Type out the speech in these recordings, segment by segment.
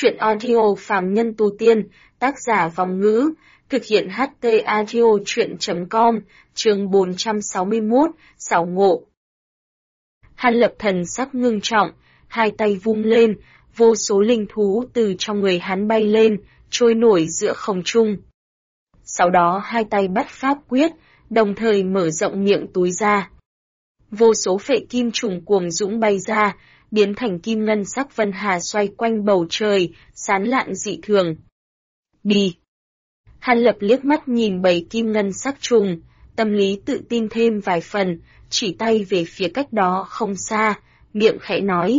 Truyện audio phàm nhân tu tiên, tác giả Vòng Ngữ, thực hiện HT audio truyện.com, chương 461, xảo ngộ. Hàn Lập thần sắc ngưng trọng, hai tay vung lên, vô số linh thú từ trong người hắn bay lên, trôi nổi giữa không trung. Sau đó hai tay bắt pháp quyết, đồng thời mở rộng miệng túi ra. Vô số phệ kim trùng cuồng dũng bay ra, biến thành kim ngân sắc vân hà xoay quanh bầu trời, sán lạn dị thường. Đi! Hàn Lập liếc mắt nhìn bầy kim ngân sắc trùng, tâm lý tự tin thêm vài phần, chỉ tay về phía cách đó không xa, miệng khẽ nói.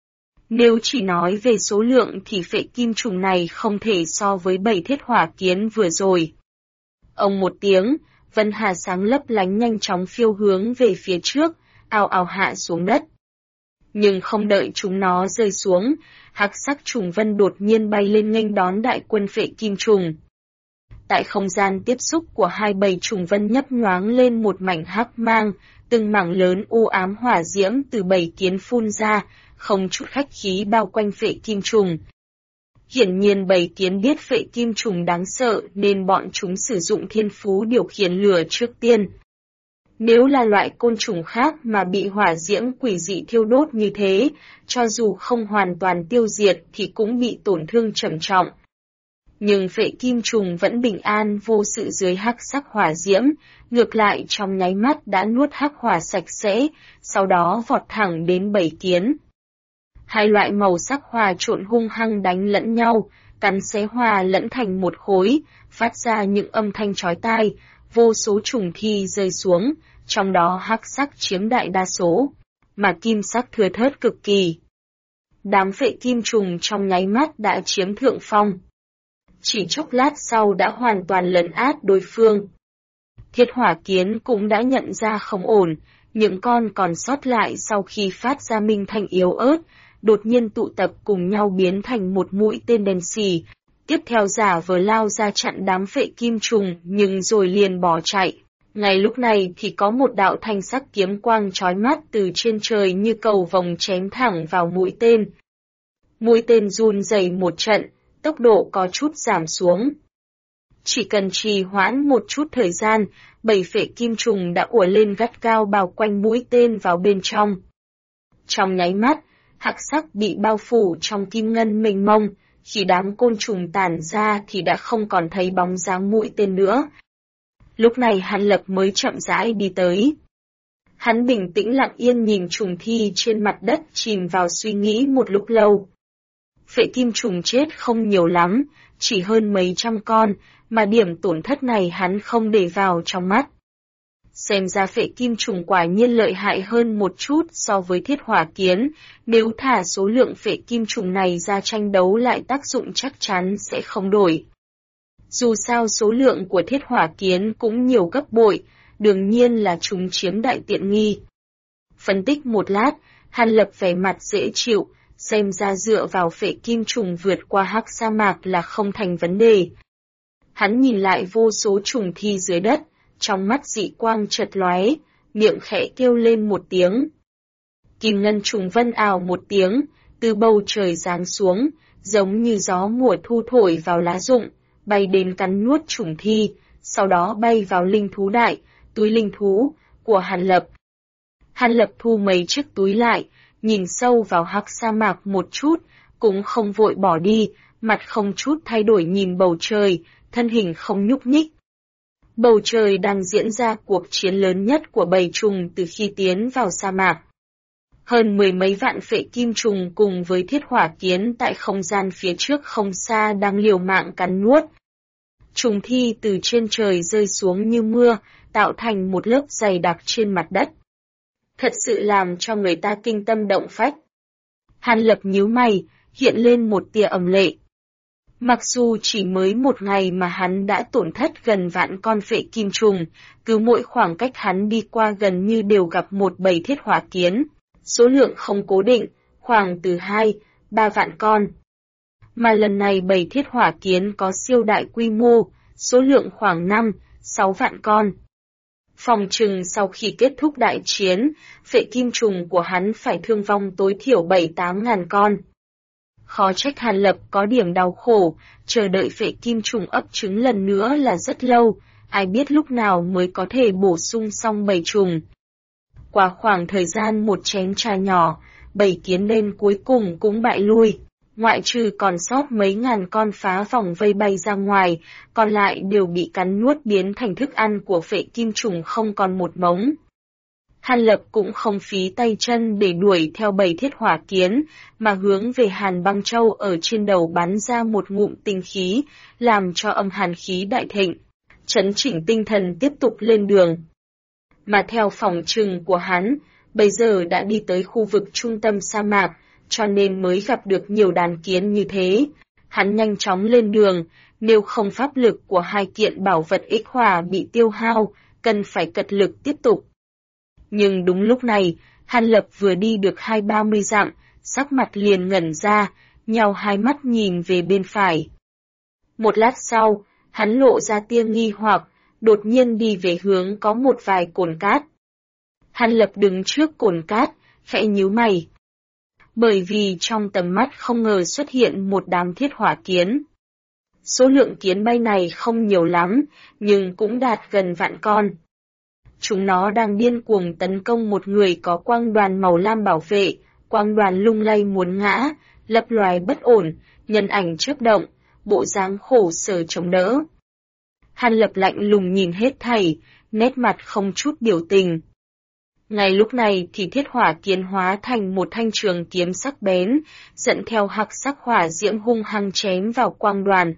Nếu chỉ nói về số lượng thì phệ kim trùng này không thể so với bầy thiết hỏa kiến vừa rồi. Ông một tiếng, vân hà sáng lấp lánh nhanh chóng phiêu hướng về phía trước, ào ào hạ xuống đất. Nhưng không đợi chúng nó rơi xuống, hắc sắc trùng vân đột nhiên bay lên nghênh đón đại quân phệ kim trùng. Tại không gian tiếp xúc của hai bầy trùng vân nhấp nhoáng lên một mảnh hắc mang, từng mảng lớn u ám hỏa diễm từ bầy kiến phun ra, không chút khách khí bao quanh phệ kim trùng. Hiển nhiên bầy kiến biết phệ kim trùng đáng sợ nên bọn chúng sử dụng thiên phú điều khiển lửa trước tiên. Nếu là loại côn trùng khác mà bị hỏa diễm quỷ dị thiêu đốt như thế, cho dù không hoàn toàn tiêu diệt thì cũng bị tổn thương trầm trọng. Nhưng phệ kim trùng vẫn bình an vô sự dưới hắc sắc hỏa diễm, ngược lại trong nháy mắt đã nuốt hắc hỏa sạch sẽ, sau đó vọt thẳng đến bầy kiến. Hai loại màu sắc hòa trộn hung hăng đánh lẫn nhau, cắn xé hòa lẫn thành một khối, phát ra những âm thanh chói tai, vô số trùng thi rơi xuống, trong đó hắc sắc chiếm đại đa số, mà kim sắc thưa thớt cực kỳ. Đám phệ kim trùng trong nháy mắt đã chiếm thượng phong. Chỉ chốc lát sau đã hoàn toàn lấn át đối phương. Thiết hỏa kiến cũng đã nhận ra không ổn, những con còn sót lại sau khi phát ra minh thanh yếu ớt, đột nhiên tụ tập cùng nhau biến thành một mũi tên đen xì, tiếp theo giả vờ lao ra chặn đám phệ kim trùng nhưng rồi liền bỏ chạy. Ngay lúc này thì có một đạo thanh sắc kiếm quang chói mắt từ trên trời như cầu vồng chém thẳng vào mũi tên. Mũi tên run rẩy một trận, tốc độ có chút giảm xuống. Chỉ cần trì hoãn một chút thời gian, bầy phệ kim trùng đã ùa lên gắt gao bao quanh mũi tên vào bên trong. Trong nháy mắt, hắc sắc bị bao phủ trong kim ngân mênh mông, khi đám côn trùng tản ra thì đã không còn thấy bóng dáng mũi tên nữa. Lúc này Hàn Lập mới chậm rãi đi tới. Hắn bình tĩnh lặng yên nhìn trùng thi trên mặt đất chìm vào suy nghĩ một lúc lâu. Phệ kim trùng chết không nhiều lắm, chỉ hơn mấy trăm con, mà điểm tổn thất này hắn không để vào trong mắt. Xem ra phệ kim trùng quả nhiên lợi hại hơn một chút so với thiết hỏa kiến, nếu thả số lượng phệ kim trùng này ra tranh đấu lại tác dụng chắc chắn sẽ không đổi. Dù sao số lượng của thiết hỏa kiến cũng nhiều gấp bội, đương nhiên là chúng chiếm đại tiện nghi. Phân tích một lát, Hàn Lập vẻ mặt dễ chịu, xem ra dựa vào phệ kim trùng vượt qua hắc sa mạc là không thành vấn đề. Hắn nhìn lại vô số trùng thi dưới đất, trong mắt dị quang chợt lóe, miệng khẽ kêu lên một tiếng. Kim ngân trùng vân ào một tiếng, từ bầu trời giáng xuống, giống như gió mùa thu thổi vào lá rụng, bay đến cắn nuốt trùng thi, sau đó bay vào linh thú đại, túi linh thú của Hàn Lập. Hàn Lập thu mấy chiếc túi lại, nhìn sâu vào hắc sa mạc một chút, cũng không vội bỏ đi, mặt không chút thay đổi nhìn bầu trời, thân hình không nhúc nhích. Bầu trời đang diễn ra cuộc chiến lớn nhất của bầy trùng từ khi tiến vào sa mạc. Hơn mười mấy vạn phệ kim trùng cùng với thiết hỏa kiến tại không gian phía trước không xa đang liều mạng cắn nuốt. Trùng thi từ trên trời rơi xuống như mưa, tạo thành một lớp dày đặc trên mặt đất. Thật sự làm cho người ta kinh tâm động phách. Hàn Lập nhíu mày, hiện lên một tia ầm lệ. Mặc dù chỉ mới một ngày mà hắn đã tổn thất gần vạn con phệ kim trùng, cứ mỗi khoảng cách hắn đi qua gần như đều gặp một bầy thiết hỏa kiến, số lượng không cố định, khoảng từ 2-3 vạn con. Mà lần này bầy thiết hỏa kiến có siêu đại quy mô, số lượng khoảng 5-6 vạn con. Phòng trừng sau khi kết thúc đại chiến, phệ kim trùng của hắn phải thương vong tối thiểu 7-8 ngàn con. Khó trách Hàn Lập có điểm đau khổ, chờ đợi phệ kim trùng ấp trứng lần nữa là rất lâu, ai biết lúc nào mới có thể bổ sung xong bầy trùng. Qua khoảng thời gian một chén trà nhỏ, bầy kiến đen cuối cùng cũng bại lui. Ngoại trừ còn sót mấy ngàn con phá vòng vây bay ra ngoài, còn lại đều bị cắn nuốt biến thành thức ăn của phệ kim trùng không còn một mống. Hàn Lập cũng không phí tay chân để đuổi theo bầy thiết hỏa kiến, mà hướng về Hàn Băng Châu ở trên đầu bắn ra một ngụm tinh khí, làm cho âm hàn khí đại thịnh, trấn chỉnh tinh thần tiếp tục lên đường. Mà theo phỏng chừng của hắn, bây giờ đã đi tới khu vực trung tâm sa mạc, cho nên mới gặp được nhiều đàn kiến như thế. Hắn nhanh chóng lên đường, nếu không pháp lực của hai kiện bảo vật ích hỏa bị tiêu hao, cần phải cật lực tiếp tục. Nhưng đúng lúc này, Hàn Lập vừa đi được 20-30 dặm, sắc mặt liền ngẩn ra, nhào hai mắt nhìn về bên phải. Một lát sau, hắn lộ ra tia nghi hoặc, đột nhiên đi về hướng có một vài cồn cát. Hàn Lập đứng trước cồn cát, khẽ nhíu mày. Bởi vì trong tầm mắt không ngờ xuất hiện một đám thiết hỏa kiến. Số lượng kiến bay này không nhiều lắm, nhưng cũng đạt gần vạn con. Chúng nó đang điên cuồng tấn công một người có quang đoàn màu lam bảo vệ, quang đoàn lung lay muốn ngã, lập loài bất ổn, nhân ảnh chớp động, bộ dáng khổ sở chống đỡ. Hàn Lập lạnh lùng nhìn hết thảy, nét mặt không chút biểu tình. Ngay lúc này thì thiết hỏa kiến hóa thành một thanh trường kiếm sắc bén, dẫn theo hắc sắc hỏa diễm hung hăng chém vào quang đoàn.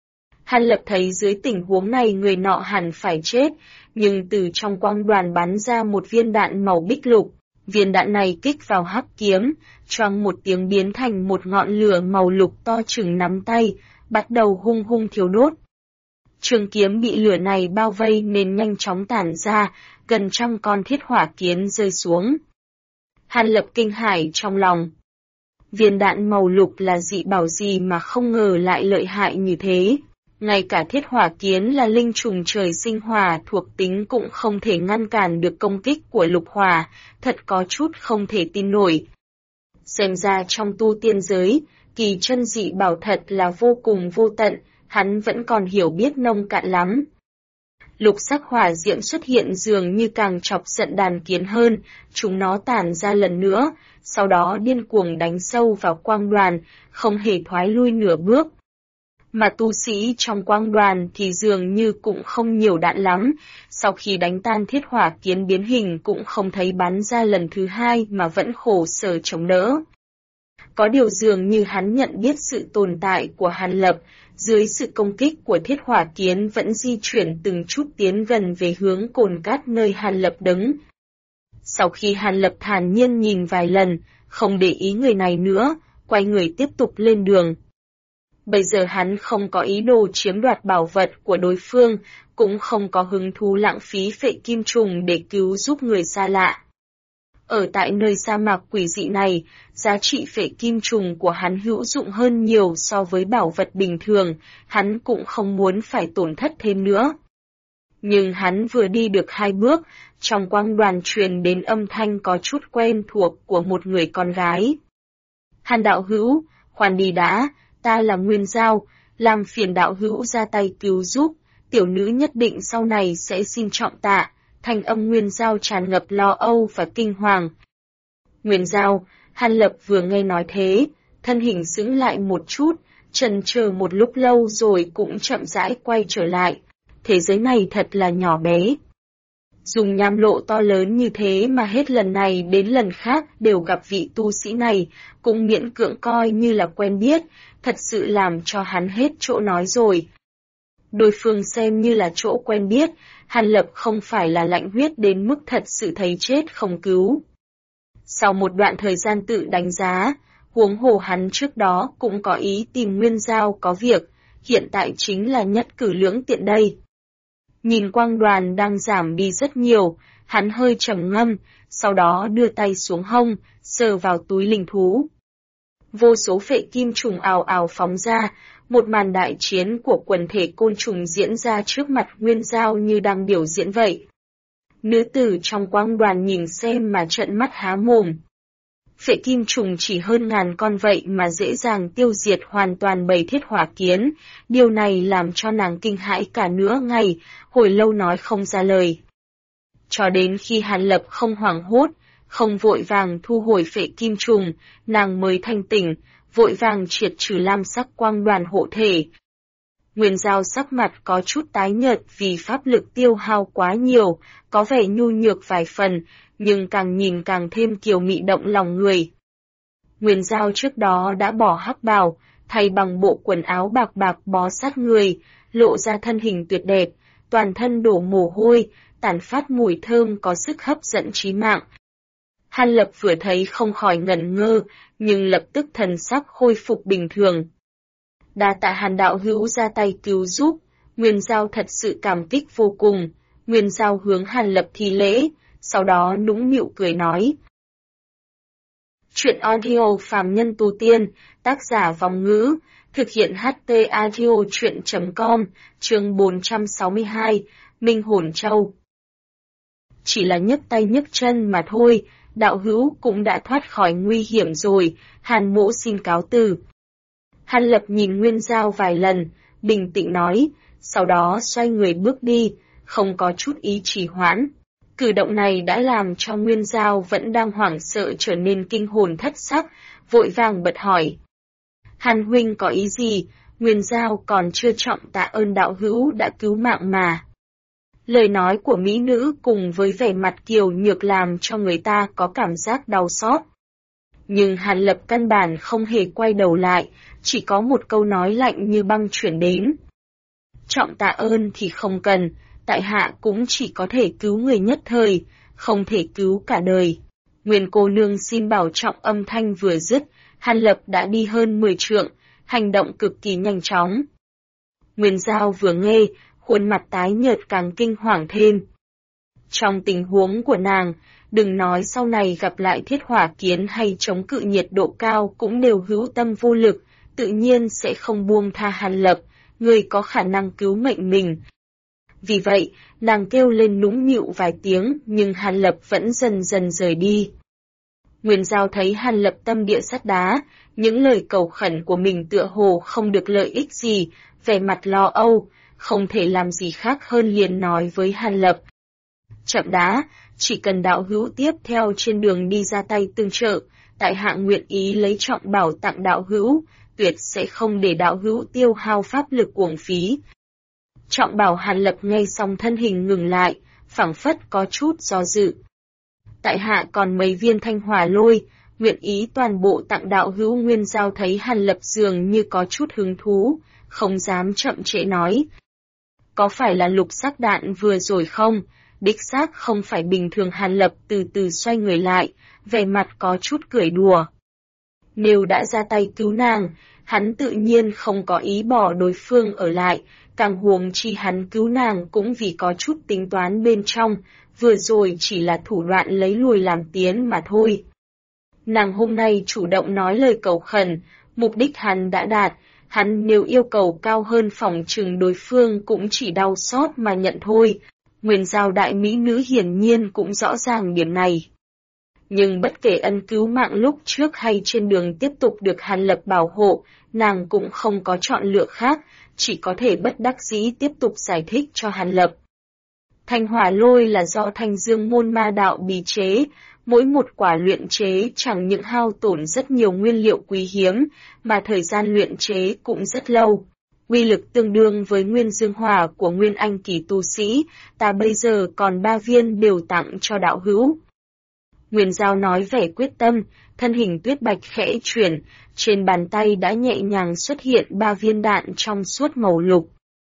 Hàn Lập thấy dưới tình huống này người nọ hẳn phải chết, nhưng từ trong quang đoàn bắn ra một viên đạn màu bích lục. Viên đạn này kích vào hắc kiếm, choang một tiếng biến thành một ngọn lửa màu lục to chừng nắm tay, bắt đầu hung hung thiêu đốt. Trường kiếm bị lửa này bao vây nên nhanh chóng tản ra, gần trăm con thiết hỏa kiến rơi xuống. Hàn Lập kinh hãi trong lòng. Viên đạn màu lục là dị bảo gì mà không ngờ lại lợi hại như thế. Ngay cả thiết hỏa kiến là linh trùng trời sinh hỏa thuộc tính cũng không thể ngăn cản được công kích của lục hỏa, thật có chút không thể tin nổi. Xem ra trong tu tiên giới, kỳ chân dị bảo thật là vô cùng vô tận, hắn vẫn còn hiểu biết nông cạn lắm. Lục sắc hỏa diễm xuất hiện dường như càng chọc giận đàn kiến hơn, chúng nó tản ra lần nữa, sau đó điên cuồng đánh sâu vào quang đoàn, không hề thoái lui nửa bước. Mà tu sĩ trong quang đoàn thì dường như cũng không nhiều đạn lắm, sau khi đánh tan thiết hỏa kiến biến hình cũng không thấy bắn ra lần thứ hai mà vẫn khổ sở chống đỡ. Có điều dường như hắn nhận biết sự tồn tại của Hàn Lập, dưới sự công kích của thiết hỏa kiến vẫn di chuyển từng chút tiến gần về hướng cồn cát nơi Hàn Lập đứng. Sau khi Hàn Lập thản nhiên nhìn vài lần, không để ý người này nữa, quay người tiếp tục lên đường. Bây giờ hắn không có ý đồ chiếm đoạt bảo vật của đối phương, cũng không có hứng thú lãng phí phệ kim trùng để cứu giúp người xa lạ. Ở tại nơi sa mạc quỷ dị này, giá trị phệ kim trùng của hắn hữu dụng hơn nhiều so với bảo vật bình thường, hắn cũng không muốn phải tổn thất thêm nữa. Nhưng hắn vừa đi được 2 bước, trong quang đoàn truyền đến âm thanh có chút quen thuộc của một người con gái. Hàn đạo hữu, khoan đi đã, ta là Nguyên Giao, làm phiền đạo hữu ra tay cứu giúp, tiểu nữ nhất định sau này sẽ xin trọng tạ. Thanh âm Nguyên Giao tràn ngập lo âu và kinh hoàng. Nguyên Giao, Hàn Lập vừa nghe nói thế, thân hình sững lại một chút, chần chờ một lúc lâu rồi cũng chậm rãi quay trở lại. Thế giới này thật là nhỏ bé. Dùng nham lộ to lớn như thế mà hết lần này đến lần khác đều gặp vị tu sĩ này, cũng miễn cưỡng coi như là quen biết, thật sự làm cho hắn hết chỗ nói rồi. Đối phương xem như là chỗ quen biết, Hàn Lập không phải là lạnh huyết đến mức thật sự thấy chết không cứu. Sau một đoạn thời gian tự đánh giá, huống hồ hắn trước đó cũng có ý tìm Nguyên Giao có việc, hiện tại chính là nhất cử lưỡng tiện đây. Nhìn quang đoàn đang giảm đi rất nhiều, hắn hơi trầm ngâm, sau đó đưa tay xuống hông, sờ vào túi linh thú. Vô số phệ kim trùng ào ào phóng ra, một màn đại chiến của quần thể côn trùng diễn ra trước mặt Nguyên Giao như đang biểu diễn vậy. Nữ tử trong quang đoàn nhìn xem mà trợn mắt há mồm. Phệ kim trùng chỉ hơn ngàn con vậy mà dễ dàng tiêu diệt hoàn toàn bầy thiết hỏa kiến, điều này làm cho nàng kinh hãi cả nửa ngày, hồi lâu nói không ra lời. Cho đến khi Hàn Lập không hoảng hốt, không vội vàng thu hồi phệ kim trùng, nàng mới thanh tỉnh, vội vàng triệt trừ lam sắc quang đoàn hộ thể. Nguyên Giao sắc mặt có chút tái nhợt vì pháp lực tiêu hao quá nhiều, có vẻ nhu nhược vài phần, nhưng càng nhìn càng thêm kiều mị động lòng người. Nguyên Giao trước đó đã bỏ hắc bào, thay bằng bộ quần áo bạc bạc bó sát người, lộ ra thân hình tuyệt đẹp, toàn thân đổ mồ hôi, tản phát mùi thơm có sức hấp dẫn trí mạng. Hàn Lập vừa thấy không khỏi ngẩn ngơ, nhưng lập tức thần sắc khôi phục bình thường. Đa tạ Hàn đạo hữu ra tay cứu giúp, Nguyên Giao thật sự cảm kích vô cùng. Nguyên Giao hướng Hàn Lập thi lễ, sau đó nũng nịu cười nói. Truyện audio phàm nhân tu tiên, tác giả Vòng Ngữ, thực hiện HT audio truyện.com, chương 462, Minh Hồn Châu. Chỉ là nhấc tay nhấc chân mà thôi, đạo hữu cũng đã thoát khỏi nguy hiểm rồi, Hàn mỗ xin cáo từ. Hàn Lập nhìn Nguyên Giao vài lần, bình tĩnh nói, sau đó xoay người bước đi, không có chút ý trì hoãn. Cử động này đã làm cho Nguyên Giao vẫn đang hoảng sợ trở nên kinh hồn thất sắc, vội vàng bật hỏi. Hàn huynh có ý gì? Nguyên Giao còn chưa trọng tạ ơn đạo hữu đã cứu mạng mà. Lời nói của mỹ nữ cùng với vẻ mặt kiều nhược làm cho người ta có cảm giác đau xót. Nhưng Hàn Lập căn bản không hề quay đầu lại, chỉ có một câu nói lạnh như băng chuyển đến. Trọng tạ ơn thì không cần, tại hạ cũng chỉ có thể cứu người nhất thời, không thể cứu cả đời. Nguyên cô nương xin bảo trọng âm thanh vừa dứt, Hàn Lập đã đi hơn 10 trượng, hành động cực kỳ nhanh chóng. Nguyên Giao vừa nghe, khuôn mặt tái nhợt càng kinh hoàng thêm. Trong tình huống của nàng, đừng nói sau này gặp lại thiết hỏa kiến hay chống cự nhiệt độ cao cũng đều hữu tâm vô lực, tự nhiên sẽ không buông tha Hàn Lập, người có khả năng cứu mệnh mình. Vì vậy, nàng kêu lên nũng nịu vài tiếng nhưng Hàn Lập vẫn dần dần rời đi. Nguyên Giao thấy Hàn Lập tâm địa sắt đá, những lời cầu khẩn của mình tựa hồ không được lợi ích gì, vẻ mặt lo âu, không thể làm gì khác hơn liền nói với Hàn Lập. Chậm đã, chỉ cần đạo hữu tiếp theo trên đường đi ra tay tương trợ, tại hạ nguyện ý lấy trọng bảo tặng đạo hữu, tuyệt sẽ không để đạo hữu tiêu hao pháp lực uổng phí. Trọng bảo Hàn Lập nghe xong thân hình ngừng lại, phảng phất có chút do dự. Tại hạ còn mấy viên thanh hỏa lôi, nguyện ý toàn bộ tặng đạo hữu. Nguyên Giao thấy Hàn Lập dường như có chút hứng thú, không dám chậm trễ nói. Có phải là lục sắc đạn vừa rồi không? Đích xác không phải bình thường. Hàn Lập từ từ xoay người lại, vẻ mặt có chút cười đùa. Nếu đã ra tay cứu nàng, hắn tự nhiên không có ý bỏ đối phương ở lại, càng huống chi hắn cứu nàng cũng vì có chút tính toán bên trong, vừa rồi chỉ là thủ đoạn lấy lùi làm tiến mà thôi. Nàng hôm nay chủ động nói lời cầu khẩn, mục đích hắn đã đạt, hắn nếu yêu cầu cao hơn phỏng chừng đối phương cũng chỉ đau xót mà nhận thôi. Nguyên Giao đại mỹ nữ hiển nhiên cũng rõ ràng điểm này. Nhưng bất kể ân cứu mạng lúc trước hay trên đường tiếp tục được Hàn Lập bảo hộ, nàng cũng không có chọn lựa khác, chỉ có thể bất đắc dĩ tiếp tục giải thích cho Hàn Lập. Thanh hỏa lôi là do Thanh Dương môn ma đạo bí chế, mỗi một quả luyện chế chẳng những hao tổn rất nhiều nguyên liệu quý hiếm, mà thời gian luyện chế cũng rất lâu. Uy lực tương đương với nguyên dương hỏa của nguyên anh kỳ tu sĩ, ta bây giờ còn 3 viên đều tặng cho đạo hữu. Nguyên Giao nói vẻ quyết tâm, thân hình tuyết bạch khẽ chuyển, trên bàn tay đã nhẹ nhàng xuất hiện 3 viên đạn trong suốt màu lục.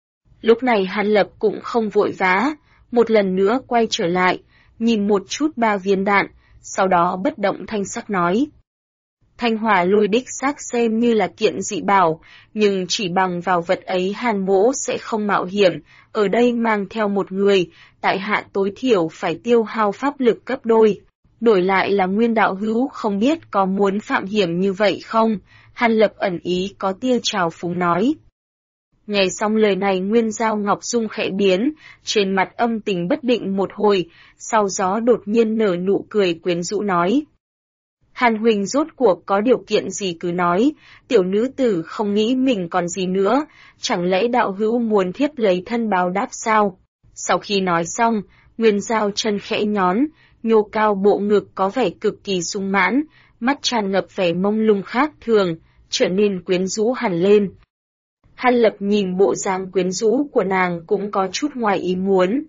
Lúc này Hàn Lập cũng không vội vã, một lần nữa quay trở lại, nhìn một chút 3 viên đạn, sau đó bất động thanh sắc nói. Thanh hỏa lôi đích xác xem như là kiện dị bảo, nhưng chỉ bằng vào vật ấy Hàn mỗ sẽ không mạo hiểm, ở đây mang theo một người, tại hạ tối thiểu phải tiêu hao pháp lực gấp đôi. Đổi lại là Nguyên đạo hữu không biết có muốn phạm hiểm như vậy không? Hàn Lập ẩn ý có tia trào phúng nói. Nghe xong lời này Nguyên Giao Ngọc Dung khẽ biến, trên mặt âm tình bất định một hồi, sau đó đột nhiên nở nụ cười quyến rũ nói. Hàn huynh rốt cuộc có điều kiện gì cứ nói, tiểu nữ tử không nghĩ mình còn gì nữa, chẳng lẽ đạo hữu muốn thiếp lấy thân báo đáp sao? Sau khi nói xong, Nguyên Giao chân khẽ nhón, nhô cao bộ ngực có vẻ cực kỳ sung mãn, mắt tràn ngập vẻ mông lung khác thường, trở nên quyến rũ hẳn lên. Hàn Lập nhìn bộ dáng quyến rũ của nàng cũng có chút ngoài ý muốn.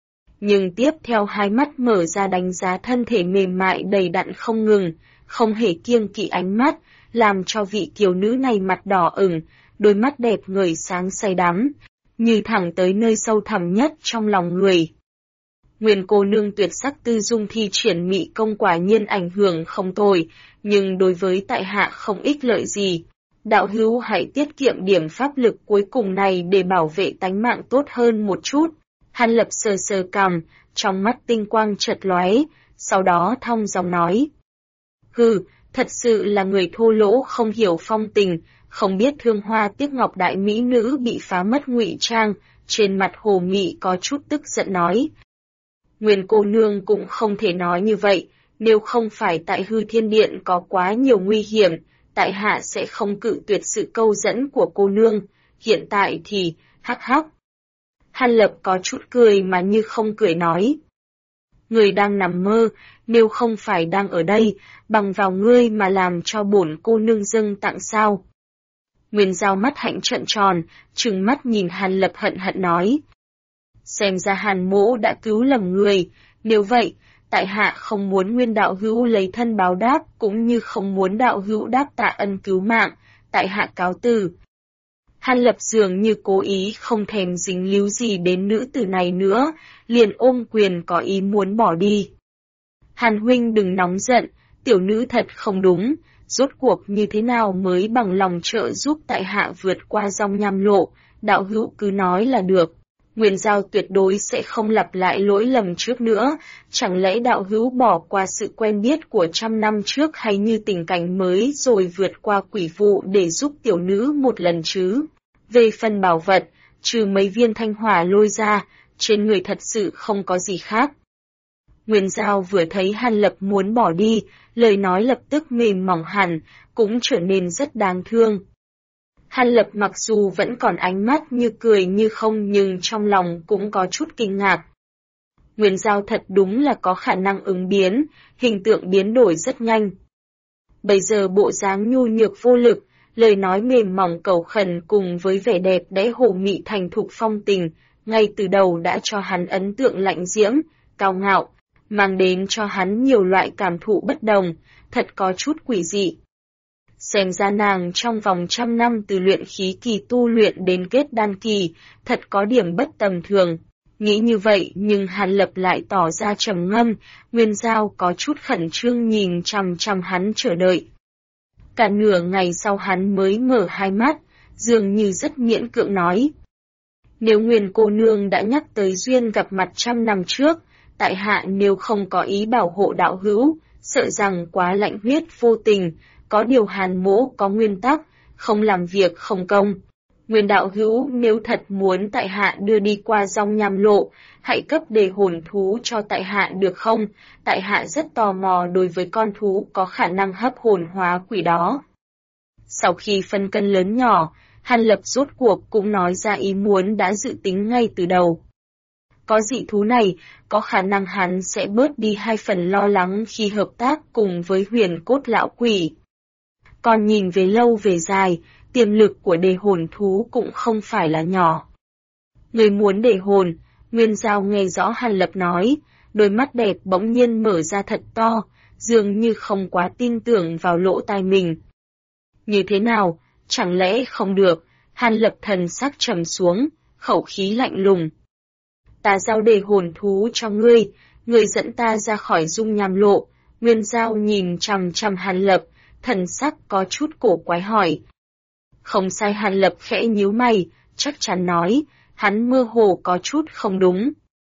Nhưng tiếp theo hai mắt mở ra đánh giá thân thể mềm mại đầy đặn không ngừng, không hề kiêng kỵ ánh mắt, làm cho vị kiều nữ này mặt đỏ ửng, đôi mắt đẹp ngời sáng say đắm, như thẳng tới nơi sâu thẳm nhất trong lòng người. Nguyên cô nương tuyệt sắc tư dung thi triển mị công quả nhiên ảnh hưởng không tồi, nhưng đối với tại hạ không ích lợi gì. Đạo hữu hãy tiết kiệm điểm pháp lực cuối cùng này để bảo vệ tánh mạng tốt hơn một chút. Hàn Lập sờ sờ cằm, trong mắt tinh quang chợt lóe, sau đó thong dong nói. Hừ, thật sự là người thô lỗ không hiểu phong tình, không biết thương hoa tiếc ngọc đại mỹ nữ bị phá mất ngụy trang, trên mặt Hồ Mị có chút tức giận nói. Nguyên cô nương cũng không thể nói như vậy, nếu không phải tại Hư Thiên Điện có quá nhiều nguy hiểm, tại hạ sẽ không cự tuyệt sự câu dẫn của cô nương, hiện tại thì, hắc hắc. Hàn Lập có chút cười mà như không cười nói. Người đang nằm mơ, nếu không phải đang ở đây, bằng vào ngươi mà làm cho bổn cô nương dâng tặng sao. Nguyên Giao mắt hạnh trợn tròn, trừng mắt nhìn Hàn Lập hận hận nói. Xem ra Hàn mỗ đã cứu lầm người, nếu vậy, tại hạ không muốn Nguyên đạo hữu lấy thân báo đáp cũng như không muốn đạo hữu đáp tạ ân cứu mạng, tại hạ cáo từ. Hàn Lập dường như cố ý không thèm dính líu gì đến nữ tử này nữa, liền ôm quyền có ý muốn bỏ đi. Hàn huynh đừng nóng giận, tiểu nữ thật không đúng, rốt cuộc như thế nào mới bằng lòng trợ giúp tại hạ vượt qua dòng nham lộ, đạo hữu cứ nói là được. Nguyên Giao tuyệt đối sẽ không lặp lại lỗi lầm trước nữa, chẳng lẽ đạo hữu bỏ qua sự quen biết của trăm năm trước hay như tình cảnh mới rồi vượt qua quỷ vụ để giúp tiểu nữ một lần chứ? Về phần bảo vật, trừ mấy viên thanh hỏa lôi ra, trên người thật sự không có gì khác. Nguyên Giao vừa thấy Hàn Lập muốn bỏ đi, lời nói lập tức mềm mỏng hẳn, cũng trở nên rất đáng thương. Hàn Lập mặc dù vẫn còn ánh mắt như cười như không nhưng trong lòng cũng có chút kinh ngạc. Nguyên Giao thật đúng là có khả năng ứng biến, hình tượng biến đổi rất nhanh. Bây giờ bộ dáng nhu nhược vô lực, lời nói mềm mỏng cầu khẩn cùng với vẻ đẹp đẽ hồ mị thành thục phong tình, ngay từ đầu đã cho hắn ấn tượng lạnh diễm, cao ngạo, mang đến cho hắn nhiều loại cảm thụ bất đồng, thật có chút quỷ dị. Xem ra nàng trong vòng trăm năm từ luyện khí kỳ tu luyện đến kết đan kỳ, thật có điểm bất tầm thường. Nghĩ như vậy nhưng Hàn Lập lại tỏ ra trầm ngâm, Nguyên Giao có chút khẩn trương nhìn chằm chằm hắn chờ đợi. Cả nửa ngày sau hắn mới mở hai mắt, dường như rất miễn cưỡng nói. Nếu Nguyên cô nương đã nhắc tới duyên gặp mặt trăm năm trước, tại hạ nếu không có ý bảo hộ đạo hữu, sợ rằng quá lạnh huyết vô tình, có điều Hàn mỗ có nguyên tắc, không làm việc không công. Nguyên đạo hữu nếu thật muốn tại hạ đưa đi qua dòng nham lộ, hãy cấp đề hồn thú cho tại hạ được không? Tại hạ rất tò mò đối với con thú có khả năng hấp hồn hóa quỷ đó. Sau khi phân cân lớn nhỏ, Hàn Lập rốt cuộc cũng nói ra ý muốn đã dự tính ngay từ đầu. Có dị thú này, có khả năng hắn sẽ bớt đi hai phần lo lắng khi hợp tác cùng với huyền cốt lão quỷ. Còn nhìn về lâu về dài, tiềm lực của đề hồn thú cũng không phải là nhỏ. Người muốn đề hồn, Nguyên Giao nghe rõ Hàn Lập nói, đôi mắt đẹp bỗng nhiên mở ra thật to, dường như không quá tin tưởng vào lỗ tai mình. Như thế nào, chẳng lẽ không được? Hàn Lập thần sắc trầm xuống, khẩu khí lạnh lùng. Ta giao đề hồn thú cho ngươi, ngươi dẫn ta ra khỏi dung nham lộ. Nguyên Giao nhìn chằm chằm Hàn Lập, thần sắc có chút cổ quái hỏi. Không sai. Hàn Lập khẽ nhíu mày, chắc chắn nói, hắn mơ hồ có chút không đúng.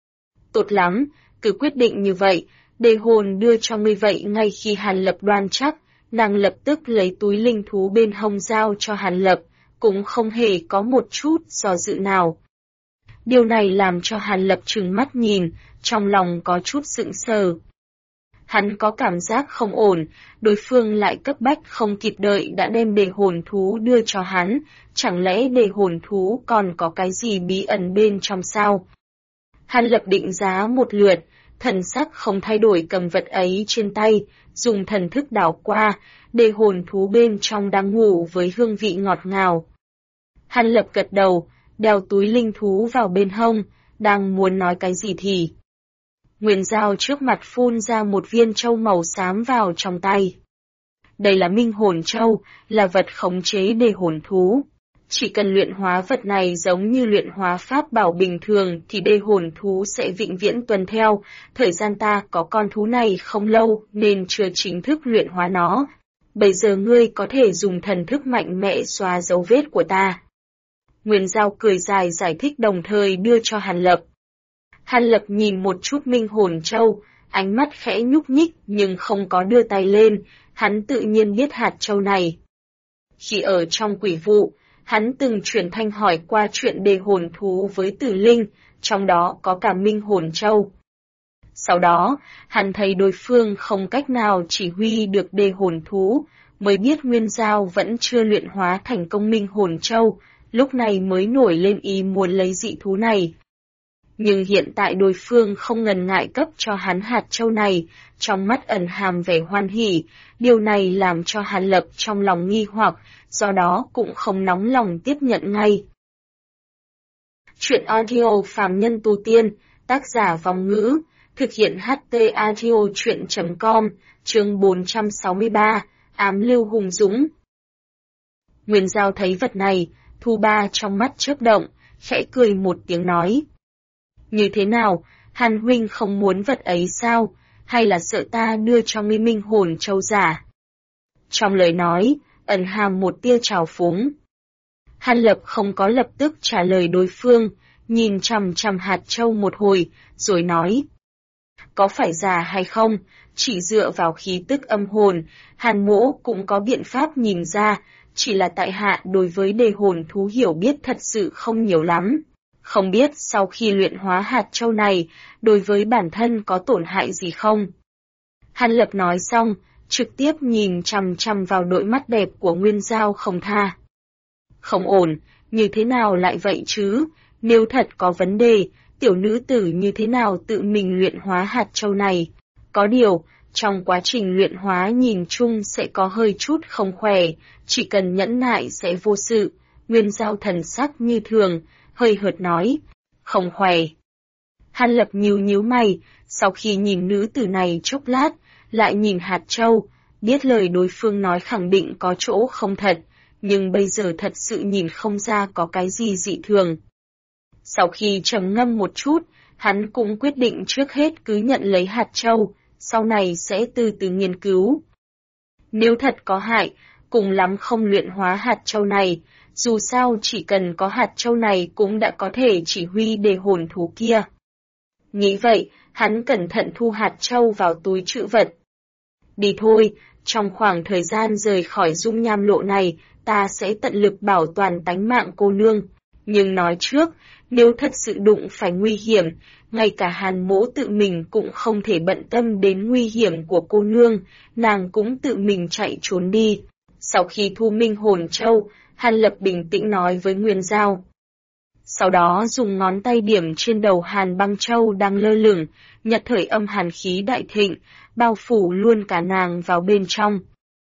Tốt lắm, cứ quyết định như vậy, đề hồn đưa cho ngươi vậy. Ngay khi Hàn Lập đoan chắc, nàng lập tức lấy túi linh thú bên hông giao cho Hàn Lập, cũng không hề có một chút do dự nào. Điều này làm cho Hàn Lập trừng mắt nhìn, trong lòng có chút sững sờ. Hắn có cảm giác không ổn, đối phương lại cấp bách không kịp đợi đã đem đề hồn thú đưa cho hắn, chẳng lẽ đề hồn thú còn có cái gì bí ẩn bên trong sao? Hắn lập định giá một lượt, thần sắc không thay đổi cầm vật ấy trên tay, dùng thần thức đảo qua, đề hồn thú bên trong đang ngủ với hương vị ngọt ngào. Hắn lập gật đầu, đeo túi linh thú vào bên hông, đang muốn nói cái gì thì Nguyên Giao trước mặt phun ra một viên châu màu xám vào trong tay. Đây là minh hồn châu, là vật khống chế đề hồn thú. Chỉ cần luyện hóa vật này giống như luyện hóa pháp bảo bình thường thì đề hồn thú sẽ vĩnh viễn tuân theo. Thời gian ta có con thú này không lâu nên chưa chính thức luyện hóa nó. Bây giờ ngươi có thể dùng thần thức mạnh mẽ xóa dấu vết của ta. Nguyên Giao cười dài giải thích đồng thời đưa cho Hàn Lập. Hàn Lập nhìn một chút minh hồn châu, ánh mắt khẽ nhúc nhích nhưng không có đưa tay lên, hắn tự nhiên biết hạt châu này. Khi ở trong quỷ vụ, hắn từng truyền thanh hỏi qua chuyện đề hồn thú với Tử Linh, trong đó có cả minh hồn châu. Sau đó, hắn thấy đối phương không cách nào chỉ huy được đề hồn thú, mới biết Nguyên Giao vẫn chưa luyện hóa thành công minh hồn châu, lúc này mới nổi lên ý muốn lấy dị thú này. Nhưng hiện tại đối phương không ngần ngại cấp cho hắn hạt châu này, trong mắt ẩn hàm vẻ hoan hỉ, điều này làm cho Hàn Lập trong lòng nghi hoặc, do đó cũng không nóng lòng tiếp nhận ngay. Chuyện audio phàm nhân tu tiên, tác giả Vong Ngữ, thực hiện HT audio chuyện.com, chương 463, ám lưu hùng dũng. Nguyên Giao thấy vật này, thu ba trong mắt chớp động, khẽ cười một tiếng nói. Như thế nào, Hàn huynh không muốn vật ấy sao, hay là sợ ta đưa cho ngươi minh hồn châu giả? Trong lời nói, ẩn hàm một tia trào phúng. Hàn Lập không có lập tức trả lời đối phương, nhìn chằm chằm hạt châu một hồi, rồi nói. Có phải giả hay không, chỉ dựa vào khí tức âm hồn, Hàn mỗ cũng có biện pháp nhìn ra, chỉ là tại hạ đối với đề hồn thú hiểu biết thật sự không nhiều lắm. Không biết sau khi luyện hóa hạt châu này, đối với bản thân có tổn hại gì không? Hàn Lập nói xong, trực tiếp nhìn chằm chằm vào đôi mắt đẹp của Nguyên Giao không tha. Không ổn, như thế nào lại vậy chứ? Nếu thật có vấn đề, tiểu nữ tử như thế nào tự mình luyện hóa hạt châu này? Có điều, trong quá trình luyện hóa nhìn chung sẽ có hơi chút không khỏe, chỉ cần nhẫn nại sẽ vô sự. Nguyên Giao thần sắc như thường, hơi hợt nói, không khỏe. Hàn Lập nhíu mày, sau khi nhìn nữ tử này chốc lát, lại nhìn hạt châu, biết lời đối phương nói khẳng định có chỗ không thật, nhưng bây giờ thật sự nhìn không ra có cái gì dị thường. Sau khi trầm ngâm một chút, hắn cũng quyết định trước hết cứ nhận lấy hạt châu, sau này sẽ từ từ nghiên cứu. Nếu thật có hại, cùng lắm không luyện hóa hạt châu này, dù sao chỉ cần có hạt châu này cũng đã có thể chỉ huy đề hồn thú kia. Nghĩ vậy, hắn cẩn thận thu hạt châu vào túi trữ vật. Đi thôi, trong khoảng thời gian rời khỏi dung nham lộ này, ta sẽ tận lực bảo toàn tánh mạng cô nương. Nhưng nói trước, nếu thật sự đụng phải nguy hiểm, ngay cả Hàn mỗ tự mình cũng không thể bận tâm đến nguy hiểm của cô nương, nàng cũng tự mình chạy trốn đi. Sau khi thu minh hồn châu, Hàn Lập bình tĩnh nói với Nguyên Giao. Sau đó dùng ngón tay điểm trên đầu Hàn Băng Châu đang lơ lửng, nhật thời âm hàn khí đại thịnh, bao phủ luôn cả nàng vào bên trong.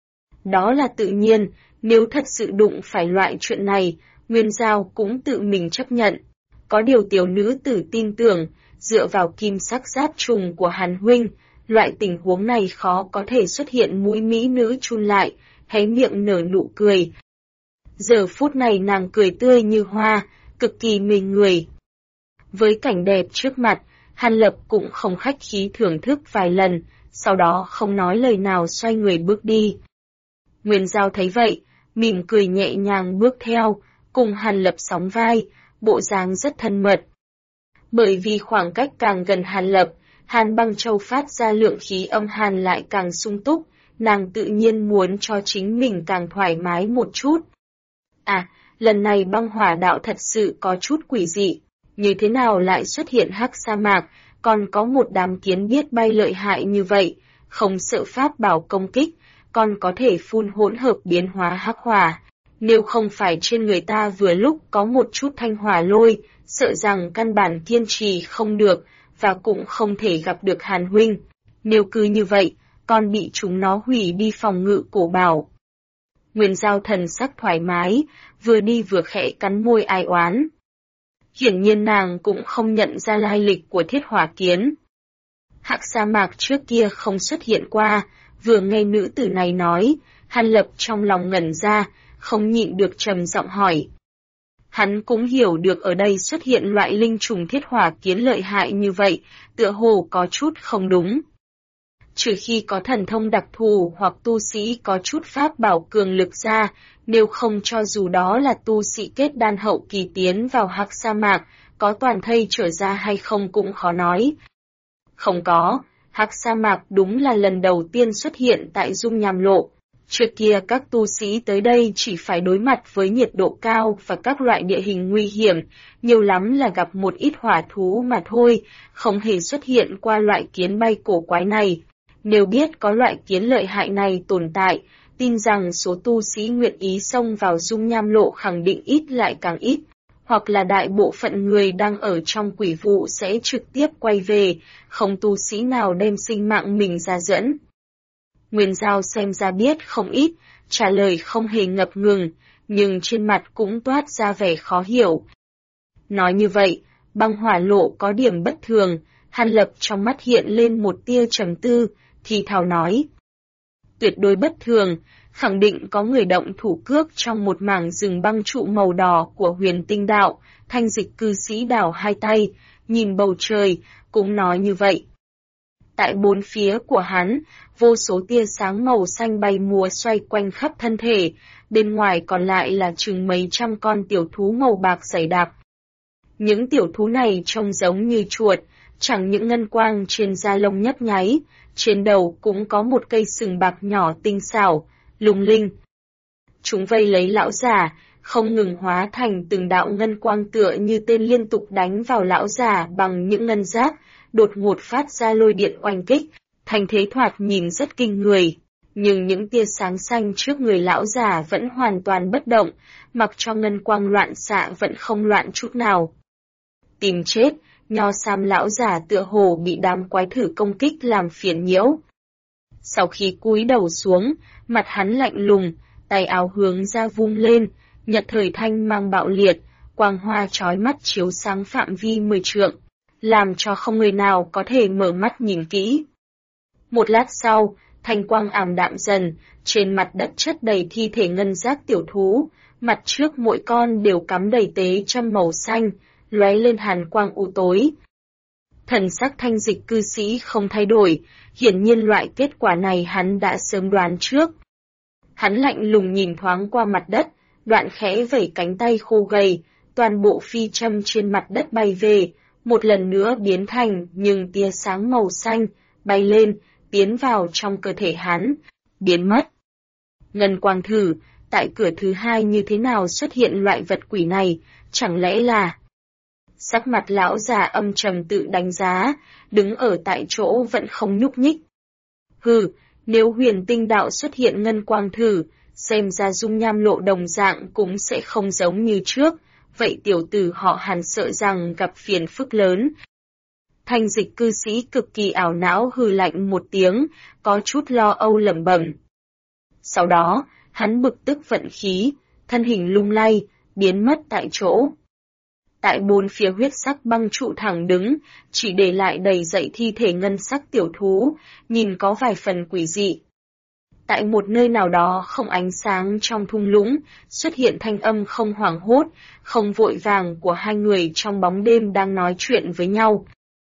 Đó là tự nhiên, nếu thật sự đụng phải loại chuyện này, Nguyên Giao cũng tự mình chấp nhận. Có điều tiểu nữ tử tin tưởng, dựa vào kim sắc giáp trùng của Hàn huynh, loại tình huống này khó có thể xuất hiện. Mũi mỹ nữ chun lại, hé miệng nở nụ cười. Giờ phút này nàng cười tươi như hoa, cực kỳ mê người. Với cảnh đẹp trước mặt, Hàn Lập cũng không khách khí thưởng thức vài lần, sau đó không nói lời nào xoay người bước đi. Nguyên Giao thấy vậy, mỉm cười nhẹ nhàng bước theo, cùng Hàn Lập sóng vai, bộ dáng rất thân mật. Bởi vì khoảng cách càng gần Hàn Lập, Hàn Băng Châu phát ra lượng khí âm hàn lại càng sung túc, nàng tự nhiên muốn cho chính mình càng thoải mái một chút. À, lần này băng hỏa đạo thật sự có chút quỷ dị, như thế nào lại xuất hiện hắc sa mạc, còn có một đám kiến biết bay lợi hại như vậy, không sợ pháp bảo công kích, còn có thể phun hỗn hợp biến hóa hắc hỏa. Nếu không phải trên người ta vừa lúc có một chút thanh hỏa lôi, sợ rằng căn bản kiên trì không được, và cũng không thể gặp được Hàn huynh. Nếu cứ như vậy, còn bị chúng nó hủy đi phòng ngự cổ bảo. Nguyên Giao thần sắc thoải mái, vừa đi vừa khẽ cắn môi ai oán. Hiển nhiên nàng cũng không nhận ra lai lịch của Thiết Hỏa Kiến. Hắc sa mạc trước kia không xuất hiện qua, vừa nghe nữ tử này nói, Hàn Lập trong lòng ngẩn ra, không nhịn được trầm giọng hỏi. Hắn cũng hiểu được ở đây xuất hiện loại linh trùng Thiết Hỏa Kiến lợi hại như vậy, tựa hồ có chút không đúng. Trừ khi có thần thông đặc thù hoặc tu sĩ có chút pháp bảo cường lực ra, nếu không cho dù đó là tu sĩ kết đan hậu kỳ tiến vào Hắc sa mạc, có toàn thây trở ra hay không cũng khó nói. Không có, Hắc sa mạc đúng là lần đầu tiên xuất hiện tại Dung Nham Lộ. Trước kia các tu sĩ tới đây chỉ phải đối mặt với nhiệt độ cao và các loại địa hình nguy hiểm, nhiều lắm là gặp một ít hỏa thú mà thôi, không hề xuất hiện qua loại kiến bay cổ quái này. Nếu biết có loại kiến lợi hại này tồn tại, tin rằng số tu sĩ nguyện ý xông vào Dung Nham Lộ khẳng định ít lại càng ít, hoặc là đại bộ phận người đang ở trong quỷ vụ sẽ trực tiếp quay về, không tu sĩ nào đem sinh mạng mình ra dẫn. Nguyên Giao xem ra biết không ít, trả lời không hề ngập ngừng, nhưng trên mặt cũng toát ra vẻ khó hiểu. Nói như vậy, băng hỏa lộ có điểm bất thường, Hàn Lập trong mắt hiện lên một tia trầm tư, thì thào nói. Tuyệt đối bất thường, khẳng định có người động thủ cước trong một mảng rừng băng trụ màu đỏ của Huyền Tinh Đạo, Thanh Dịch cư sĩ đảo hai tay, nhìn bầu trời, cũng nói như vậy. Tại bốn phía của hắn, vô số tia sáng màu xanh bay múa xoay quanh khắp thân thể, bên ngoài còn lại là chừng mấy trăm con tiểu thú màu bạc dày đặc. Những tiểu thú này trông giống như chuột, chẳng những ngân quang trên da lông nhấp nháy, trên đầu cũng có một cây sừng bạc nhỏ tinh xảo, lung linh. Chúng vây lấy lão già, không ngừng hóa thành từng đạo ngân quang tựa như tên liên tục đánh vào lão già bằng những ngân giáp, đột ngột phát ra lôi điện oanh kích, thành thế thoạt nhìn rất kinh người. Nhưng những tia sáng xanh trước người lão già vẫn hoàn toàn bất động, mặc cho ngân quang loạn xạ vẫn không loạn chút nào. Tìm chết, nho sam lão già tựa hồ bị đám quái thử công kích làm phiền nhiễu. Sau khi cúi đầu xuống, mặt hắn lạnh lùng, tay áo hướng ra vung lên, nhật thời thanh mang bạo liệt, quang hoa chói mắt chiếu sáng phạm vi 10 trượng, làm cho không người nào có thể mở mắt nhìn kỹ. Một lát sau, thanh quang ảm đạm dần, trên mặt đất chất đầy thi thể ngân giác tiểu thú, mặt trước mỗi con đều cắm đầy tế châm màu xanh, lóe lên hàn quang u tối. Thần sắc Thanh Dịch cư sĩ không thay đổi, hiển nhiên loại kết quả này hắn đã sớm đoán trước. Hắn lạnh lùng nhìn thoáng qua mặt đất, đoạn khẽ vẩy cánh tay khô gầy, toàn bộ phi châm trên mặt đất bay về, một lần nữa biến thành nhưng tia sáng màu xanh, bay lên, tiến vào trong cơ thể hắn, biến mất. Ngân quang thử, tại cửa thứ hai như thế nào xuất hiện loại vật quỷ này, chẳng lẽ là... Sắc mặt lão già âm trầm tự đánh giá, đứng ở tại chỗ vẫn không nhúc nhích. Hừ, nếu Huyền Tinh Đạo xuất hiện ngân quang thử, xem ra Dung Nham Lộ đồng dạng cũng sẽ không giống như trước, vậy tiểu tử họ Hàn sợ rằng gặp phiền phức lớn. Thanh Dịch cư sĩ cực kỳ ảo não hừ lạnh một tiếng, có chút lo âu lẩm bẩm. Sau đó, hắn bực tức vận khí, thân hình lung lay, biến mất tại chỗ. Tại bốn phía huyết sắc băng trụ thẳng đứng, chỉ để lại đầy dậy thi thể ngân sắc tiểu thú, nhìn có vài phần quỷ dị. Tại một nơi nào đó không ánh sáng trong thung lũng, xuất hiện thanh âm không hoảng hốt, không vội vàng của hai người trong bóng đêm đang nói chuyện với nhau.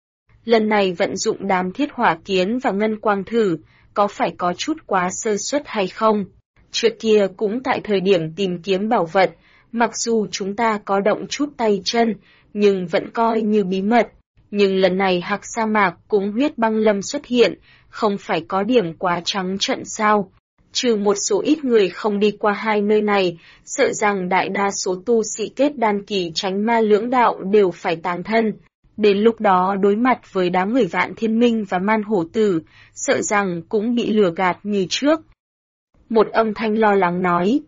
Lần này vận dụng đám thiết hỏa kiến và ngân quang thử, có phải có chút quá sơ suất hay không? Trước kia cũng tại thời điểm tìm kiếm bảo vật, mặc dù chúng ta có động chút tay chân, nhưng vẫn coi như bí mật. Nhưng lần này Hắc sa mạc cũng huyết băng lâm xuất hiện, không phải có điểm quá trắng trợn sao? Trừ một số ít người không đi qua hai nơi này, sợ rằng đại đa số tu sĩ kết đan kỳ tránh ma lưỡng đạo đều phải tán thân. Đến lúc đó đối mặt với đám người Vạn Thiên Minh và Man Hổ Tử, sợ rằng cũng bị lừa gạt như trước. Một âm thanh lo lắng nói.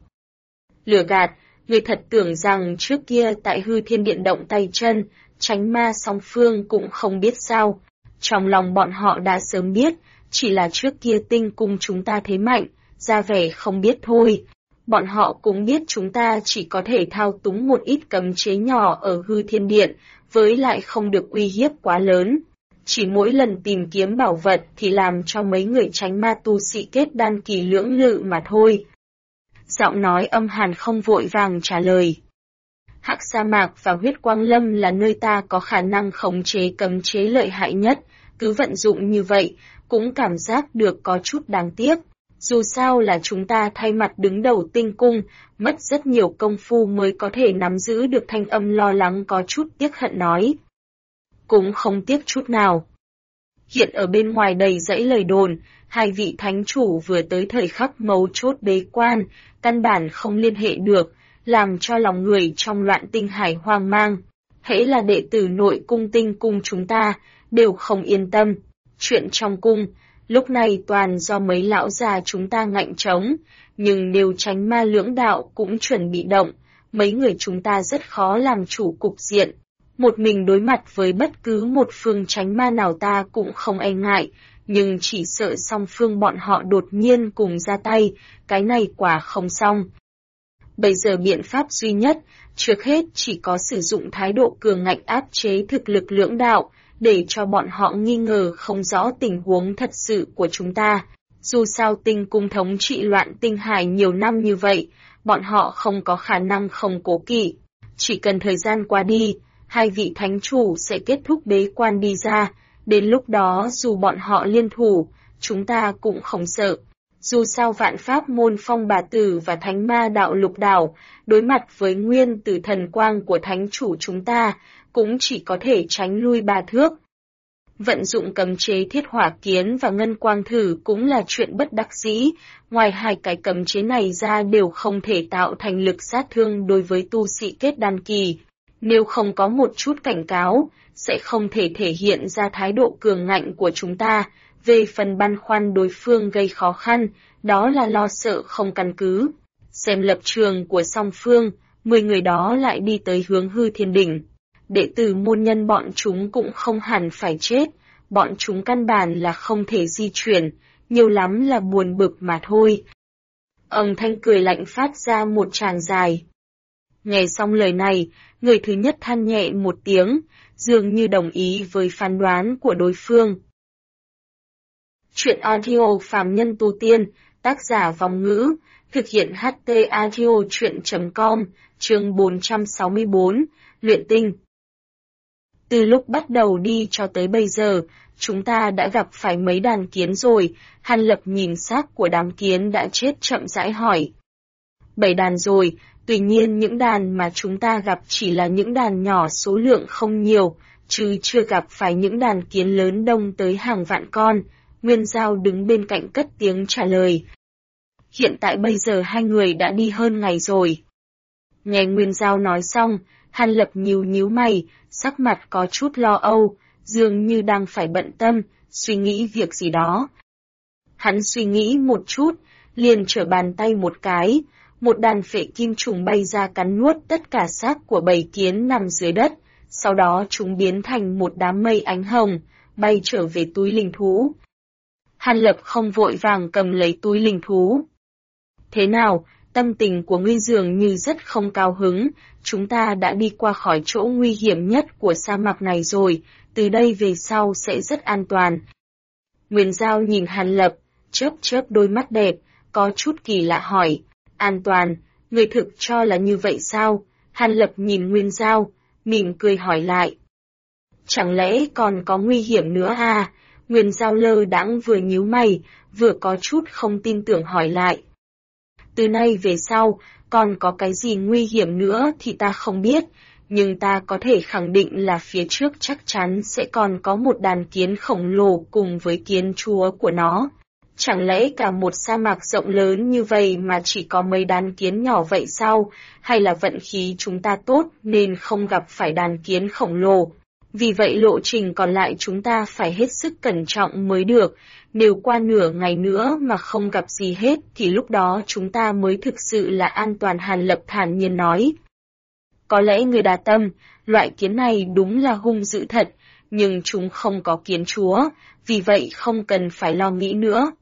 Lừa gạt, người thật tưởng rằng trước kia tại Hư Thiên Điện động tay chân, Chánh Ma song phương cũng không biết sao. Trong lòng bọn họ đã sớm biết, chỉ là trước kia Tinh Cung chúng ta thế mạnh, ra vẻ không biết thôi. Bọn họ cũng biết chúng ta chỉ có thể thao túng một ít cấm chế nhỏ ở Hư Thiên Điện, với lại không được uy hiếp quá lớn. Chỉ mỗi lần tìm kiếm bảo vật thì làm cho mấy người Chánh Ma tu sĩ kết đan kỳ lưỡng lự mà thôi. Giọng nói âm hàn không vội vàng trả lời. Hắc sa mạc và huyết quang lâm là nơi ta có khả năng khống chế cấm chế lợi hại nhất, cứ vận dụng như vậy, cũng cảm giác được có chút đáng tiếc. Dù sao là chúng ta thay mặt đứng đầu Tinh Cung, mất rất nhiều công phu mới có thể nắm giữ được. Thanh âm lo lắng có chút tiếc hận nói. Cũng không tiếc chút nào. Hiện ở bên ngoài đầy dãy lời đồn, hai vị thánh chủ vừa tới thời khắc mấu chốt bế quan, căn bản không liên hệ được, làm cho lòng người trong Loạn Tinh Hải hoang mang. Hễ là đệ tử nội cung Tinh Cung chúng ta, đều không yên tâm. Chuyện trong cung, lúc này toàn do mấy lão già chúng ta ngạnh trống, nhưng nếu Chánh Ma lưỡng đạo cũng chuẩn bị động, mấy người chúng ta rất khó làm chủ cục diện. Một mình đối mặt với bất cứ một phương Chánh Ma nào ta cũng không e ngại, nhưng chỉ sợ song phương bọn họ đột nhiên cùng ra tay, cái này quả không xong. Bây giờ biện pháp duy nhất, trước hết chỉ có sử dụng thái độ cường ngạnh áp chế thực lực lưỡng đạo, để cho bọn họ nghi ngờ không rõ tình huống thật sự của chúng ta. Dù sao Tinh Cung thống trị Loạn Tinh Hải nhiều năm như vậy, bọn họ không có khả năng không cố kỵ. Chỉ cần thời gian qua đi, hai vị thánh chủ sẽ kết thúc bế quan đi ra, đến lúc đó dù bọn họ liên thủ, chúng ta cũng không sợ. Dù sao Vạn Pháp Môn Phong Bà Tử và Thánh Ma Đạo Lục Đảo, đối mặt với nguyên tử thần quang của thánh chủ chúng ta, cũng chỉ có thể tránh lui 3 thước. Vận dụng cấm chế Thiết Hỏa Kiến và Ngân Quang Thử cũng là chuyện bất đắc dĩ, ngoài hai cái cấm chế này ra đều không thể tạo thành lực sát thương đối với tu sĩ kết đan kỳ. Nếu không có một chút cảnh cáo, sẽ không thể thể hiện ra thái độ cường ngạnh của chúng ta. Về phần băn khoăn đối phương gây khó khăn, đó là lo sợ không căn cứ. Xem lập trường của song phương, 10 người đó lại đi tới hướng Hư Thiên Đỉnh. Đệ tử môn nhân bọn chúng cũng không hẳn phải chết, bọn chúng căn bản là không thể di chuyển, nhiều lắm là buồn bực mà thôi. Âm thanh cười lạnh phát ra một tràng dài. Nghe xong lời này, người thứ nhất than nhẹ một tiếng, dường như đồng ý với phán đoán của đối phương. Chuyện audio phàm nhân tu tiên, tác giả Vong Ngữ, thực hiện HT audio chuyện.com, chương 464, luyện tinh. Từ lúc bắt đầu đi cho tới bây giờ, chúng ta đã gặp phải mấy đàn kiến rồi. Hàn Lập nhìn xác của đám kiến đã chết chậm rãi hỏi. 7 đàn rồi, tuy nhiên những đàn mà chúng ta gặp chỉ là những đàn nhỏ số lượng không nhiều, chứ chưa gặp phải những đàn kiến lớn đông tới hàng vạn con. Nguyên Giao đứng bên cạnh cất tiếng trả lời. Hiện tại bây giờ hai người đã đi hơn ngày rồi. Nghe Nguyên Giao nói xong, Hàn Lập nhíu nhíu mày, sắc mặt có chút lo âu, dường như đang phải bận tâm, suy nghĩ việc gì đó. Hắn suy nghĩ một chút, liền trở bàn tay một cái, một đàn phệ kim trùng bay ra cắn nuốt tất cả xác của bầy kiến nằm dưới đất, sau đó chúng biến thành một đám mây ánh hồng, bay trở về túi linh thú. Hàn Lập không vội vàng cầm lấy túi linh thú. Thế nào, tâm tình của ngươi dường như rất không cao hứng, chúng ta đã đi qua khỏi chỗ nguy hiểm nhất của sa mạc này rồi, từ đây về sau sẽ rất an toàn. Nguyên Giao nhìn Hàn Lập, chớp chớp đôi mắt đẹp, có chút kỳ lạ hỏi, an toàn, ngươi thực cho là như vậy sao? Hàn Lập nhìn Nguyên Giao, mỉm cười hỏi lại. Chẳng lẽ còn có nguy hiểm nữa à? Nguyên Giao lơ đãng vừa nhíu mày, vừa có chút không tin tưởng hỏi lại. Từ nay về sau, còn có cái gì nguy hiểm nữa thì ta không biết, nhưng ta có thể khẳng định là phía trước chắc chắn sẽ còn có một đàn kiến khổng lồ cùng với kiến chúa của nó. Chẳng lẽ cả một sa mạc rộng lớn như vậy mà chỉ có mấy đàn kiến nhỏ vậy sao? Hay là vận khí chúng ta tốt nên không gặp phải đàn kiến khổng lồ? Vì vậy lộ trình còn lại chúng ta phải hết sức cẩn trọng mới được, nếu qua nửa ngày nữa mà không gặp gì hết thì lúc đó chúng ta mới thực sự là an toàn. Hàn Lập thản nhiên nói. Có lẽ người đa tâm, loại kiến này đúng là hung dữ thật, nhưng chúng không có kiến chúa, vì vậy không cần phải lo nghĩ nữa.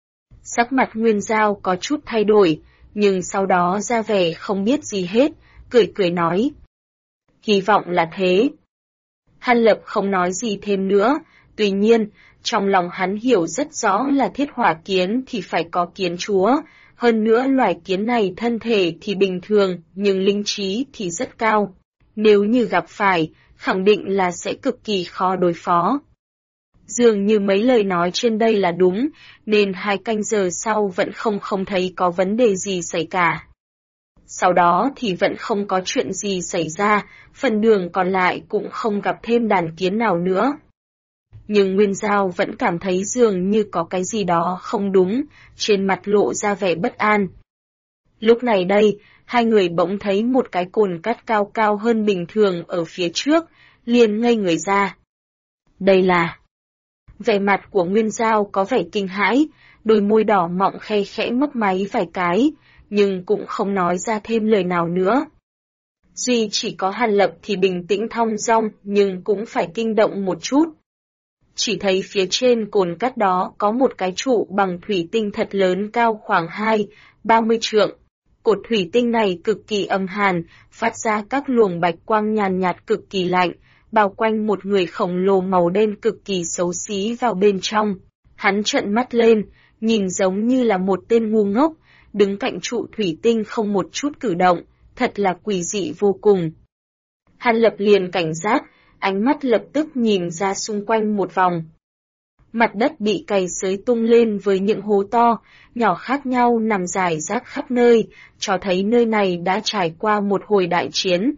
Sắc mặt Nguyên Giao có chút thay đổi, nhưng sau đó ra vẻ không biết gì hết, cười cười nói. Hy vọng là thế. Hàn Lập không nói gì thêm nữa, tuy nhiên, trong lòng hắn hiểu rất rõ là thiết hỏa kiến thì phải có kiến chúa, hơn nữa loài kiến này thân thể thì bình thường, nhưng linh trí thì rất cao. Nếu như gặp phải, khẳng định là sẽ cực kỳ khó đối phó. Dường như mấy lời nói trên đây là đúng, nên 2 canh giờ sau vẫn không thấy có vấn đề gì xảy cả. Sau đó thì vẫn không có chuyện gì xảy ra, phần đường còn lại cũng không gặp thêm đàn kiến nào nữa. Nhưng Nguyên Giao vẫn cảm thấy dường như có cái gì đó không đúng, trên mặt lộ ra vẻ bất an. Lúc này đây, hai người bỗng thấy một cái cồn cát cao cao hơn bình thường ở phía trước, liền ngây người ra. Đây là... Vẻ mặt của Nguyên Giao có vẻ kinh hãi, đôi môi đỏ mọng khe khẽ mấp máy vài cái, nhưng cũng không nói ra thêm lời nào nữa. Duy chỉ có Hàn Lập thì bình tĩnh thong dong nhưng cũng phải kinh động một chút. Chỉ thấy phía trên cồn cát đó có một cái trụ bằng thủy tinh thật lớn cao khoảng 20-30 trượng. Cột thủy tinh này cực kỳ âm hàn, phát ra các luồng bạch quang nhàn nhạt cực kỳ lạnh, bao quanh một người khổng lồ màu đen cực kỳ xấu xí vào bên trong. Hắn trợn mắt lên, nhìn giống như là một tên ngu ngốc, đứng cạnh trụ thủy tinh không một chút cử động, thật là quỷ dị vô cùng. Hàn Lập liền cảnh giác, ánh mắt lập tức nhìn ra xung quanh một vòng. Mặt đất bị cày xới tung lên với những hố to, nhỏ khác nhau nằm rải rác khắp nơi, cho thấy nơi này đã trải qua một hồi đại chiến.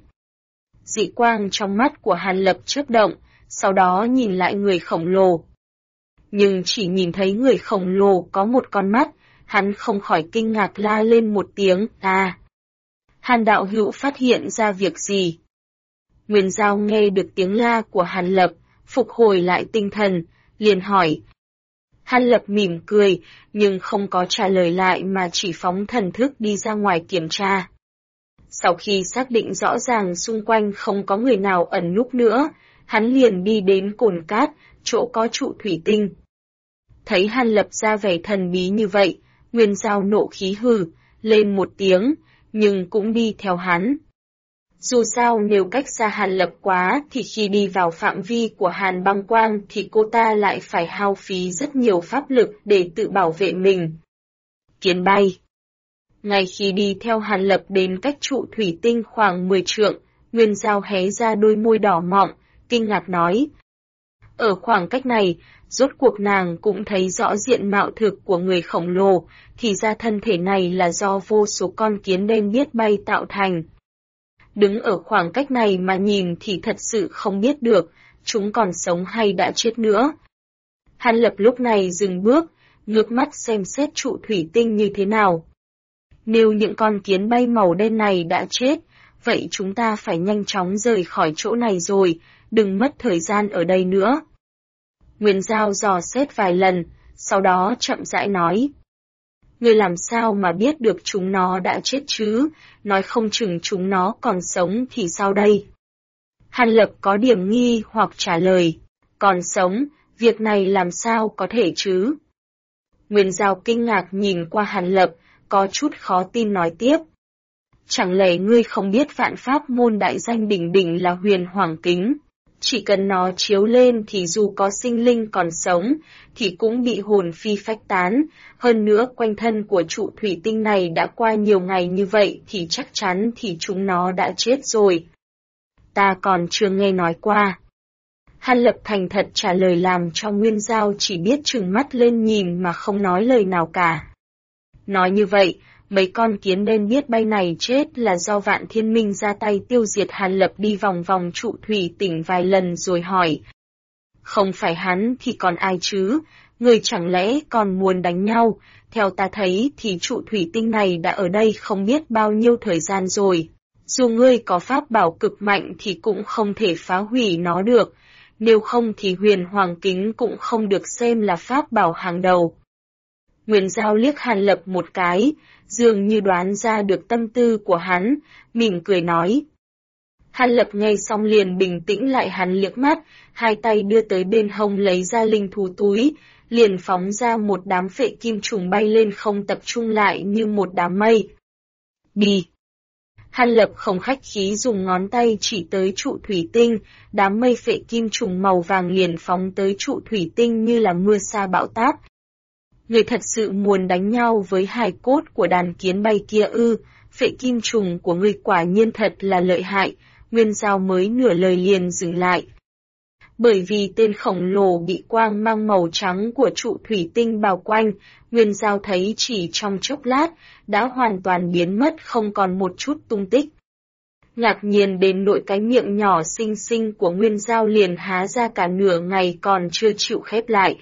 Dị quang trong mắt của Hàn Lập chớp động, sau đó nhìn lại người khổng lồ. Nhưng chỉ nhìn thấy người khổng lồ có một con mắt, hắn không khỏi kinh ngạc la lên một tiếng, à! Hàn đạo hữu phát hiện ra việc gì? Nguyên Giao nghe được tiếng la của Hàn Lập, phục hồi lại tinh thần, liền hỏi. Hàn Lập mỉm cười, nhưng không có trả lời lại mà chỉ phóng thần thức đi ra ngoài kiểm tra. Sau khi xác định rõ ràng xung quanh không có người nào ẩn núp nữa, hắn liền đi đến cồn cát, chỗ có trụ thủy tinh. Thấy Hàn Lập ra vẻ thần bí như vậy, Nguyên Giao nộ khí hừ, lên một tiếng, nhưng cũng đi theo hắn. Dù sao nếu cách xa Hàn Lập quá thì khi đi vào phạm vi của Hàn Băng Quang thì cô ta lại phải hao phí rất nhiều pháp lực để tự bảo vệ mình. Kiến bay. Ngay khi đi theo Hàn Lập đến cách trụ thủy tinh khoảng 10 trượng, Nguyên Giao hé ra đôi môi đỏ mọng, kinh ngạc nói. Ở khoảng cách này, rốt cuộc nàng cũng thấy rõ diện mạo thực của người khổng lồ, thì ra thân thể này là do vô số con kiến đen biết bay tạo thành. Đứng ở khoảng cách này mà nhìn thì thật sự không biết được, chúng còn sống hay đã chết nữa. Hàn Lập lúc này dừng bước, ngước mắt xem xét trụ thủy tinh như thế nào. Nếu những con kiến bay màu đen này đã chết, vậy chúng ta phải nhanh chóng rời khỏi chỗ này rồi, đừng mất thời gian ở đây nữa. Nguyên Giao dò xét vài lần, sau đó chậm rãi nói. Ngươi làm sao mà biết được chúng nó đã chết chứ, nói không chừng chúng nó còn sống thì sao đây? Hàn Lập có điểm nghi hoặc trả lời, còn sống, việc này làm sao có thể chứ? Nguyên Giao kinh ngạc nhìn qua Hàn Lập, có chút khó tin nói tiếp. Chẳng lẽ ngươi không biết vạn pháp môn đại danh đỉnh đỉnh là huyền hoàng kính? Chỉ cần nó chiếu lên thì dù có sinh linh còn sống, thì cũng bị hồn phi phách tán, hơn nữa quanh thân của trụ thủy tinh này đã qua nhiều ngày như vậy thì chắc chắn thì chúng nó đã chết rồi. Ta còn chưa nghe nói qua. Hàn Lập thành thật trả lời làm cho Nguyên Giao chỉ biết trừng mắt lên nhìn mà không nói lời nào cả. Nói như vậy, mấy con kiến đen biết bay này chết là do Vạn Thiên Minh ra tay tiêu diệt. Hàn Lập đi vòng vòng trụ thủy tinh vài lần rồi hỏi. Không phải hắn thì còn ai chứ, người chẳng lẽ còn muốn đánh nhau, theo ta thấy thì trụ thủy tinh này đã ở đây không biết bao nhiêu thời gian rồi. Dù ngươi có pháp bảo cực mạnh thì cũng không thể phá hủy nó được, nếu không thì huyền hoàng kính cũng không được xem là pháp bảo hàng đầu. Nguyên Giao liếc Hàn Lập một cái, dường như đoán ra được tâm tư của hắn, mỉm cười nói. Hàn Lập nghe xong liền bình tĩnh lại hắn liếc mắt, hai tay đưa tới bên hông lấy ra linh thú túi, liền phóng ra một đám phệ kim trùng bay lên không tập trung lại như một đám mây. Đi! Hàn Lập không khách khí dùng ngón tay chỉ tới trụ thủy tinh, đám mây phệ kim trùng màu vàng liền phóng tới trụ thủy tinh như là mưa sa bão táp. Người thật sự muốn đánh nhau với hài cốt của đàn kiến bay kia ư, phệ kim trùng của người quả nhiên thật là lợi hại, Nguyên Giao mới nửa lời liền dừng lại. Bởi vì tên khổng lồ bị quang mang màu trắng của trụ thủy tinh bao quanh, Nguyên Giao thấy chỉ trong chốc lát, đã hoàn toàn biến mất không còn một chút tung tích. Ngạc nhiên đến nỗi cái miệng nhỏ xinh xinh của Nguyên Giao liền há ra cả nửa ngày còn chưa chịu khép lại.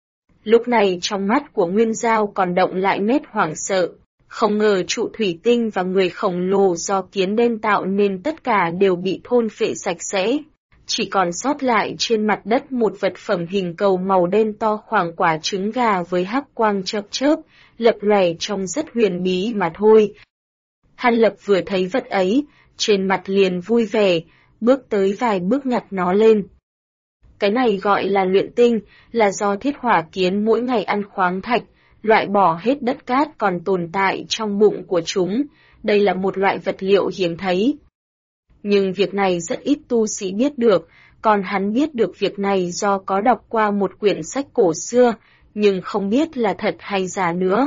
Lúc này trong mắt của Nguyên Giao còn động lại nét hoảng sợ, không ngờ trụ thủy tinh và người khổng lồ do kiến đen tạo nên tất cả đều bị thôn phệ sạch sẽ. Chỉ còn sót lại trên mặt đất một vật phẩm hình cầu màu đen to khoảng quả trứng gà với hắc quang chớp chớp, lập lòe trông rất huyền bí mà thôi. Hàn Lập vừa thấy vật ấy, trên mặt liền vui vẻ, bước tới vài bước nhặt nó lên. Cái này gọi là luyện tinh, là do thiết hỏa kiến mỗi ngày ăn khoáng thạch, loại bỏ hết đất cát còn tồn tại trong bụng của chúng, đây là một loại vật liệu hiếm thấy. Nhưng việc này rất ít tu sĩ biết được, còn hắn biết được việc này do có đọc qua một quyển sách cổ xưa, nhưng không biết là thật hay giả nữa.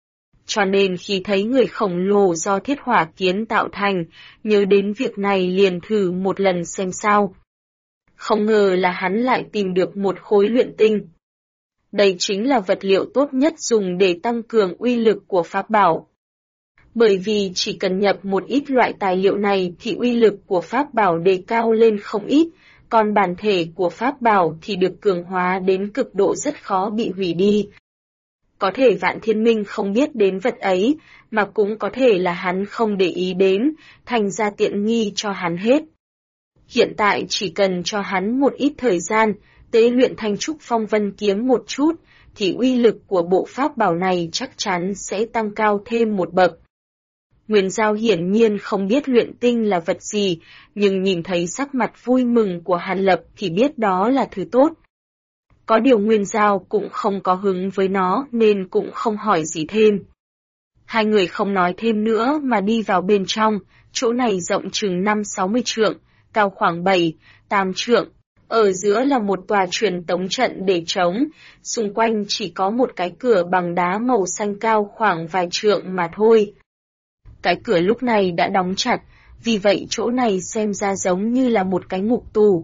Cho nên khi thấy người khổng lồ do thiết hỏa kiến tạo thành, nhớ đến việc này liền thử một lần xem sao. Không ngờ là hắn lại tìm được một khối luyện tinh. Đây chính là vật liệu tốt nhất dùng để tăng cường uy lực của pháp bảo. Bởi vì chỉ cần nhập một ít loại tài liệu này thì uy lực của pháp bảo đề cao lên không ít, còn bản thể của pháp bảo thì được cường hóa đến cực độ rất khó bị hủy đi. Có thể Vạn Thiên Minh không biết đến vật ấy, mà cũng có thể là hắn không để ý đến, thành ra tiện nghi cho hắn hết. Hiện tại chỉ cần cho hắn một ít thời gian, tế luyện thành trúc phong vân kiếm một chút, thì uy lực của bộ pháp bảo này chắc chắn sẽ tăng cao thêm một bậc. Nguyên Giao hiển nhiên không biết luyện tinh là vật gì, nhưng nhìn thấy sắc mặt vui mừng của Hàn Lập thì biết đó là thứ tốt. Có điều Nguyên Giao cũng không có hứng với nó nên cũng không hỏi gì thêm. Hai người không nói thêm nữa mà đi vào bên trong, chỗ này rộng chừng 5-60 trượng, cao khoảng 7-8 trượng. Ở giữa là một tòa truyền tống trận để trống, xung quanh chỉ có một cái cửa bằng đá màu xanh cao khoảng vài trượng mà thôi. Cái cửa lúc này đã đóng chặt, vì vậy chỗ này xem ra giống như là một cái ngục tù.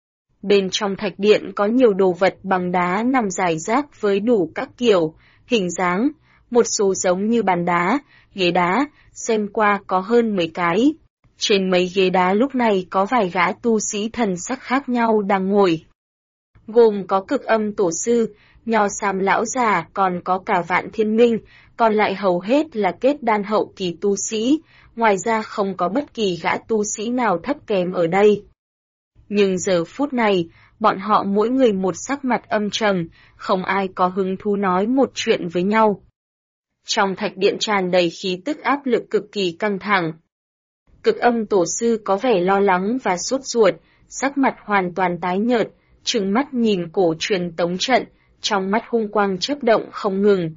Bên trong thạch điện có nhiều đồ vật bằng đá nằm rải rác với đủ các kiểu, hình dáng, một số giống như bàn đá, ghế đá, xem qua có hơn 10 cái. Trên mấy ghế đá lúc này có vài gã tu sĩ thần sắc khác nhau đang ngồi. Gồm có Cực Âm tổ sư, Nho Sam lão già, còn có cả Vạn Thiên Minh, còn lại hầu hết là kết đan hậu kỳ tu sĩ, ngoài ra không có bất kỳ gã tu sĩ nào thấp kém ở đây. Nhưng giờ phút này, bọn họ mỗi người một sắc mặt âm trầm, không ai có hứng thú nói một chuyện với nhau. Trong thạch điện tràn đầy khí tức áp lực cực kỳ căng thẳng. Cực Âm tổ sư có vẻ lo lắng và sốt ruột, sắc mặt hoàn toàn tái nhợt, trừng mắt nhìn cổ truyền tống trận, trong mắt hung quang chớp động không ngừng.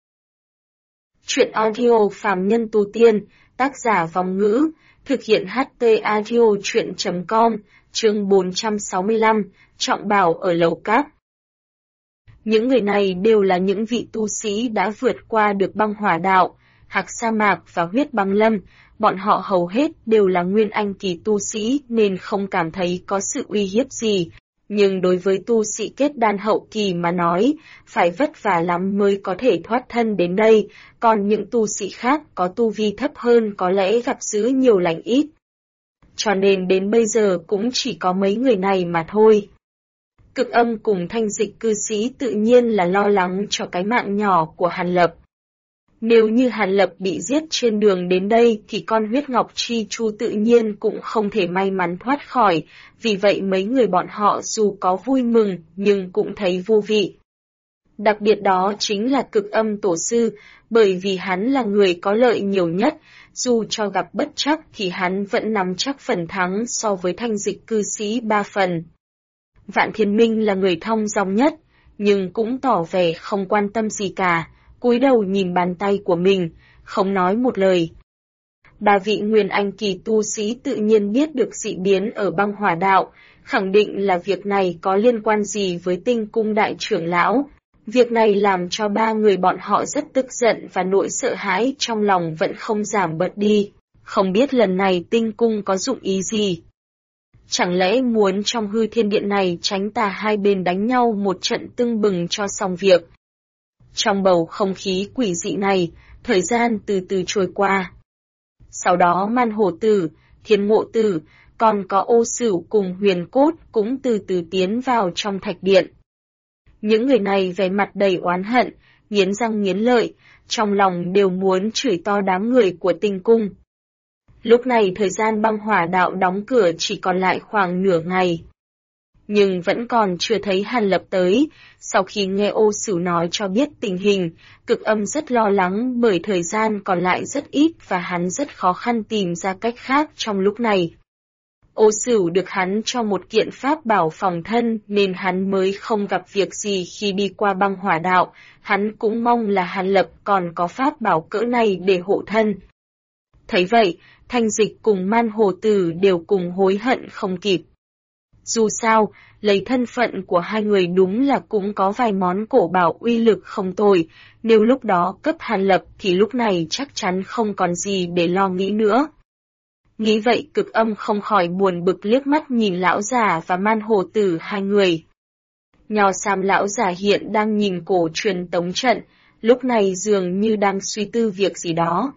Chuyện audio phàm nhân tu tiên, tác giả Vong Ngữ, thực hiện HT audio chuyện.com, chương 465, trọng bảo ở lầu cát. Những người này đều là những vị tu sĩ đã vượt qua được băng hỏa đạo, hạc sa mạc và huyết băng lâm, bọn họ hầu hết đều là nguyên anh kỳ tu sĩ nên không cảm thấy có sự uy hiếp gì. Nhưng đối với tu sĩ kết đan hậu kỳ mà nói, phải vất vả lắm mới có thể thoát thân đến đây, còn những tu sĩ khác có tu vi thấp hơn có lẽ gặp dữ nhiều lành ít. Cho nên đến bây giờ cũng chỉ có mấy người này mà thôi. Cực Âm cùng Thanh Dịch cư sĩ tự nhiên là lo lắng cho cái mạng nhỏ của Hàn Lập. Nếu như Hàn Lập bị giết trên đường đến đây thì con huyết ngọc chi chu tự nhiên cũng không thể may mắn thoát khỏi, vì vậy mấy người bọn họ dù có vui mừng nhưng cũng thấy vô vị. Đặc biệt đó chính là Cực Âm tổ sư, bởi vì hắn là người có lợi nhiều nhất, dù cho gặp bất trắc thì hắn vẫn nắm chắc phần thắng so với Thanh Dịch cư sĩ 3 phần. Vạn Thiên Minh là người thong dong nhất, nhưng cũng tỏ vẻ không quan tâm gì cả, cúi đầu nhìn bàn tay của mình, không nói một lời. Ba vị Nguyên Anh kỳ tu sĩ tự nhiên biết được dị biến ở băng hỏa đạo, khẳng định là việc này có liên quan gì với Tinh Cung đại trưởng lão. Việc này làm cho ba người bọn họ rất tức giận và nỗi sợ hãi trong lòng vẫn không giảm bớt đi. Không biết lần này Tinh Cung có dụng ý gì? Chẳng lẽ muốn trong hư thiên điện này tránh tà hai bên đánh nhau một trận tưng bừng cho xong việc? Trong bầu không khí quỷ dị này, thời gian từ từ trôi qua. Sau đó Man Hổ Tử, Thiên Ngộ Tử, còn có Ô Sửu cùng Huyền Cốt cũng từ từ tiến vào trong thạch điện. Những người này vẻ mặt đầy oán hận, nghiến răng nghiến lợi, trong lòng đều muốn chửi to đám người của Tinh Cung. Lúc này thời gian băng hỏa đạo đóng cửa chỉ còn lại khoảng nửa ngày. Nhưng vẫn còn chưa thấy Hàn Lập tới, sau khi nghe Ô Sửu nói cho biết tình hình, Cực Âm rất lo lắng bởi thời gian còn lại rất ít và hắn rất khó khăn tìm ra cách khác trong lúc này. Ô Sửu được hắn cho một kiện pháp bảo phòng thân nên hắn mới không gặp việc gì khi đi qua băng hỏa đạo, hắn cũng mong là Hàn Lập còn có pháp bảo cỡ này để hộ thân. Thấy vậy, Thanh Dịch cùng Man Hồ Tử đều cùng hối hận không kịp. Dù sao, lấy thân phận của hai người đúng là cũng có vài món cổ bảo uy lực không tồi, nếu lúc đó cấp Hàn Lập thì lúc này chắc chắn không còn gì để lo nghĩ nữa. Nghĩ vậy Cực Âm không khỏi buồn bực liếc mắt nhìn lão già và Man Hồ Tử hai người. Nho xám lão già hiện đang nhìn cổ truyền tống trận, lúc này dường như đang suy tư việc gì đó.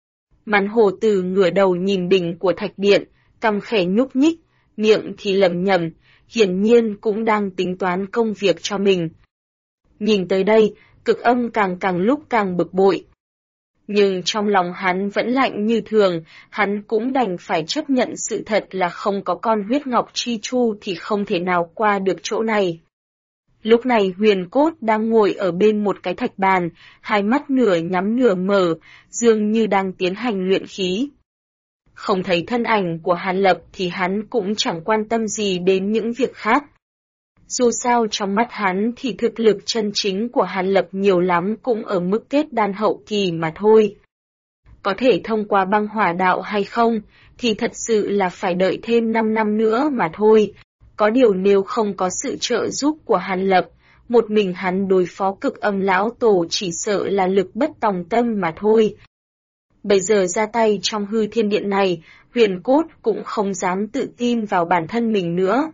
Man Hồ Tử ngửa đầu nhìn đỉnh của thạch điện, cằm khẽ nhúc nhích, miệng thì lẩm nhẩm, hiển nhiên cũng đang tính toán công việc cho mình. Nhìn tới đây, Cực Âm càng lúc càng bực bội. Nhưng trong lòng hắn vẫn lạnh như thường, hắn cũng đành phải chấp nhận sự thật là không có con huyết ngọc chi chu thì không thể nào qua được chỗ này. Lúc này Huyền Cốt đang ngồi ở bên một cái thạch bàn, hai mắt nửa nhắm nửa mở, dường như đang tiến hành luyện khí. Không thấy thân ảnh của Hàn Lập thì hắn cũng chẳng quan tâm gì đến những việc khác. Dù sao trong mắt hắn thì thực lực chân chính của Hàn Lập nhiều lắm cũng ở mức kết đan hậu kỳ mà thôi. Có thể thông qua băng hỏa đạo hay không thì thật sự là phải đợi thêm 5 năm nữa mà thôi. Có điều nếu không có sự trợ giúp của Hàn Lập, một mình hắn đối phó Cực Âm lão tổ chỉ sợ là lực bất tòng tâm mà thôi. Bây giờ ra tay trong hư thiên điện này, Huyền Cốt cũng không dám tự tin vào bản thân mình nữa.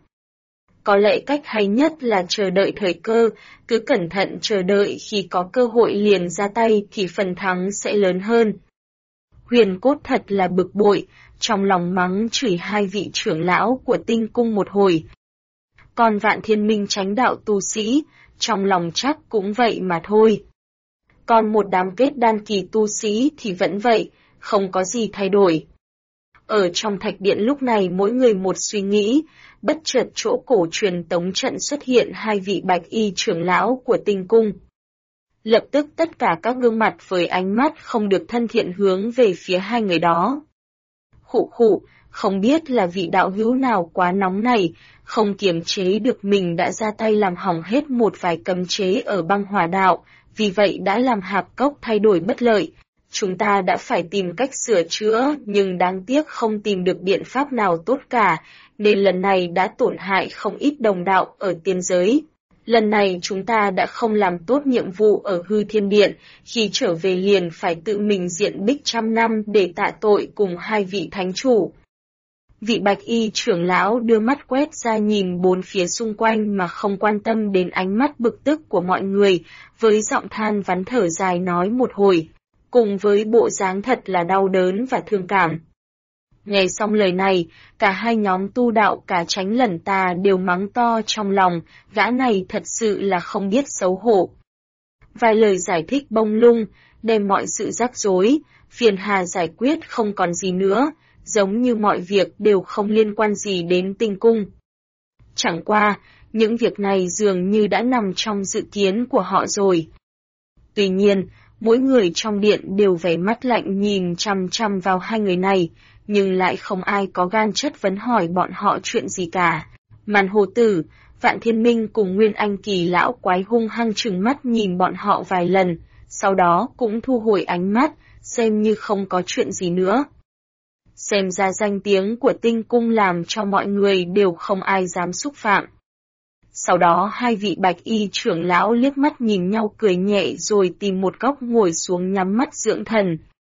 Có lẽ cách hay nhất là chờ đợi thời cơ, cứ cẩn thận chờ đợi khi có cơ hội liền ra tay thì phần thắng sẽ lớn hơn. Huyền Cốt thật là bực bội, trong lòng mắng chửi hai vị trưởng lão của Tinh Cung một hồi. Còn Vạn Thiên Minh chánh đạo tu sĩ, trong lòng chắc cũng vậy mà thôi. Còn một đám kết đan kỳ tu sĩ thì vẫn vậy, không có gì thay đổi. Ở trong thạch điện lúc này mỗi người một suy nghĩ, bất chợt chỗ cổ truyền tống trận xuất hiện hai vị bạch y trưởng lão của Tinh Cung. Lập tức tất cả các gương mặt với ánh mắt không được thân thiện hướng về phía hai người đó. Khụ khụ, không biết là vị đạo hữu nào quá nóng này, không kiềm chế được mình đã ra tay làm hỏng hết một vài cấm chế ở băng hỏa đạo, vì vậy đã làm hạp cốc thay đổi bất lợi. Chúng ta đã phải tìm cách sửa chữa nhưng đáng tiếc không tìm được biện pháp nào tốt cả, nên lần này đã tổn hại không ít đồng đạo ở tiên giới. Lần này chúng ta đã không làm tốt nhiệm vụ ở hư thiên điện, khi trở về liền phải tự mình diện bích 100 năm để tạ tội cùng hai vị thánh chủ. Vị bạch y trưởng lão đưa mắt quét ra nhìn bốn phía xung quanh mà không quan tâm đến ánh mắt bực tức của mọi người, với giọng than vắn thở dài nói một hồi, cùng với bộ dáng thật là đau đớn và thương cảm. Nghe xong lời này, cả hai nhóm tu đạo cả Chánh Lẩn Tà đều mắng to trong lòng, gã này thật sự là không biết xấu hổ. Vài lời giải thích bông lung, đem mọi sự rắc rối, phiền hà giải quyết không còn gì nữa, giống như mọi việc đều không liên quan gì đến tinh cung. Chẳng qua, những việc này dường như đã nằm trong dự kiến của họ rồi. Tuy nhiên, mỗi người trong điện đều vẻ mắt lạnh nhìn chằm chằm vào hai người này, nhưng lại không ai có gan chất vấn hỏi bọn họ chuyện gì cả. Màn Hồ Tử, Vạn Thiên Minh cùng Nguyên Anh Kỳ lão quái hung hăng trừng mắt nhìn bọn họ vài lần, sau đó cũng thu hồi ánh mắt, xem như không có chuyện gì nữa. Xem ra danh tiếng của tinh cung làm cho mọi người đều không ai dám xúc phạm. Sau đó hai vị bạch y trưởng lão liếc mắt nhìn nhau cười nhẹ rồi tìm một góc ngồi xuống nhắm mắt dưỡng thần.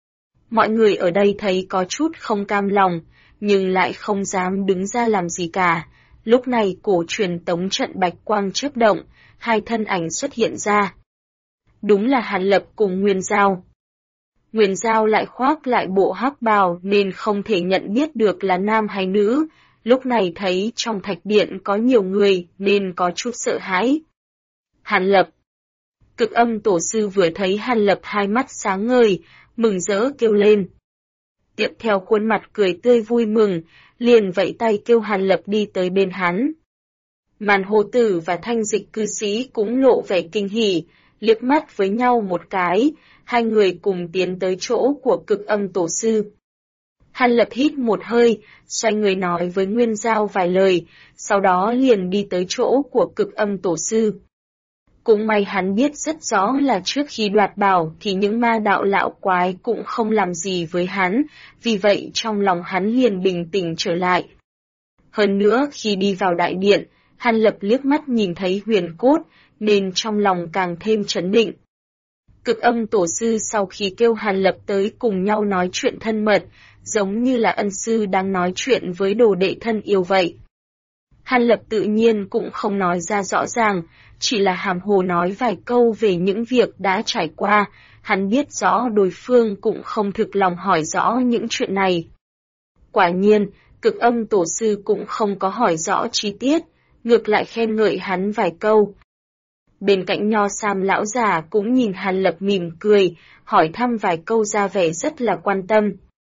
Mọi người ở đây thấy có chút không cam lòng, nhưng lại không dám đứng ra làm gì cả. Lúc này cổ truyền tống trận bạch quang chớp động, hai thân ảnh xuất hiện ra. Đúng là Hàn Lập cùng Nguyên Giao. Nguyên Giao lại khoác lại bộ hắc bào nên không thể nhận biết được là nam hay nữ, lúc này thấy trong thạch điện có nhiều người nên có chút sợ hãi. Hàn Lập. Cực Âm tổ sư vừa thấy Hàn Lập hai mắt sáng ngời, mừng rỡ kêu lên. Tiếp theo khuôn mặt cười tươi vui mừng, liền vẫy tay kêu Hàn Lập đi tới bên hắn. Màn Hồ Tử và Thanh Dịch cư sĩ cũng lộ vẻ kinh hỉ, liếc mắt với nhau một cái, hai người cùng tiến tới chỗ của Cực Âm tổ sư. Hàn Lập hít một hơi, xoay người nói với Nguyên Giao vài lời, sau đó liền đi tới chỗ của Cực Âm tổ sư. Cũng may hắn biết rất rõ là trước khi đoạt bảo thì những ma đạo lão quái cũng không làm gì với hắn, vì vậy trong lòng hắn liền bình tĩnh trở lại. Hơn nữa khi đi vào đại điện, Hàn Lập liếc mắt nhìn thấy huyền cốt, nên trong lòng càng thêm trấn định. Cực Âm tổ sư sau khi kêu Hàn Lập tới cùng nhau nói chuyện thân mật, giống như là ân sư đang nói chuyện với đồ đệ thân yêu vậy. Hàn Lập tự nhiên cũng không nói ra rõ ràng, chỉ là hàm hồ nói vài câu về những việc đã trải qua, hắn biết rõ đối phương cũng không thực lòng hỏi rõ những chuyện này. Quả nhiên, Cực Âm tổ sư cũng không có hỏi rõ chi tiết, ngược lại khen ngợi hắn vài câu. Bên cạnh Nho Sam lão già cũng nhìn Hàn Lập mỉm cười, hỏi thăm vài câu ra vẻ rất là quan tâm.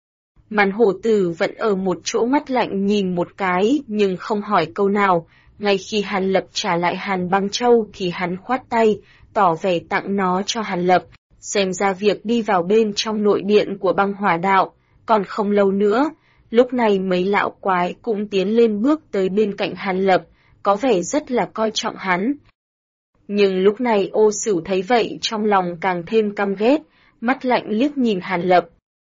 Màn Hổ Tử vẫn ở một chỗ mắt lạnh nhìn một cái nhưng không hỏi câu nào, ngay khi Hàn Lập trả lại Hàn Băng Châu thì hắn khoát tay, tỏ vẻ tặng nó cho Hàn Lập, xem ra việc đi vào bên trong nội điện của Băng Hỏa Đạo, còn không lâu nữa. Lúc này mấy lão quái cũng tiến lên bước tới bên cạnh Hàn Lập, có vẻ rất là coi trọng hắn. Nhưng lúc này Ô Sửu thấy vậy trong lòng càng thêm căm ghét, mắt lạnh liếc nhìn Hàn Lập.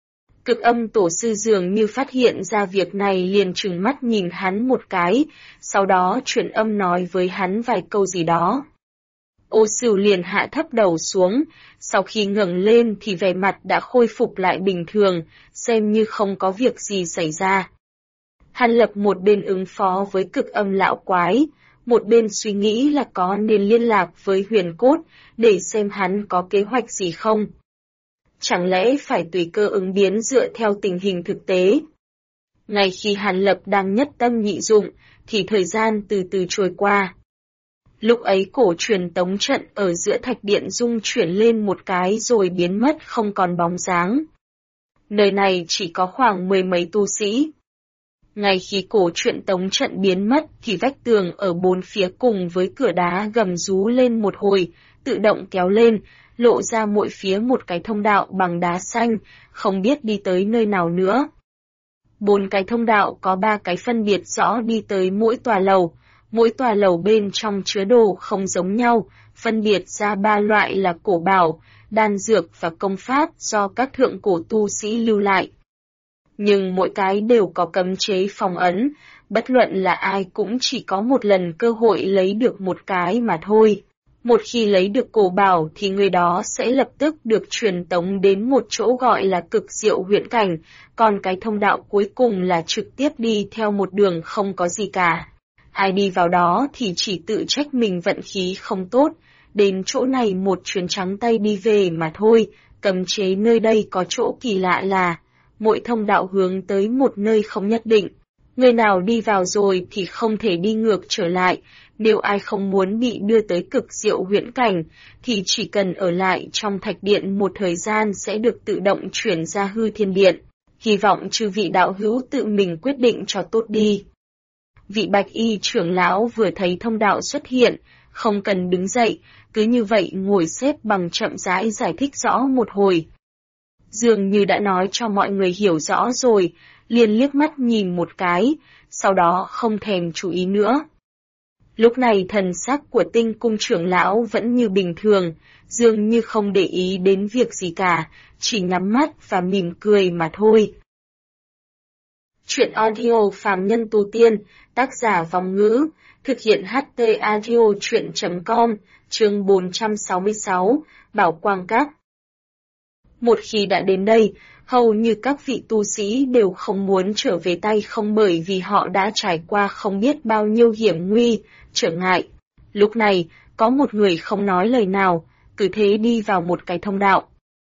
Cực Âm tổ sư dường như phát hiện ra việc này liền trừng mắt nhìn hắn một cái, sau đó chuyển âm nói với hắn vài câu gì đó. Ô Sửu liền hạ thấp đầu xuống, sau khi ngẩng lên thì vẻ mặt đã khôi phục lại bình thường, xem như không có việc gì xảy ra. Hàn Lập một bên ứng phó với Cực Âm lão quái, một bên suy nghĩ là có nên liên lạc với Huyền Cốt, để xem hắn có kế hoạch gì không. Chẳng lẽ phải tùy cơ ứng biến dựa theo tình hình thực tế? Ngay khi Hàn Lập đang nhất tâm nhị dụng, thì thời gian từ từ trôi qua. Lúc ấy cổ truyền tống trận ở giữa thạch điện rung chuyển lên một cái rồi biến mất không còn bóng dáng. Nơi này chỉ có khoảng 10 mấy tu sĩ. Ngay khi cổ truyện tống trận biến mất thì vách tường ở bốn phía cùng với cửa đá gầm rú lên một hồi, tự động kéo lên, lộ ra mỗi phía một cái thông đạo bằng đá xanh, không biết đi tới nơi nào nữa. 4 cái thông đạo có 3 cái phân biệt rõ đi tới mỗi tòa lầu bên trong chứa đồ không giống nhau, phân biệt ra 3 loại là cổ bảo, đan dược và công pháp do các thượng cổ tu sĩ lưu lại. Nhưng mỗi cái đều có cấm chế phong ấn, bất luận là ai cũng chỉ có một lần cơ hội lấy được một cái mà thôi. Một khi lấy được cổ bảo thì người đó sẽ lập tức được truyền tống đến một chỗ gọi là cực diệu huyễn cảnh, còn cái thông đạo cuối cùng là trực tiếp đi theo một đường không có gì cả. Ai đi vào đó thì chỉ tự trách mình vận khí không tốt, đến chỗ này một chuyến trắng tay đi về mà thôi. Cấm chế nơi đây có chỗ kỳ lạ là mỗi thông đạo hướng tới một nơi không nhất định. Người nào đi vào rồi thì không thể đi ngược trở lại, Nếu ai không muốn bị đưa tới cực diệu huyễn cảnh, thì chỉ cần ở lại trong thạch điện một thời gian sẽ được tự động chuyển ra hư thiên điện. Hy vọng chư vị đạo hữu tự mình quyết định cho tốt đi. Vị bạch y trưởng lão vừa thấy thông đạo xuất hiện, không cần đứng dậy, cứ như vậy ngồi xếp bằng chậm rãi giải thích rõ một hồi. Dường như đã nói cho mọi người hiểu rõ rồi, liền liếc mắt nhìn một cái, sau đó không thèm chú ý nữa. Lúc này thần sắc của Tinh cung trưởng lão vẫn như bình thường, dường như không để ý đến việc gì cả, chỉ nhắm mắt và mỉm cười mà thôi. Chuyện audio phàm nhân tu tiên, tác giả Vong Ngữ, thực hiện HT Audio Chuyện.com, chương 466, Bảo Quang Các. Một khi đã đến đây, hầu như các vị tu sĩ đều không muốn trở về tay không, bởi vì họ đã trải qua không biết bao nhiêu hiểm nguy, trở ngại. Lúc này, có một người không nói lời nào, cứ thế đi vào một cái thông đạo.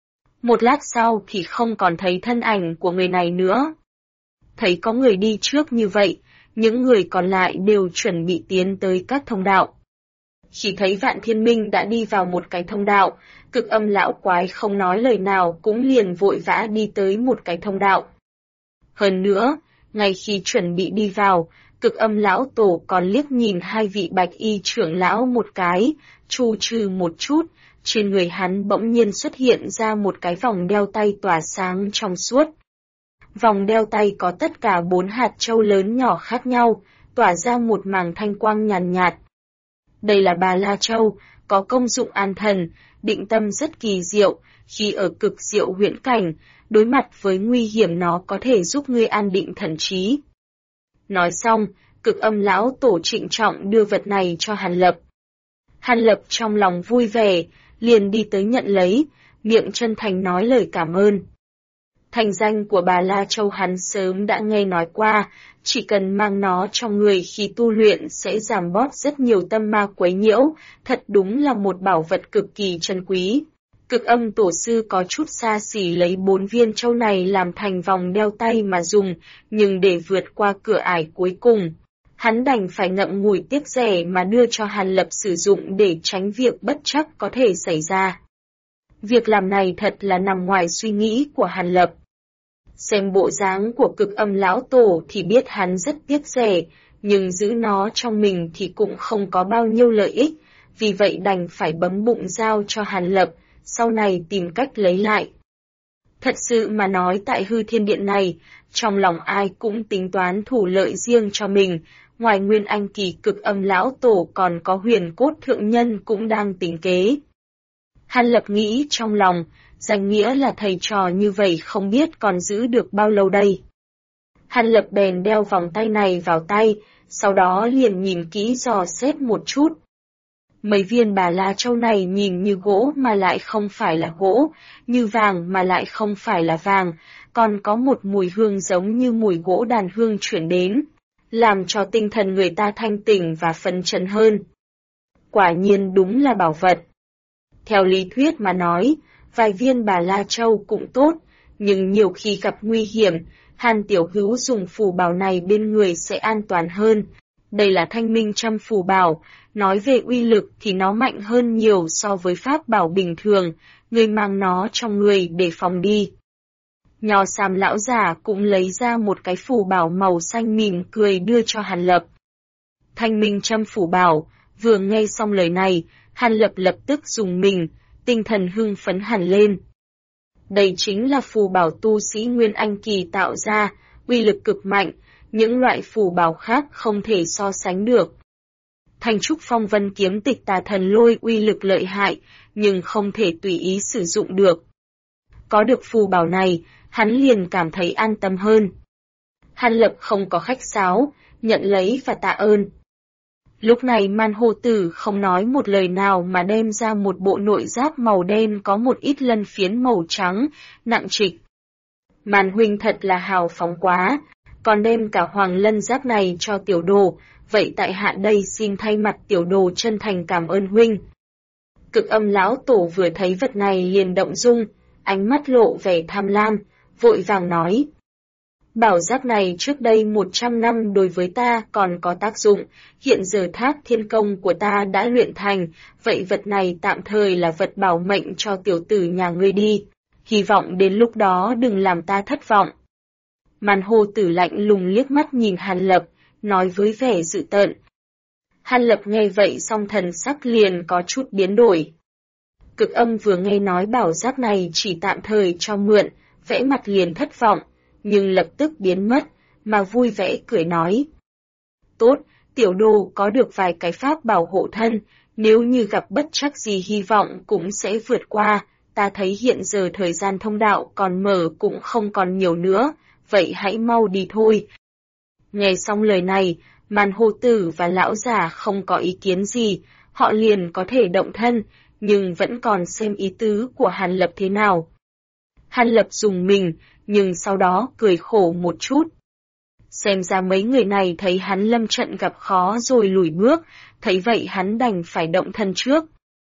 Một lát sau thì không còn thấy thân ảnh của người này nữa. Thấy có người đi trước như vậy, những người còn lại đều chuẩn bị tiến tới các thông đạo. Khi thấy Vạn Thiên Minh đã đi vào một cái thông đạo, Cực Âm lão quái không nói lời nào cũng liền vội vã đi tới một cái thông đạo. Hơn nữa, ngay khi chuẩn bị đi vào, Cực Âm lão tổ còn liếc nhìn hai vị bạch y trưởng lão một cái, chu trừ một chút, trên người hắn bỗng nhiên xuất hiện ra một cái vòng đeo tay tỏa sáng trong suốt. Vòng đeo tay có tất cả 4 hạt châu lớn nhỏ khác nhau, tỏa ra một màng thanh quang nhàn nhạt. Đây là Bà La Châu, có công dụng an thần, định tâm rất kỳ diệu, khi ở cực diệu huyễn cảnh, đối mặt với nguy hiểm nó có thể giúp ngươi an định thần trí. Nói xong, Cực Âm lão tổ trịnh trọng đưa vật này cho Hàn Lập. Hàn Lập trong lòng vui vẻ, liền đi tới nhận lấy, miệng chân thành nói lời cảm ơn. Thành danh của Bà La Châu hắn sớm đã nghe nói qua, chỉ cần mang nó trong người khi tu luyện sẽ giảm bớt rất nhiều tâm ma quấy nhiễu, thật đúng là một bảo vật cực kỳ trân quý. Cực Âm tổ sư có chút xa xỉ lấy 4 viên châu này làm thành vòng đeo tay mà dùng, nhưng để vượt qua cửa ải cuối cùng, hắn đành phải ngậm ngùi tiếc rẻ mà đưa cho Hàn Lập sử dụng để tránh việc bất trắc có thể xảy ra. Việc làm này thật là nằm ngoài suy nghĩ của Hàn Lập. Xem bộ dáng của Cực Âm lão tổ thì biết hắn rất tiếc rẻ, nhưng giữ nó trong mình thì cũng không có bao nhiêu lợi ích, vì vậy đành phải bấm bụng giao cho Hàn Lập, sau này tìm cách lấy lại. Thật sự mà nói tại hư thiên điện này, trong lòng ai cũng tính toán thủ lợi riêng cho mình, ngoài Nguyên Anh kỳ Cực Âm lão tổ còn có Huyền Cốt thượng nhân cũng đang tính kế. Hàn Lập nghĩ trong lòng, danh nghĩa là thầy trò như vậy không biết còn giữ được bao lâu đây. Hàn Lập bèn đeo vòng tay này vào tay, sau đó liền nhìn kỹ dò xét một chút. Mấy viên Bà La Châu này nhìn như gỗ mà lại không phải là gỗ, như vàng mà lại không phải là vàng, còn có một mùi hương giống như mùi gỗ đàn hương chuyển đến, làm cho tinh thần người ta thanh tỉnh và phấn chấn hơn. Quả nhiên đúng là bảo vật. Theo lý thuyết mà nói, vài viên Bà La Châu cũng tốt, nhưng nhiều khi gặp nguy hiểm, Hàn tiểu hữu dùng phù bảo này bên người sẽ an toàn hơn. Đây là Thanh Minh Trăm phù bảo, nói về uy lực thì nó mạnh hơn nhiều so với pháp bảo bình thường, người mang nó trong người để phòng đi. Nho Sam lão già cũng lấy ra một cái phù bảo màu xanh mỉm cười đưa cho Hàn Lập. Thanh Minh Trăm phù bảo, vừa nghe xong lời này, Hàn Lập lập tức dùng mình, tinh thần hưng phấn hẳn lên. Đây chính là phù bảo tu sĩ Nguyên Anh kỳ tạo ra, uy lực cực mạnh, những loại phù bảo khác không thể so sánh được. Thanh trúc phong vân kiếm tịch tà thần lôi uy lực lợi hại, nhưng không thể tùy ý sử dụng được. Có được phù bảo này, hắn liền cảm thấy an tâm hơn. Hàn Lập không có khách sáo, nhận lấy và tạ ơn. Lúc này Man Hô Tử không nói một lời nào mà đem ra một bộ nội giáp màu đen có một ít lân phiến màu trắng, nặng trịch. Man huynh thật là hào phóng quá, còn đem cả hoàng lân giáp này cho tiểu đồ, vậy tại hạ đây xin thay mặt tiểu đồ chân thành cảm ơn huynh. Cực Âm lão tổ vừa thấy vật này liền động dung, ánh mắt lộ vẻ tham lam, vội vàng nói. Bảo giáp này trước đây 100 năm đối với ta còn có tác dụng, hiện giờ thác thiên công của ta đã luyện thành, vậy vật này tạm thời là vật bảo mệnh cho tiểu tử nhà ngươi đi. Hy vọng đến lúc đó đừng làm ta thất vọng. Màn Hồ Tử lạnh lùng liếc mắt nhìn Hàn Lập, nói với vẻ dữ tợn. Hàn Lập nghe vậy song thần sắc liền có chút biến đổi. Cực Âm vừa nghe nói bảo giáp này chỉ tạm thời cho mượn, vẽ mặt liền thất vọng, nhưng lập tức biến mất, mà vui vẻ cười nói. Tốt, tiểu đồ có được vài cái pháp bảo hộ thân, nếu như gặp bất trắc gì hy vọng cũng sẽ vượt qua, ta thấy hiện giờ thời gian thông đạo còn mở cũng không còn nhiều nữa, vậy hãy mau đi thôi. Nghe xong lời này, Màn Hồ Tử và lão già không có ý kiến gì, họ liền có thể động thân, nhưng vẫn còn xem ý tứ của Hàn Lập thế nào. Hàn Lập dùng mình, nhưng sau đó cười khổ một chút. Xem ra mấy người này thấy hắn lâm trận gặp khó rồi lùi bước, thấy vậy hắn đành phải động thân trước.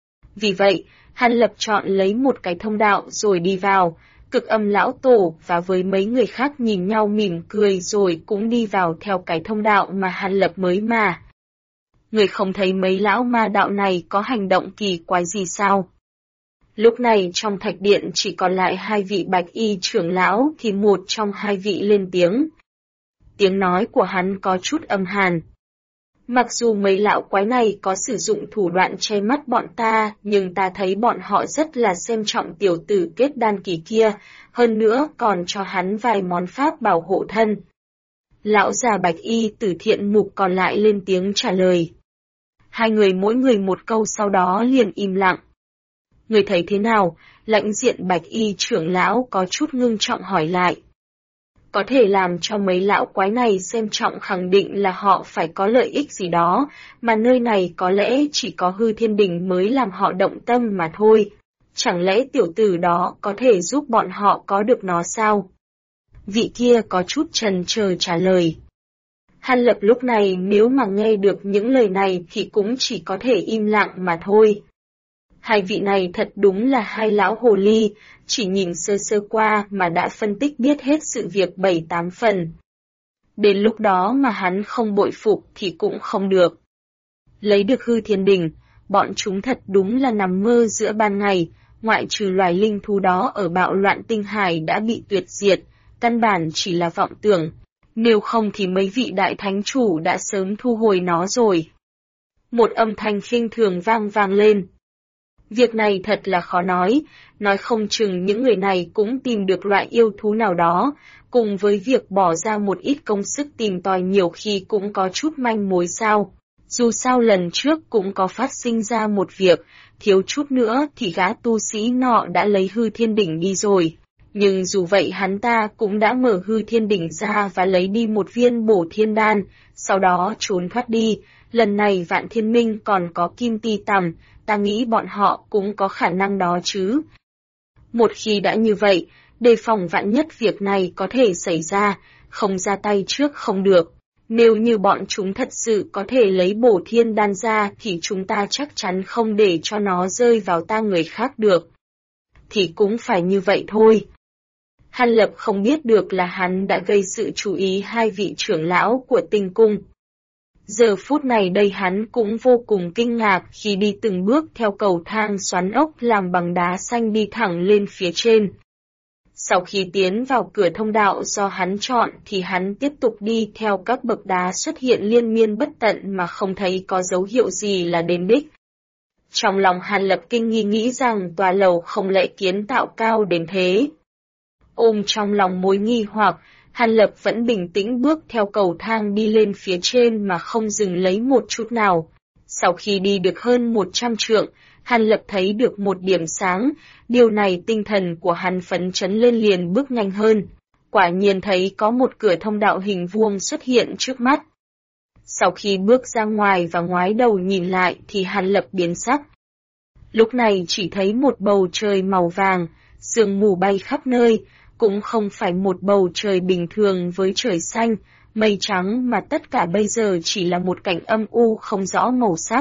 Vì vậy, Hàn Lập chọn lấy một cái thông đạo rồi đi vào, Cực Âm lão tổ và với mấy người khác nhìn nhau mỉm cười rồi cũng đi vào theo cái thông đạo mà Hàn Lập mới mà. Người không thấy mấy lão ma đạo này có hành động kỳ quái gì sao? Lúc này trong thạch điện chỉ còn lại hai vị bạch y trưởng lão thì một trong hai vị lên tiếng. Tiếng nói của hắn có chút âm hàn. Mặc dù mấy lão quái này có sử dụng thủ đoạn che mắt bọn ta, nhưng ta thấy bọn họ rất là xem trọng tiểu tử kết đan kỳ kia, hơn nữa còn cho hắn vài món pháp bảo hộ thân. Lão già bạch y Tử Thiện Mục còn lại lên tiếng trả lời. Hai người mỗi người một câu sau đó liền im lặng. Người thấy thế nào? Lãnh diện bạch y trưởng lão có chút ngưng trọng hỏi lại. Có thể làm cho mấy lão quái này xem trọng khẳng định là họ phải có lợi ích gì đó, mà nơi này có lẽ chỉ có Hư Thiên Đình mới làm họ động tâm mà thôi. Chẳng lẽ tiểu tử đó có thể giúp bọn họ có được nó sao? Vị kia có chút chần chờ trả lời. Hàn Lập lúc này nếu mà nghe được những lời này thì cũng chỉ có thể im lặng mà thôi. Hai vị này thật đúng là hai lão hồ ly, chỉ nhìn sơ sơ qua mà đã phân tích biết hết sự việc 7-8 phần. Đến lúc đó mà hắn không bội phục thì cũng không được. Lấy được Hư Thiên Đình, bọn chúng thật đúng là nằm mơ giữa ban ngày, ngoại trừ loài linh thú đó ở bạo loạn tinh hải đã bị tuyệt diệt, căn bản chỉ là vọng tưởng. Nếu không thì mấy vị đại thánh chủ đã sớm thu hồi nó rồi. Một âm thanh khinh thường vang lên. Việc này thật là khó nói không chừng những người này cũng tìm được loại yêu thú nào đó, cùng với việc bỏ ra một ít công sức tìm tòi nhiều khi cũng có chút manh mối sao. Dù sao lần trước cũng có phát sinh ra một việc, thiếu chút nữa thì gã tu sĩ nọ đã lấy Hư Thiên Đỉnh đi rồi. Nhưng dù vậy hắn ta cũng đã mở Hư Thiên Đỉnh ra và lấy đi một viên bổ thiên đan, sau đó trốn thoát đi. Lần này Vạn Thiên Minh còn có Kim Ti Tằm, ta nghĩ bọn họ cũng có khả năng đó chứ. Một khi đã như vậy, đề phòng vạn nhất việc này có thể xảy ra, không ra tay trước không được. Nếu như bọn chúng thật sự có thể lấy bổ thiên đan ra thì chúng ta chắc chắn không để cho nó rơi vào tay người khác được. Thì cũng phải như vậy thôi. Hàn Lập không biết được là hắn đã gây sự chú ý hai vị trưởng lão của Tinh Cung. Giờ phút này đây hắn cũng vô cùng kinh ngạc khi đi từng bước theo cầu thang xoắn ốc làm bằng đá xanh đi thẳng lên phía trên. Sau khi tiến vào cửa thông đạo do hắn chọn thì hắn tiếp tục đi theo các bậc đá xuất hiện liên miên bất tận mà không thấy có dấu hiệu gì là đến đích. Trong lòng Hàn Lập kinh nghi nghĩ rằng tòa lầu không lẽ kiến tạo cao đến thế. Ôm trong lòng mối nghi hoặc, Hàn Lập vẫn bình tĩnh bước theo cầu thang đi lên phía trên mà không dừng lấy một chút nào. Sau khi đi được hơn 100 trượng, Hàn Lập thấy được một điểm sáng, điều này tinh thần của hắn phấn chấn lên liền bước nhanh hơn. Quả nhiên thấy có một cửa thông đạo hình vuông xuất hiện trước mắt. Sau khi bước ra ngoài và ngoái đầu nhìn lại thì Hàn Lập biến sắc. Lúc này chỉ thấy một bầu trời màu vàng, sương mù bay khắp nơi, cũng không phải một bầu trời bình thường với trời xanh, mây trắng mà tất cả bây giờ chỉ là một cảnh âm u không rõ màu sắc.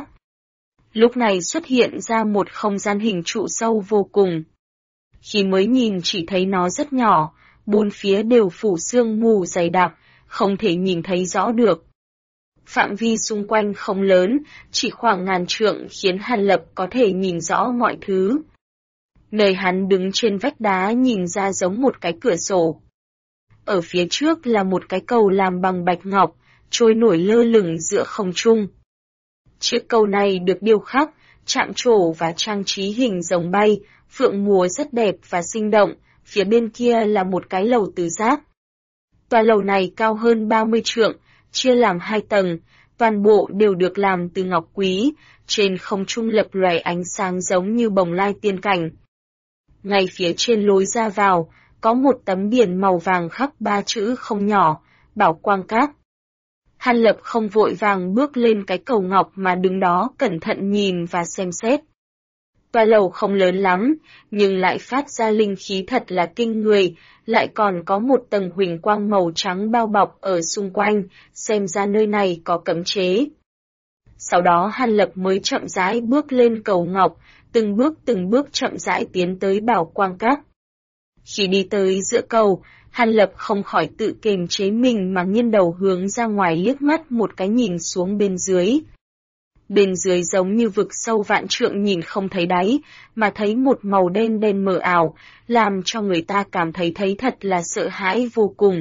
Lúc này xuất hiện ra một không gian hình trụ sâu vô cùng. Khi mới nhìn chỉ thấy nó rất nhỏ, bốn phía đều phủ sương mù dày đặc, không thể nhìn thấy rõ được. Phạm vi xung quanh không lớn, chỉ khoảng ngàn trượng khiến Hàn Lập có thể nhìn rõ mọi thứ. Nơi hắn đứng trên vách đá nhìn ra giống một cái cửa sổ. Ở phía trước là một cái cầu làm bằng bạch ngọc, trôi nổi lơ lửng giữa không trung. Chiếc cầu này được điêu khắc, chạm trổ và trang trí hình rồng bay, phượng múa rất đẹp và sinh động, phía bên kia là một cái lầu tứ giác. Tòa lầu này cao hơn 30 trượng, chia làm 2 tầng, toàn bộ đều được làm từ ngọc quý, trên không trung lập lòe ánh sáng giống như bồng lai tiên cảnh. Ngay phía trên lối ra vào, có một tấm biển màu vàng khắc 3 chữ không nhỏ, Bảo Quang Các. Hàn Lập không vội vàng bước lên cái cầu ngọc mà đứng đó cẩn thận nhìn và xem xét. Tòa lầu không lớn lắm, nhưng lại phát ra linh khí thật là kinh người, lại còn có một tầng huỳnh quang màu trắng bao bọc ở xung quanh, xem ra nơi này có cấm chế. Sau đó Hàn Lập mới chậm rãi bước lên cầu ngọc, từng bước chậm rãi tiến tới Bảo Quang Các. Khi đi tới giữa cầu, Hàn Lập không khỏi tự kiềm chế mình mà nghiêng đầu hướng ra ngoài liếc mắt một cái nhìn xuống bên dưới. Bên dưới giống như vực sâu vạn trượng nhìn không thấy đáy, mà thấy một màu đen đen mờ ảo, làm cho người ta cảm thấy thật là sợ hãi vô cùng.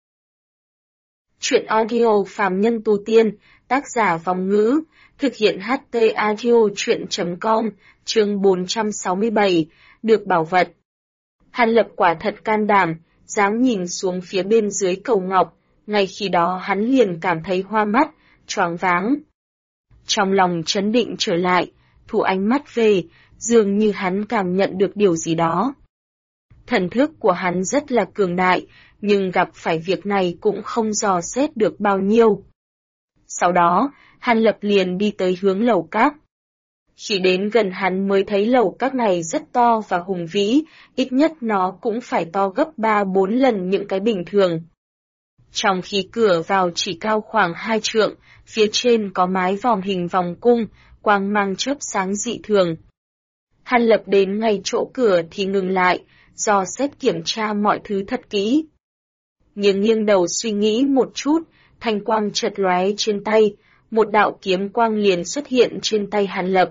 Chuyện audio Phàm Nhân Tu Tiên, tác giả Vong Ngữ, thực hiện HT Audio Chuyện.com, chương 467, được bảo vật. Hàn Lập quả thật can đảm, dám nhìn xuống phía bên dưới cầu ngọc, ngay khi đó hắn liền cảm thấy hoa mắt, choáng váng. Trong lòng chấn định trở lại, thu ánh mắt về, dường như hắn cảm nhận được điều gì đó. Thần thức của hắn rất là cường đại, nhưng gặp phải việc này cũng không dò xét được bao nhiêu. Sau đó, Hàn Lập liền đi tới hướng lầu các. Khi đến gần hắn mới thấy lầu các này rất to và hùng vĩ, ít nhất nó cũng phải to gấp 3-4 lần những cái bình thường. Trong khi cửa vào chỉ cao khoảng 2 trượng, phía trên có mái vòm hình vòng cung, quang mang chớp sáng dị thường. Hàn Lập đến ngay chỗ cửa thì ngừng lại, dò xét kiểm tra mọi thứ thật kỹ. Nghiêng đầu suy nghĩ một chút, thanh quang chợt lóe trên tay, một đạo kiếm quang liền xuất hiện trên tay Hàn Lập.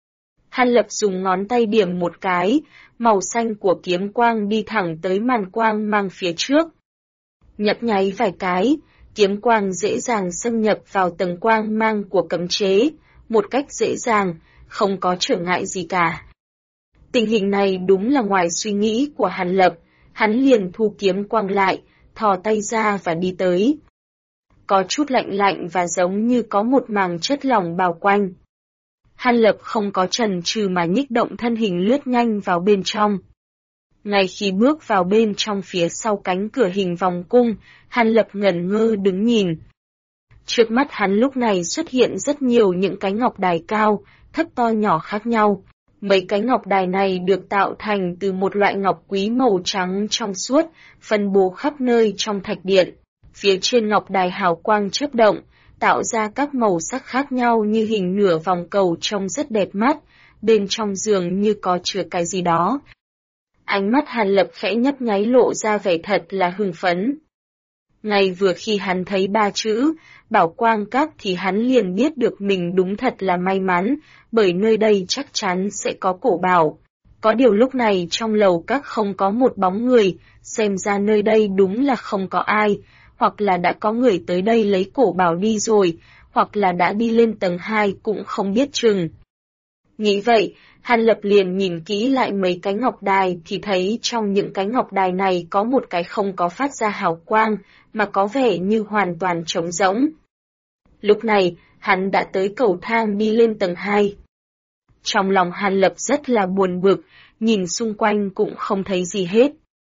Hàn Lập dùng ngón tay điểm một cái, màu xanh của kiếm quang đi thẳng tới màn quang mang phía trước. Nhấp nháy vài cái, kiếm quang dễ dàng xâm nhập vào tầng quang mang của cấm chế, một cách dễ dàng, không có trở ngại gì cả. Tình hình này đúng là ngoài suy nghĩ của Hàn Lập, hắn liền thu kiếm quang lại, thò tay ra và đi tới. Có chút lạnh và giống như có một màng chất lỏng bao quanh. Hàn Lập không có chần chừ mà nhích động thân hình lướt nhanh vào bên trong. Ngay khi bước vào bên trong phía sau cánh cửa hình vòng cung, Hàn Lập ngẩn ngơ đứng nhìn. Trước mắt hắn lúc này xuất hiện rất nhiều những cái ngọc đài cao, thấp to nhỏ khác nhau. Mấy cái ngọc đài này được tạo thành từ một loại ngọc quý màu trắng trong suốt, phân bố khắp nơi trong thạch điện. Phía trên ngọc đài hào quang chớp động, tạo ra các màu sắc khác nhau như hình nửa vòng cầu trông rất đẹp mắt, bên trong dường như có chứa cái gì đó. Ánh mắt Hàn Lập khẽ nhấp nháy lộ ra vẻ thật là hưng phấn. Ngay vừa khi hắn thấy 3 chữ, Bảo Quang Các thì hắn liền biết được mình đúng thật là may mắn, bởi nơi đây chắc chắn sẽ có cổ bảo. Có điều lúc này trong lầu các không có một bóng người, xem ra nơi đây đúng là không có ai, hoặc là đã có người tới đây lấy cổ bảo đi rồi, hoặc là đã đi lên tầng 2 cũng không biết chừng. Nghĩ vậy, Hàn Lập liền nhìn kỹ lại mấy cái ngọc đài thì thấy trong những cái ngọc đài này có một cái không có phát ra hào quang, mà có vẻ như hoàn toàn trống rỗng. Lúc này, hắn đã tới cầu thang đi lên tầng 2. Trong lòng Hàn Lập rất là buồn bực, nhìn xung quanh cũng không thấy gì hết.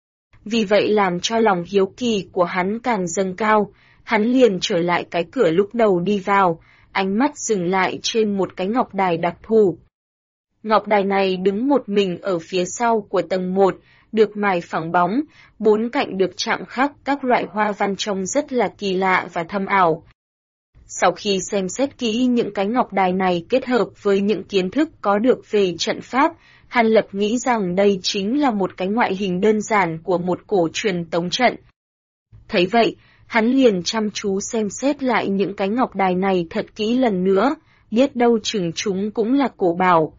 Vì vậy làm cho lòng hiếu kỳ của hắn càng dâng cao, hắn liền trở lại cái cửa lúc đầu đi vào, ánh mắt dừng lại trên một cái ngọc đài đặc thù. Ngọc đài này đứng một mình ở phía sau của tầng 1, được mài phẳng bóng, 4 cạnh được chạm khắc các loại hoa văn trông rất là kỳ lạ và thâm ảo. Sau khi xem xét kỹ những cái ngọc đài này kết hợp với những kiến thức có được về trận pháp, Hàn Lập nghĩ rằng đây chính là một cái ngoại hình đơn giản của một cổ truyền tống trận. Thấy vậy, hắn liền chăm chú xem xét lại những cái ngọc đài này thật kỹ lần nữa, biết đâu chừng chúng cũng là cổ bảo.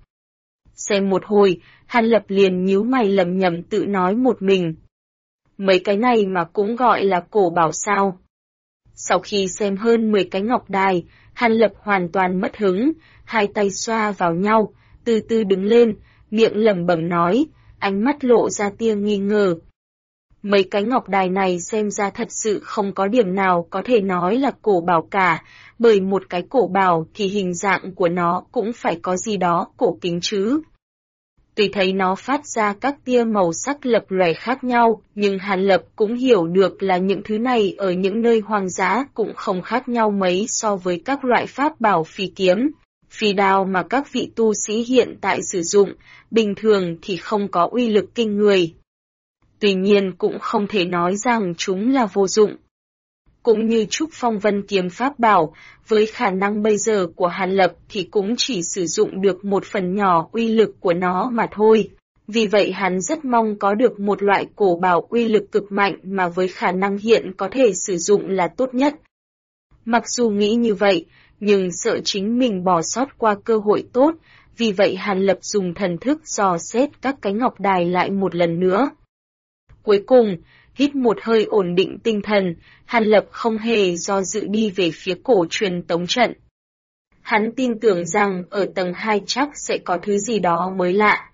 Xem một hồi, Hàn Lập liền nhíu mày lầm nhầm tự nói một mình. Mấy cái này mà cũng gọi là cổ bảo sao? Sau khi xem hơn 10 cái ngọc đài, Hàn Lập hoàn toàn mất hứng, hai tay xoa vào nhau, từ từ đứng lên, miệng lẩm bẩm nói, ánh mắt lộ ra tia nghi ngờ. Mấy cái ngọc đài này xem ra thật sự không có điểm nào có thể nói là cổ bảo cả, bởi một cái cổ bảo thì hình dạng của nó cũng phải có gì đó cổ kính chứ. Tuy thấy nó phát ra các tia màu sắc lập lòe khác nhau, nhưng Hàn Lập cũng hiểu được là những thứ này ở những nơi hoang dã cũng không khác nhau mấy so với các loại pháp bảo phi kiếm, phi đao mà các vị tu sĩ hiện tại sử dụng, bình thường thì không có uy lực kinh người. Tuy nhiên cũng không thể nói rằng chúng là vô dụng. Cũng như Trúc Phong Vân kiếm pháp bảo, với khả năng bây giờ của Hàn Lập thì cũng chỉ sử dụng được một phần nhỏ uy lực của nó mà thôi. Vì vậy hắn rất mong có được một loại cổ bảo uy lực cực mạnh mà với khả năng hiện có thể sử dụng là tốt nhất. Mặc dù nghĩ như vậy, nhưng sợ chính mình bỏ sót qua cơ hội tốt, vì vậy Hàn Lập dùng thần thức dò xét các cái ngọc đài lại một lần nữa. Cuối cùng, hít một hơi ổn định tinh thần, Hàn Lập không hề do dự đi về phía cổ truyền tống trận. Hắn tin tưởng rằng ở tầng 2 chắc sẽ có thứ gì đó mới lạ.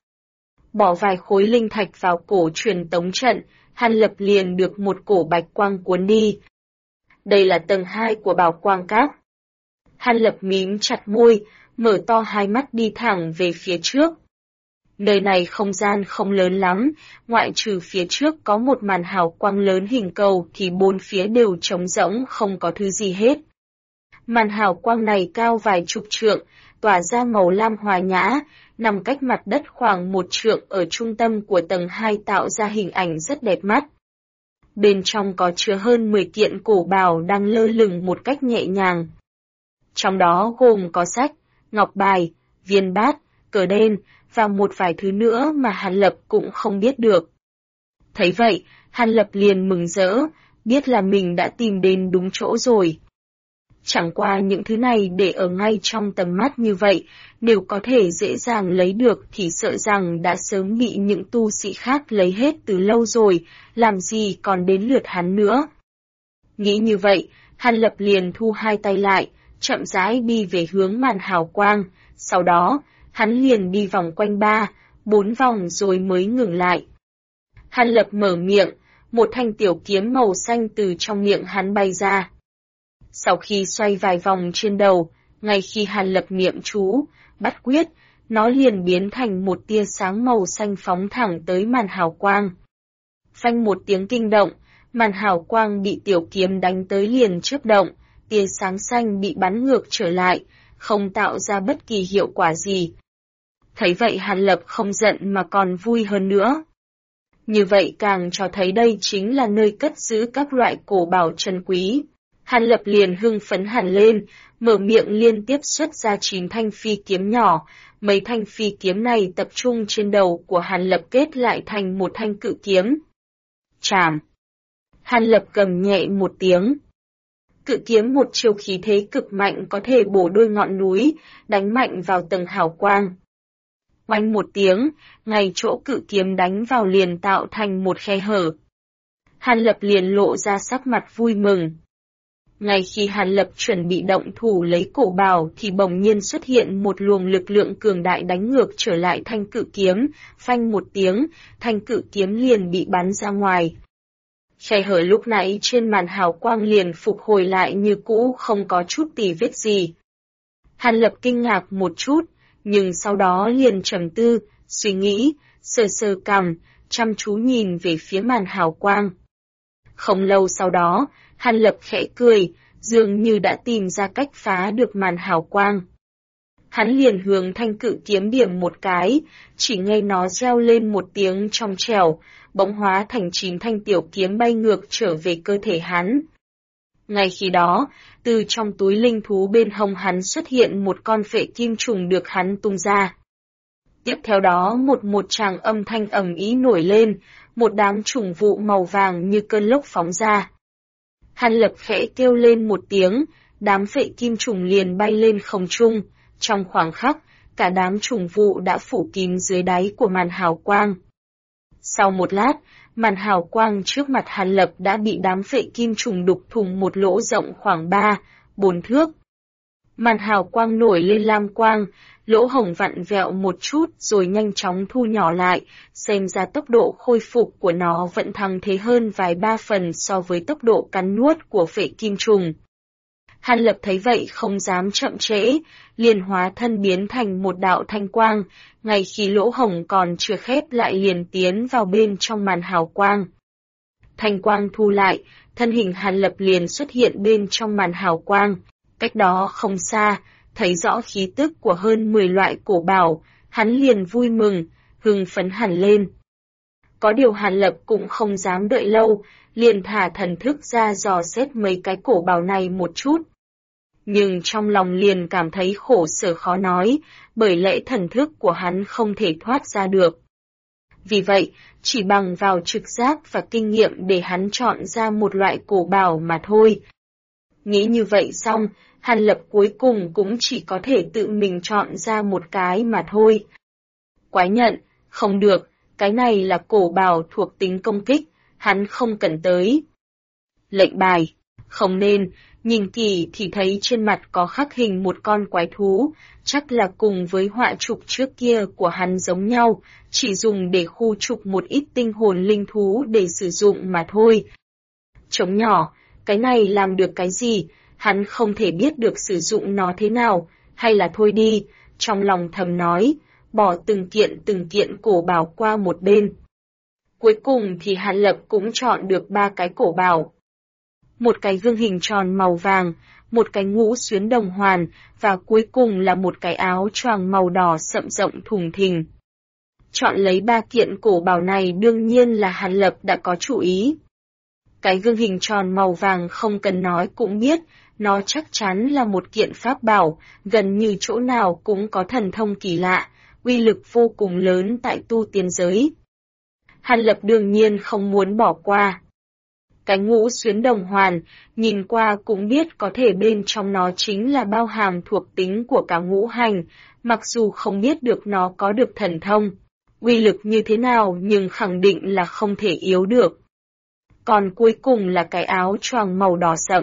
Bỏ vài khối linh thạch vào cổ truyền tống trận, Hàn Lập liền được một cổ bạch quang cuốn đi. Đây là tầng 2 của Bảo Quang Các. Hàn Lập mím chặt môi, mở to hai mắt đi thẳng về phía trước. Nơi này không gian không lớn lắm, ngoại trừ phía trước có một màn hào quang lớn hình cầu thì bốn phía đều trống rỗng không có thứ gì hết. Màn hào quang này cao vài chục trượng, tỏa ra màu lam hòa nhã, nằm cách mặt đất khoảng 1 trượng ở trung tâm của tầng 2 tạo ra hình ảnh rất đẹp mắt. Bên trong có chứa hơn 10 kiện cổ bảo đang lơ lửng một cách nhẹ nhàng. Trong đó gồm có sách, ngọc bài, viên bát, cờ đen, và một vài thứ nữa mà Hàn Lập cũng không biết được. Thấy vậy, Hàn Lập liền mừng rỡ, biết là mình đã tìm đến đúng chỗ rồi. Chẳng qua những thứ này để ở ngay trong tầm mắt như vậy, nếu có thể dễ dàng lấy được thì sợ rằng đã sớm bị những tu sĩ khác lấy hết từ lâu rồi, làm gì còn đến lượt hắn nữa. Nghĩ như vậy, Hàn Lập liền thu hai tay lại, chậm rãi đi về hướng màn hào quang, sau đó, hắn liền đi vòng quanh 3-4 vòng rồi mới ngừng lại. Hàn Lập mở miệng, một thanh tiểu kiếm màu xanh từ trong miệng hắn bay ra. Sau khi xoay vài vòng trên đầu, ngay khi Hàn Lập niệm chú, bắt quyết, nó liền biến thành một tia sáng màu xanh phóng thẳng tới màn hào quang. Phanh một tiếng kinh động, màn hào quang bị tiểu kiếm đánh tới liền chớp động, tia sáng xanh bị bắn ngược trở lại, không tạo ra bất kỳ hiệu quả gì. Thấy vậy Hàn Lập không giận mà còn vui hơn nữa. Như vậy càng cho thấy đây chính là nơi cất giữ các loại cổ bảo trân quý. Hàn Lập liền hưng phấn hẳn lên, mở miệng liên tiếp xuất ra 9 thanh phi kiếm nhỏ, mấy thanh phi kiếm này tập trung trên đầu của Hàn Lập kết lại thành một thanh cự kiếm. Chàm! Hàn Lập gầm nhẹ một tiếng. Cự kiếm một chiêu khí thế cực mạnh có thể bổ đôi ngọn núi, đánh mạnh vào tầng hào quang. Oanh một tiếng, ngay chỗ cự kiếm đánh vào liền tạo thành một khe hở. Hàn Lập liền lộ ra sắc mặt vui mừng. Ngay khi Hàn Lập chuẩn bị động thủ lấy cổ bảo thì bỗng nhiên xuất hiện một luồng lực lượng cường đại đánh ngược trở lại thanh cự kiếm, phanh một tiếng, thanh cự kiếm liền bị bắn ra ngoài. Khe hở lúc nãy trên màn hào quang liền phục hồi lại như cũ không có chút tì vết gì. Hàn Lập kinh ngạc một chút, nhưng sau đó liền trầm tư, suy nghĩ, sờ sờ cằm, chăm chú nhìn về phía màn hào quang. Không lâu sau đó, Hàn Lập khẽ cười, dường như đã tìm ra cách phá được màn hào quang. Hắn liền hướng thanh cự kiếm điểm một cái, chỉ nghe nó reo lên một tiếng trong trẻo, bỗng hóa thành 9 thanh tiểu kiếm bay ngược trở về cơ thể hắn. Ngay khi đó, từ trong túi linh thú bên hông hắn xuất hiện một con phệ kim trùng được hắn tung ra. Tiếp theo đó một tràng âm thanh ầm ĩ nổi lên, một đám trùng vụ màu vàng như cơn lốc phóng ra. Hàn Lập khẽ kêu lên một tiếng, đám phệ kim trùng liền bay lên không trung, trong khoảnh khắc, cả đám trùng vụ đã phủ kín dưới đáy của màn hào quang. Sau một lát, màn hào quang trước mặt Hàn Lập đã bị đám phệ kim trùng đục thủng một lỗ rộng khoảng 3-4 thước. Màn hào quang nổi lên lam quang, lỗ hổng vặn vẹo một chút rồi nhanh chóng thu nhỏ lại, xem ra tốc độ khôi phục của nó vẫn thăng thế hơn vài ba phần so với tốc độ cắn nuốt của phệ kim trùng. Hàn Lập thấy vậy không dám chậm trễ, liền hóa thân biến thành một đạo thanh quang, ngay khi lỗ hổng còn chưa khép lại liền tiến vào bên trong màn hào quang. Thanh quang thu lại, thân hình Hàn Lập liền xuất hiện bên trong màn hào quang, cách đó không xa, thấy rõ khí tức của hơn 10 loại cổ bảo, hắn liền vui mừng, hưng phấn hẳn lên. Có điều Hàn Lập cũng không dám đợi lâu, liền thả thần thức ra dò xét mấy cái cổ bảo này một chút. Nhưng trong lòng liền cảm thấy khổ sở khó nói, bởi lẽ thần thức của hắn không thể thoát ra được. Vì vậy, chỉ bằng vào trực giác và kinh nghiệm để hắn chọn ra một loại cổ bảo mà thôi. Nghĩ như vậy xong, Hàn Lập cuối cùng cũng chỉ có thể tự mình chọn ra một cái mà thôi. Quái nhận, không được, cái này là cổ bảo thuộc tính công kích, hắn không cần tới. Lệnh bài, không nên, nhìn kỹ thì thấy trên mặt có khắc hình một con quái thú, chắc là cùng với họa trục trước kia của hắn giống nhau, chỉ dùng để khu trục một ít tinh hồn linh thú để sử dụng mà thôi. Trống nhỏ, cái này làm được cái gì, hắn không thể biết được sử dụng nó thế nào, hay là thôi đi, trong lòng thầm nói, bỏ từng kiện cổ bảo qua một bên. Cuối cùng thì Hàn Lập cũng chọn được 3 cái cổ bảo. Một cái gương hình tròn màu vàng, một cái ngũ xuyến đồng hoàn, và cuối cùng là một cái áo choàng màu đỏ sậm rộng thùng thình. Chọn lấy 3 kiện cổ bảo này đương nhiên là Hàn Lập đã có chủ ý. Cái gương hình tròn màu vàng không cần nói cũng biết, nó chắc chắn là một kiện pháp bảo, gần như chỗ nào cũng có thần thông kỳ lạ, uy lực vô cùng lớn tại tu tiên giới. Hàn Lập đương nhiên không muốn bỏ qua. Cái ngũ xuyến đồng hoàn, nhìn qua cũng biết có thể bên trong nó chính là bao hàm thuộc tính của cả ngũ hành, mặc dù không biết được nó có được thần thông, uy lực như thế nào nhưng khẳng định là không thể yếu được. Còn cuối cùng là cái áo choàng màu đỏ sậm.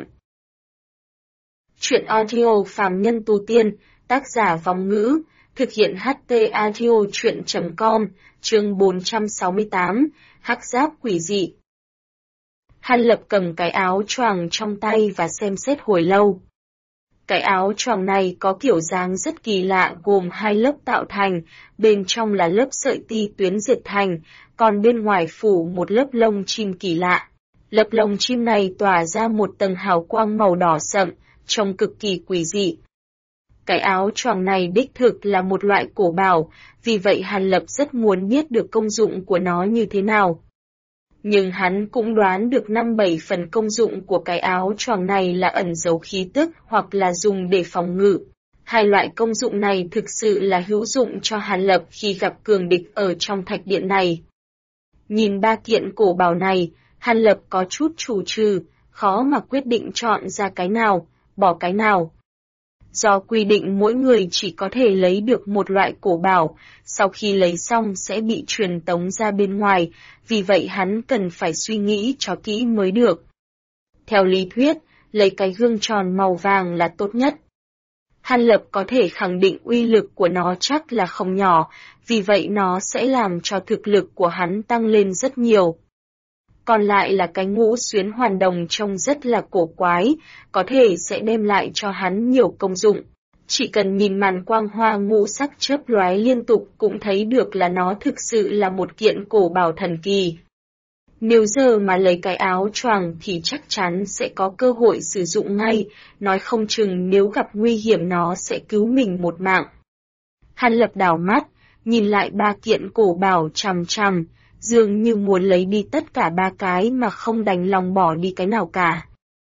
Chuyện audio phàm nhân tu tiên, tác giả Vong Ngữ, thực hiện HT audio chuyện.com, chương 468, Hắc giáp quỷ dị. Hàn Lập cầm cái áo choàng trong tay và xem xét hồi lâu. Cái áo choàng này có kiểu dáng rất kỳ lạ gồm 2 lớp tạo thành, bên trong là lớp sợi ti tuyến dệt thành, còn bên ngoài phủ một lớp lông chim kỳ lạ. Lớp lông chim này tỏa ra một tầng hào quang màu đỏ sậm, trông cực kỳ quỷ dị. Cái áo choàng này đích thực là một loại cổ bảo, vì vậy Hàn Lập rất muốn biết được công dụng của nó như thế nào. Nhưng hắn cũng đoán được 5-7 phần công dụng của cái áo choàng này là ẩn giấu khí tức hoặc là dùng để phòng ngự. 2 loại công dụng này thực sự là hữu dụng cho Hàn Lập khi gặp cường địch ở trong thạch điện này. Nhìn 3 kiện cổ bảo này, Hàn Lập có chút chù trừ, khó mà quyết định chọn ra cái nào, bỏ cái nào. Do quy định mỗi người chỉ có thể lấy được một loại cổ bảo, sau khi lấy xong sẽ bị truyền tống ra bên ngoài, vì vậy hắn cần phải suy nghĩ cho kỹ mới được. Theo lý thuyết, lấy cái gương tròn màu vàng là tốt nhất. Hàn Lập có thể khẳng định uy lực của nó chắc là không nhỏ, vì vậy nó sẽ làm cho thực lực của hắn tăng lên rất nhiều. Còn lại là cái ngũ xuyến hoàn đồng trông rất là cổ quái, có thể sẽ đem lại cho hắn nhiều công dụng. Chỉ cần nhìn màn quang hoa ngũ sắc chớp lóe liên tục cũng thấy được là nó thực sự là một kiện cổ bảo thần kỳ. Nếu giờ mà lấy cái áo choàng thì chắc chắn sẽ có cơ hội sử dụng ngay, nói không chừng nếu gặp nguy hiểm nó sẽ cứu mình một mạng. Hàn Lập đảo mắt, nhìn lại 3 kiện cổ bảo chằm chằm, dường như muốn lấy đi tất cả 3 cái mà không đành lòng bỏ đi cái nào cả.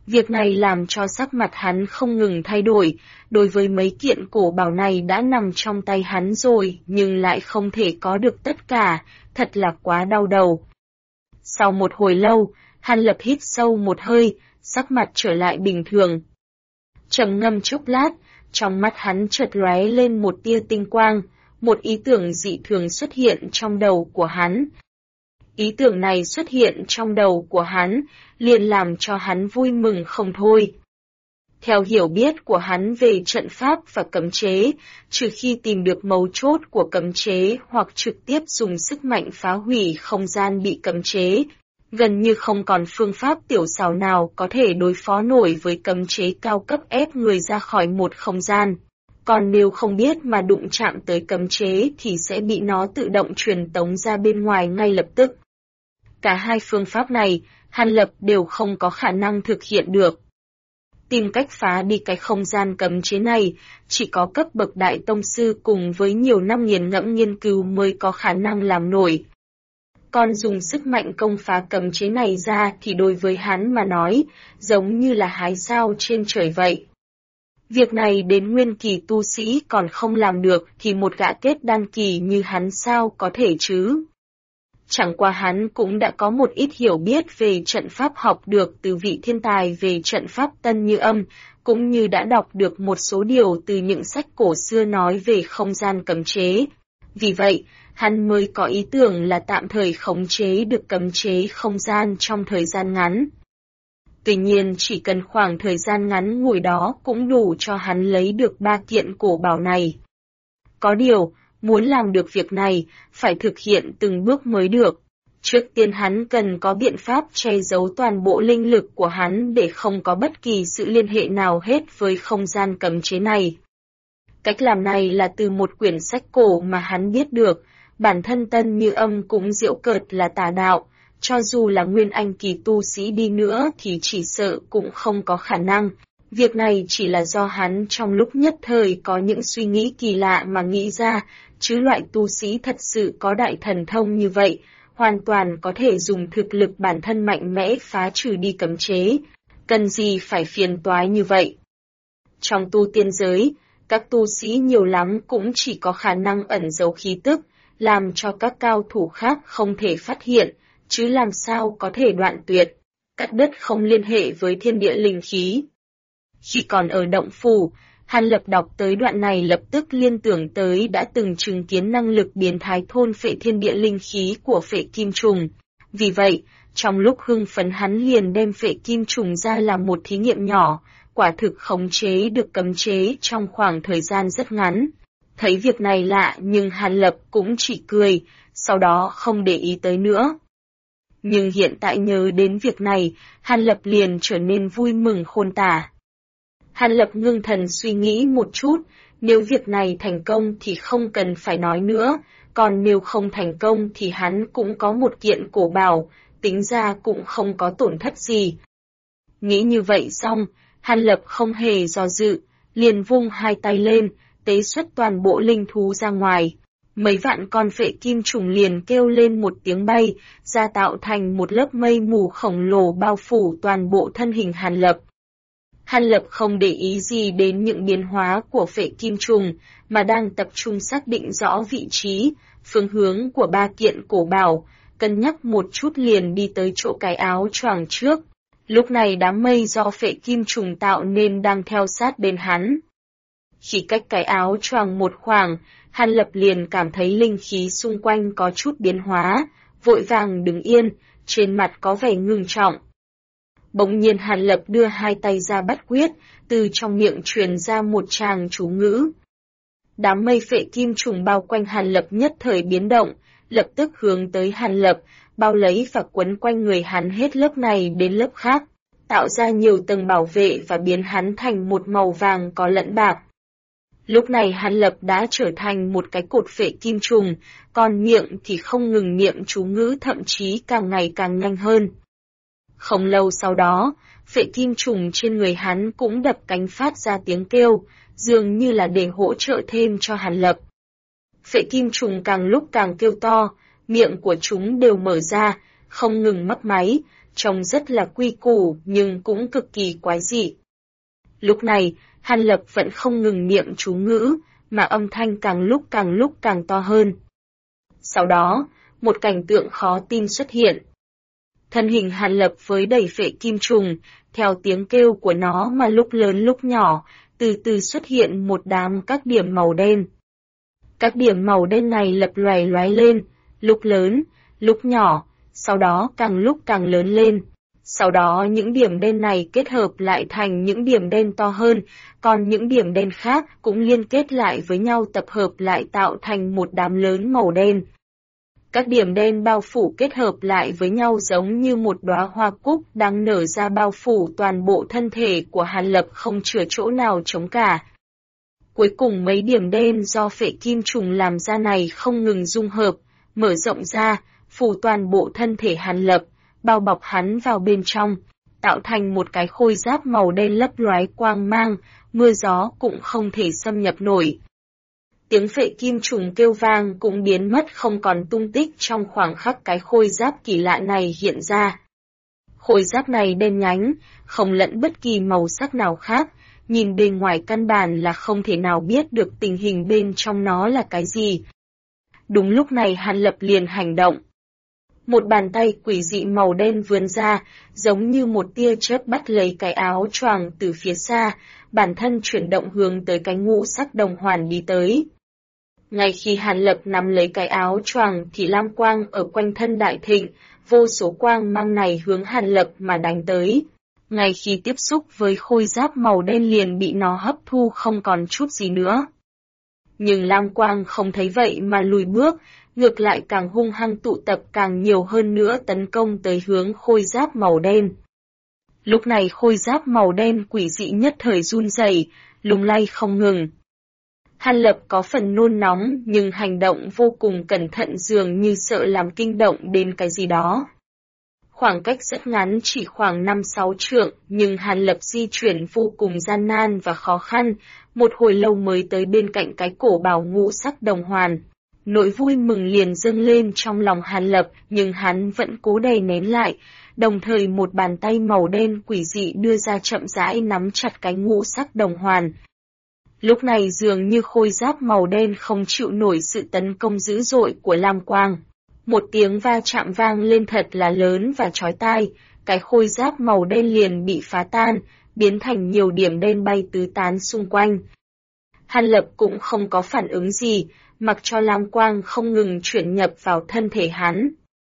Việc này làm cho sắc mặt hắn không ngừng thay đổi, đối với mấy kiện cổ bảo này đã nằm trong tay hắn rồi nhưng lại không thể có được tất cả, thật là quá đau đầu. Sau một hồi lâu, Hàn Lập hít sâu một hơi, sắc mặt trở lại bình thường. Trầm ngâm chốc lát, trong mắt hắn chợt lóe lên một tia tinh quang, một ý tưởng dị thường xuất hiện trong đầu của hắn. Ý tưởng này xuất hiện trong đầu của hắn, liền làm cho hắn vui mừng không thôi. Theo hiểu biết của hắn về trận pháp và cấm chế, trừ khi tìm được mấu chốt của cấm chế hoặc trực tiếp dùng sức mạnh phá hủy không gian bị cấm chế, gần như không còn phương pháp tiểu xảo nào có thể đối phó nổi với cấm chế cao cấp ép người ra khỏi một không gian. Còn nếu không biết mà đụng chạm tới cấm chế thì sẽ bị nó tự động truyền tống ra bên ngoài ngay lập tức. Cả hai phương pháp này, Hàn Lập đều không có khả năng thực hiện được. Tìm cách phá đi cái không gian cấm chế này, chỉ có cấp bậc đại tông sư cùng với nhiều năm nghiền ngẫm nghiên cứu mới có khả năng làm nổi. Còn dùng sức mạnh công phá cấm chế này ra thì đối với hắn mà nói, giống như là hái sao trên trời vậy. Việc này đến nguyên kỳ tu sĩ còn không làm được thì một gã kết đan kỳ như hắn sao có thể chứ? Chẳng qua hắn cũng đã có một ít hiểu biết về trận pháp học được từ vị thiên tài về trận pháp Tân Như Âm, cũng như đã đọc được một số điều từ những sách cổ xưa nói về không gian cấm chế. Vì vậy, hắn mới có ý tưởng là tạm thời khống chế được cấm chế không gian trong thời gian ngắn. Tuy nhiên chỉ cần khoảng thời gian ngắn ngủi đó cũng đủ cho hắn lấy được 3 kiện cổ bảo này. Có điều, muốn làm được việc này, phải thực hiện từng bước mới được. Trước tiên hắn cần có biện pháp che giấu toàn bộ linh lực của hắn để không có bất kỳ sự liên hệ nào hết với không gian cấm chế này. Cách làm này là từ một quyển sách cổ mà hắn biết được, bản thân Tân Như Âm cũng giễu cợt là tà đạo, cho dù là nguyên anh kỳ tu sĩ đi nữa thì chỉ sợ cũng không có khả năng. Việc này chỉ là do hắn trong lúc nhất thời có những suy nghĩ kỳ lạ mà nghĩ ra, chứ loại tu sĩ thật sự có đại thần thông như vậy, hoàn toàn có thể dùng thực lực bản thân mạnh mẽ phá trừ đi cấm chế, cần gì phải phiền toái như vậy. Trong tu tiên giới, các tu sĩ nhiều lắm cũng chỉ có khả năng ẩn giấu khí tức, làm cho các cao thủ khác không thể phát hiện, chứ làm sao có thể đoạn tuyệt, cắt đứt không liên hệ với thiên địa linh khí. Khi còn ở động phủ, Hàn Lập đọc tới đoạn này lập tức liên tưởng tới đã từng chứng kiến năng lực biến thái thôn phệ thiên địa linh khí của phệ kim trùng. Vì vậy, trong lúc hưng phấn hắn liền đem phệ kim trùng ra làm một thí nghiệm nhỏ, quả thực khống chế được cấm chế trong khoảng thời gian rất ngắn. Thấy việc này lạ nhưng Hàn Lập cũng chỉ cười, sau đó không để ý tới nữa. Nhưng hiện tại nhớ đến việc này, Hàn Lập liền trở nên vui mừng khôn tả. Hàn Lập ngưng thần suy nghĩ một chút, nếu việc này thành công thì không cần phải nói nữa, còn nếu không thành công thì hắn cũng có một kiện cổ bảo, tính ra cũng không có tổn thất gì. Nghĩ như vậy xong, Hàn Lập không hề do dự, liền vung hai tay lên, tế xuất toàn bộ linh thú ra ngoài. Mấy vạn con phệ kim trùng liền kêu lên một tiếng bay, ra tạo thành một lớp mây mù khổng lồ bao phủ toàn bộ thân hình Hàn Lập. Hàn Lập không để ý gì đến những biến hóa của phệ kim trùng, mà đang tập trung xác định rõ vị trí, phương hướng của 3 kiện cổ bảo, cân nhắc một chút liền đi tới chỗ cái áo choàng trước. Lúc này đám mây do phệ kim trùng tạo nên đang theo sát bên hắn. Khi cách cái áo choàng một khoảng, Hàn Lập liền cảm thấy linh khí xung quanh có chút biến hóa, vội vàng đứng yên, trên mặt có vẻ ngưng trọng. Bỗng nhiên Hàn Lập đưa hai tay ra bắt quyết, từ trong miệng truyền ra một tràng chú ngữ. Đám mây phệ kim trùng bao quanh Hàn Lập nhất thời biến động, lập tức hướng tới Hàn Lập, bao lấy và quấn quanh người hắn hết lớp này đến lớp khác, tạo ra nhiều tầng bảo vệ và biến hắn thành một màu vàng có lẫn bạc. Lúc này Hàn Lập đã trở thành một cái cột phệ kim trùng, còn miệng thì không ngừng niệm chú ngữ, thậm chí càng ngày càng nhanh hơn. Không lâu sau đó, phệ kim trùng trên người hắn cũng đập cánh phát ra tiếng kêu, dường như là để hỗ trợ thêm cho Hàn Lập. Phệ kim trùng càng lúc càng kêu to, miệng của chúng đều mở ra, không ngừng mấp máy, trông rất là quy củ nhưng cũng cực kỳ quái dị. Lúc này, Hàn Lập vẫn không ngừng niệm chú ngữ, mà âm thanh càng lúc càng to hơn. Sau đó, một cảnh tượng khó tin xuất hiện. Thân hình Hàn Lập với đầy phệ kim trùng, theo tiếng kêu của nó mà lúc lớn lúc nhỏ, từ từ xuất hiện một đám các điểm màu đen. Các điểm màu đen này lập loài lên, lúc lớn, lúc nhỏ, sau đó càng lớn lên. Sau đó những điểm đen này kết hợp lại thành những điểm đen to hơn, còn những điểm đen khác cũng liên kết lại với nhau tập hợp lại tạo thành một đám lớn màu đen. Các điểm đen bao phủ kết hợp lại với nhau giống như một đóa hoa cúc đang nở ra bao phủ toàn bộ thân thể của Hàn Lập không chừa chỗ nào trống cả. Cuối cùng mấy điểm đen do phệ kim trùng làm ra này không ngừng dung hợp, mở rộng ra, phủ toàn bộ thân thể Hàn Lập, bao bọc hắn vào bên trong, tạo thành một cái khôi giáp màu đen lấp lóe quang mang, mưa gió cũng không thể xâm nhập nổi. Tiếng phệ kim trùng kêu vang cũng biến mất không còn tung tích trong khoảng khắc cái khôi giáp kỳ lạ này hiện ra. Khôi giáp này đen nhánh, không lẫn bất kỳ màu sắc nào khác, nhìn bên ngoài căn bản là không thể nào biết được tình hình bên trong nó là cái gì. Đúng lúc này Hàn Lập liền hành động. Một bàn tay quỷ dị màu đen vươn ra, giống như một tia chớp bắt lấy cái áo choàng từ phía xa, bản thân chuyển động hướng tới cái ngũ sắc đồng hoàn đi tới. Ngay khi Hàn Lập nắm lấy cái áo choàng thì lam quang ở quanh thân đại thịnh, vô số quang mang này hướng Hàn Lập mà đánh tới. Ngay khi tiếp xúc với khôi giáp màu đen liền bị nó hấp thu không còn chút gì nữa. Nhưng lam quang không thấy vậy mà lùi bước, ngược lại càng hung hăng tụ tập càng nhiều hơn nữa tấn công tới hướng khôi giáp màu đen. Lúc này khôi giáp màu đen quỷ dị nhất thời run rẩy, lung lay không ngừng. Hàn Lập có phần nôn nóng nhưng hành động vô cùng cẩn thận dường như sợ làm kinh động đến cái gì đó. Khoảng cách rất ngắn chỉ khoảng 5-6 trượng nhưng Hàn Lập di chuyển vô cùng gian nan và khó khăn, một hồi lâu mới tới bên cạnh cái cổ bảo ngũ sắc đồng hoàn. Nỗi vui mừng liền dâng lên trong lòng Hàn Lập nhưng hắn vẫn cố đè nén lại, đồng thời một bàn tay màu đen quỷ dị đưa ra chậm rãi nắm chặt cái ngũ sắc đồng hoàn. Lúc này dường như khôi giáp màu đen không chịu nổi sự tấn công dữ dội của lam quang. Một tiếng va chạm vang lên thật là lớn và chói tai, cái khôi giáp màu đen liền bị phá tan, biến thành nhiều điểm đen bay tứ tán xung quanh. Hàn Lập cũng không có phản ứng gì, mặc cho lam quang không ngừng chuyển nhập vào thân thể hắn.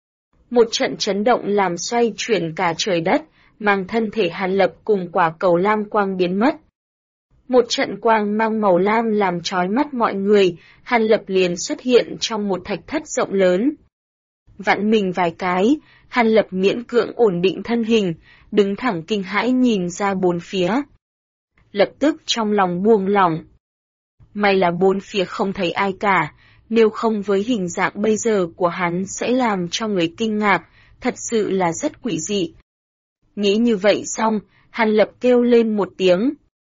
Một trận chấn động làm xoay chuyển cả trời đất, mang thân thể Hàn Lập cùng quả cầu lam quang biến mất. Một trận quang mang màu lam làm chói mắt mọi người, Hàn Lập liền xuất hiện trong một thạch thất rộng lớn. Vặn mình vài cái, Hàn Lập miễn cưỡng ổn định thân hình, đứng thẳng kinh hãi nhìn ra bốn phía. Lập tức trong lòng buông lỏng. May là bốn phía không thấy ai cả, nếu không với hình dạng bây giờ của hắn sẽ làm cho người kinh ngạc, thật sự là rất quỷ dị. Nghĩ như vậy xong, Hàn Lập kêu lên một tiếng.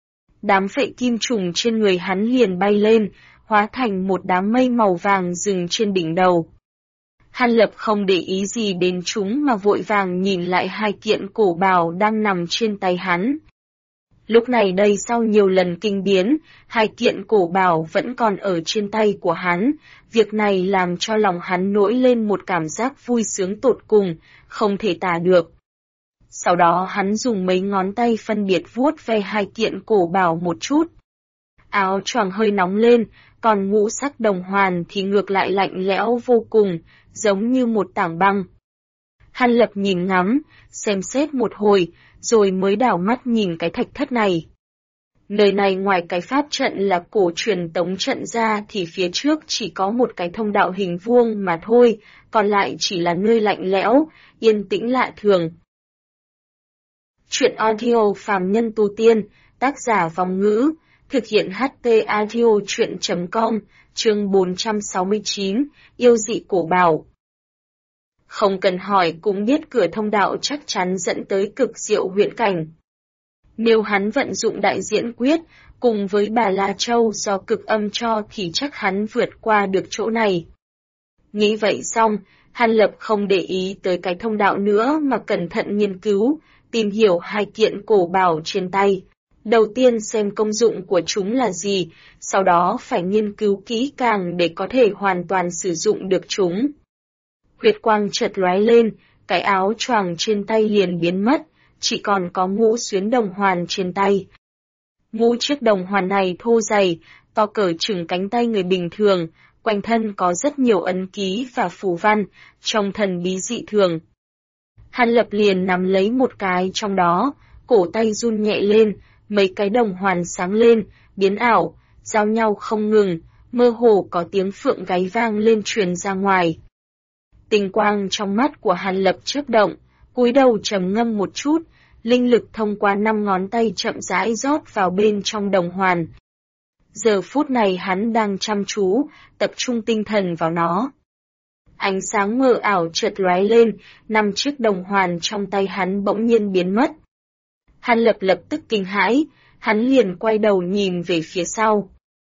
Đám phệ kim trùng trên người hắn liền bay lên, hóa thành một đám mây màu vàng dừng trên đỉnh đầu. Hàn Lập không để ý gì đến chúng mà vội vàng nhìn lại hai kiện cổ bào đang nằm trên tay hắn. Lúc này đây sau nhiều lần kinh biến, hai kiện cổ bào vẫn còn ở trên tay của hắn, việc này làm cho lòng hắn nổi lên một cảm giác vui sướng tột cùng, không thể tả được. Sau đó hắn dùng mấy ngón tay phân biệt vuốt ve hai kiện cổ bào một chút. Áo choàng hơi nóng lên, còn ngũ sắc đồng hoàn thì ngược lại lạnh lẽo vô cùng, giống như một tảng băng. Hàn Lập nhìn ngắm, xem xét một hồi, rồi mới đảo mắt nhìn cái thạch thất này. Nơi này ngoài cái pháp trận là cổ truyền tống trận ra thì phía trước chỉ có một cái thông đạo hình vuông mà thôi, còn lại chỉ là nơi lạnh lẽo, yên tĩnh lạ thường. Chuyện audio phàm nhân tu tiên, tác giả Vong Ngữ, thực hiện HT Audio Chuyện.com, chương 469, yêu dị cổ bảo. Không cần hỏi cũng biết cửa thông đạo chắc chắn dẫn tới cực diệu huyễn cảnh. Nếu hắn vận dụng đại diễn quyết, cùng với bà La Châu do cực âm cho thì chắc hắn vượt qua được chỗ này. Nghĩ vậy xong, Hàn Lập không để ý tới cái thông đạo nữa mà cẩn thận nghiên cứu, tìm hiểu hai kiện cổ bảo trên tay. Đầu tiên xem công dụng của chúng là gì, sau đó phải nghiên cứu kỹ càng để có thể hoàn toàn sử dụng được chúng. Huyết quang chợt lóe lên, cái áo choàng trên tay liền biến mất, chỉ còn có ngũ xuyến đồng hoàn trên tay. Ngũ chiếc đồng hoàn này thô dày, to cỡ chừng cánh tay người bình thường, quanh thân có rất nhiều ấn ký và phù văn, trông thần bí dị thường. Hàn Lập liền nắm lấy một cái trong đó, cổ tay run nhẹ lên, mấy cái đồng hoàn sáng lên, biến ảo, giao nhau không ngừng, mơ hồ có tiếng phượng gáy vang lên truyền ra ngoài. Tinh quang trong mắt của Hàn Lập chớp động, cúi đầu trầm ngâm một chút, linh lực thông qua 5 ngón tay chậm rãi rót vào bên trong đồng hoàn. Giờ phút này hắn đang chăm chú, tập trung tinh thần vào nó. Ánh sáng mờ ảo chợt lóe lên, 5 chiếc đồng hoàn trong tay hắn bỗng nhiên biến mất. Hàn Lập lập tức kinh hãi, hắn liền quay đầu nhìn về phía sau.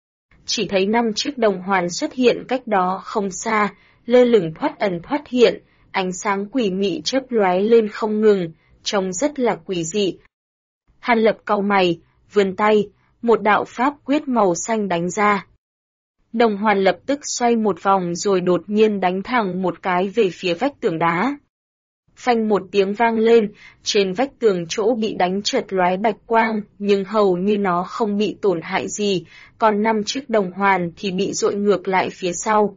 Chỉ thấy 5 chiếc đồng hoàn xuất hiện cách đó không xa, lơ lửng thoát ẩn thoát hiện, ánh sáng quỷ mị chớp lóe lên không ngừng, trông rất là quỷ dị. Hàn Lập cau mày, vươn tay, một đạo pháp quyết màu xanh đánh ra. Đồng hoàn lập tức xoay một vòng rồi đột nhiên đánh thẳng một cái về phía vách tường đá. Phanh một tiếng vang lên, trên vách tường chỗ bị đánh chợt lóe bạch quang, nhưng hầu như nó không bị tổn hại gì, còn 5 chiếc đồng hoàn thì bị dội ngược lại phía sau.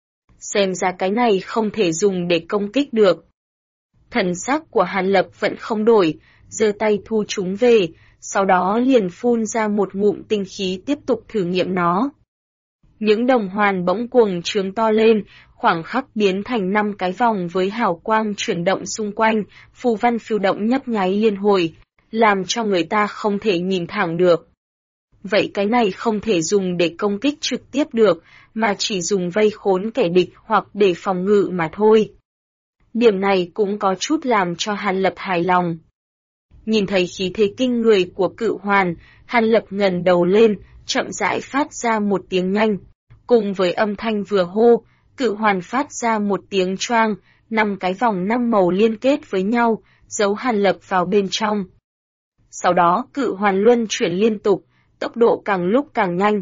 Xem ra cái này không thể dùng để công kích được. Thần sắc của Hàn Lập vẫn không đổi, giơ tay thu chúng về, sau đó liền phun ra một ngụm tinh khí tiếp tục thử nghiệm nó. Những đồng hoàn bỗng cuồng trướng to lên, khoảng khắc biến thành 5 cái vòng với hào quang chuyển động xung quanh, phù văn phiêu động nhấp nháy liên hồi, làm cho người ta không thể nhìn thẳng được. Vậy cái này không thể dùng để công kích trực tiếp được, mà chỉ dùng vây khốn kẻ địch hoặc để phòng ngự mà thôi. Điểm này cũng có chút làm cho Hàn Lập hài lòng. Nhìn thấy khí thế kinh người của cự hoàn, Hàn Lập ngẩng đầu lên, chậm rãi phát ra một tiếng nhanh. Cùng với âm thanh vừa hô, cự hoàn phát ra một tiếng choang, 5 cái vòng 5 màu liên kết với nhau, giấu Hàn Lập vào bên trong. Sau đó cự hoàn luân chuyển liên tục, tốc độ càng lúc càng nhanh.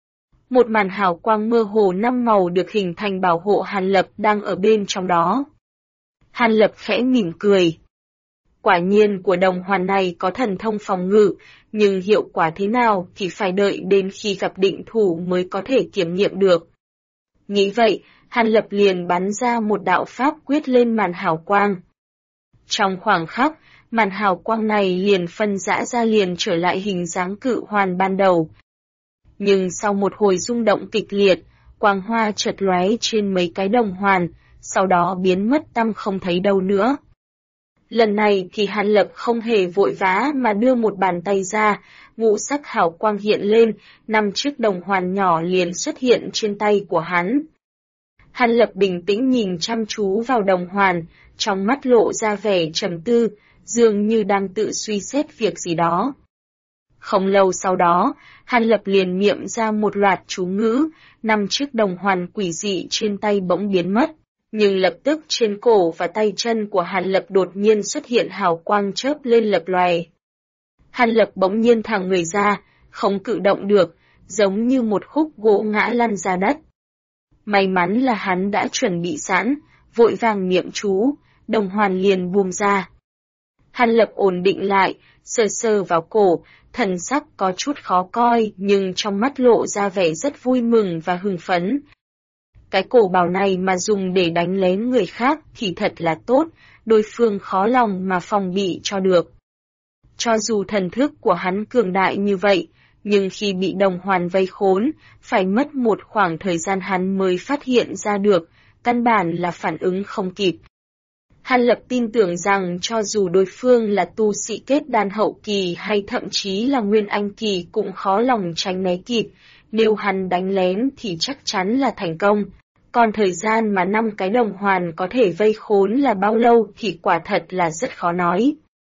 Một màn hào quang mơ hồ 5 màu được hình thành bảo hộ Hàn Lập đang ở bên trong đó. Hàn Lập khẽ mỉm cười. Quả nhiên của đồng hoàn này có thần thông phòng ngự, nhưng hiệu quả thế nào thì phải đợi đến khi gặp định thủ mới có thể kiểm nghiệm được. Nghĩ vậy, Hàn Lập liền bắn ra một đạo pháp quyết lên màn hào quang. Trong khoảng khắc, màn hào quang này liền phân rã ra liền trở lại hình dáng cự hoàn ban đầu. Nhưng sau một hồi rung động kịch liệt, quang hoa chợt lóe trên mấy cái đồng hoàn, sau đó biến mất tăm không thấy đâu nữa. Lần này thì Hàn Lập không hề vội vã mà đưa một bàn tay ra, ngũ sắc hào quang hiện lên, 5 chiếc đồng hoàn nhỏ liền xuất hiện trên tay của hắn. Hàn Lập bình tĩnh nhìn chăm chú vào đồng hoàn, trong mắt lộ ra vẻ trầm tư, dường như đang tự suy xét việc gì đó. Không lâu sau đó, Hàn Lập liền miệng ra một loạt chú ngữ, 5 chiếc đồng hoàn quỷ dị trên tay bỗng biến mất. Nhưng lập tức trên cổ và tay chân của Hàn Lập đột nhiên xuất hiện hào quang chớp lên lập lòe. Hàn Lập bỗng nhiên thẳng người ra, không cử động được, giống như một khúc gỗ ngã lăn ra đất. May mắn là hắn đã chuẩn bị sẵn, vội vàng niệm chú, đồng hoàn liền buông ra. Hàn Lập ổn định lại, sờ sờ vào cổ, thần sắc có chút khó coi nhưng trong mắt lộ ra vẻ rất vui mừng và hưng phấn. Cái cổ bảo này mà dùng để đánh lén người khác thì thật là tốt, đối phương khó lòng mà phòng bị cho được. Cho dù thần thức của hắn cường đại như vậy, nhưng khi bị đồng hoàn vây khốn, phải mất một khoảng thời gian hắn mới phát hiện ra được, căn bản là phản ứng không kịp. Hàn Lập tin tưởng rằng cho dù đối phương là tu sĩ kết đan hậu kỳ hay thậm chí là nguyên anh kỳ cũng khó lòng tránh né kịp, nếu hắn đánh lén thì chắc chắn là thành công. Còn thời gian mà 5 cái đồng hoàn có thể vây khốn là bao lâu thì quả thật là rất khó nói.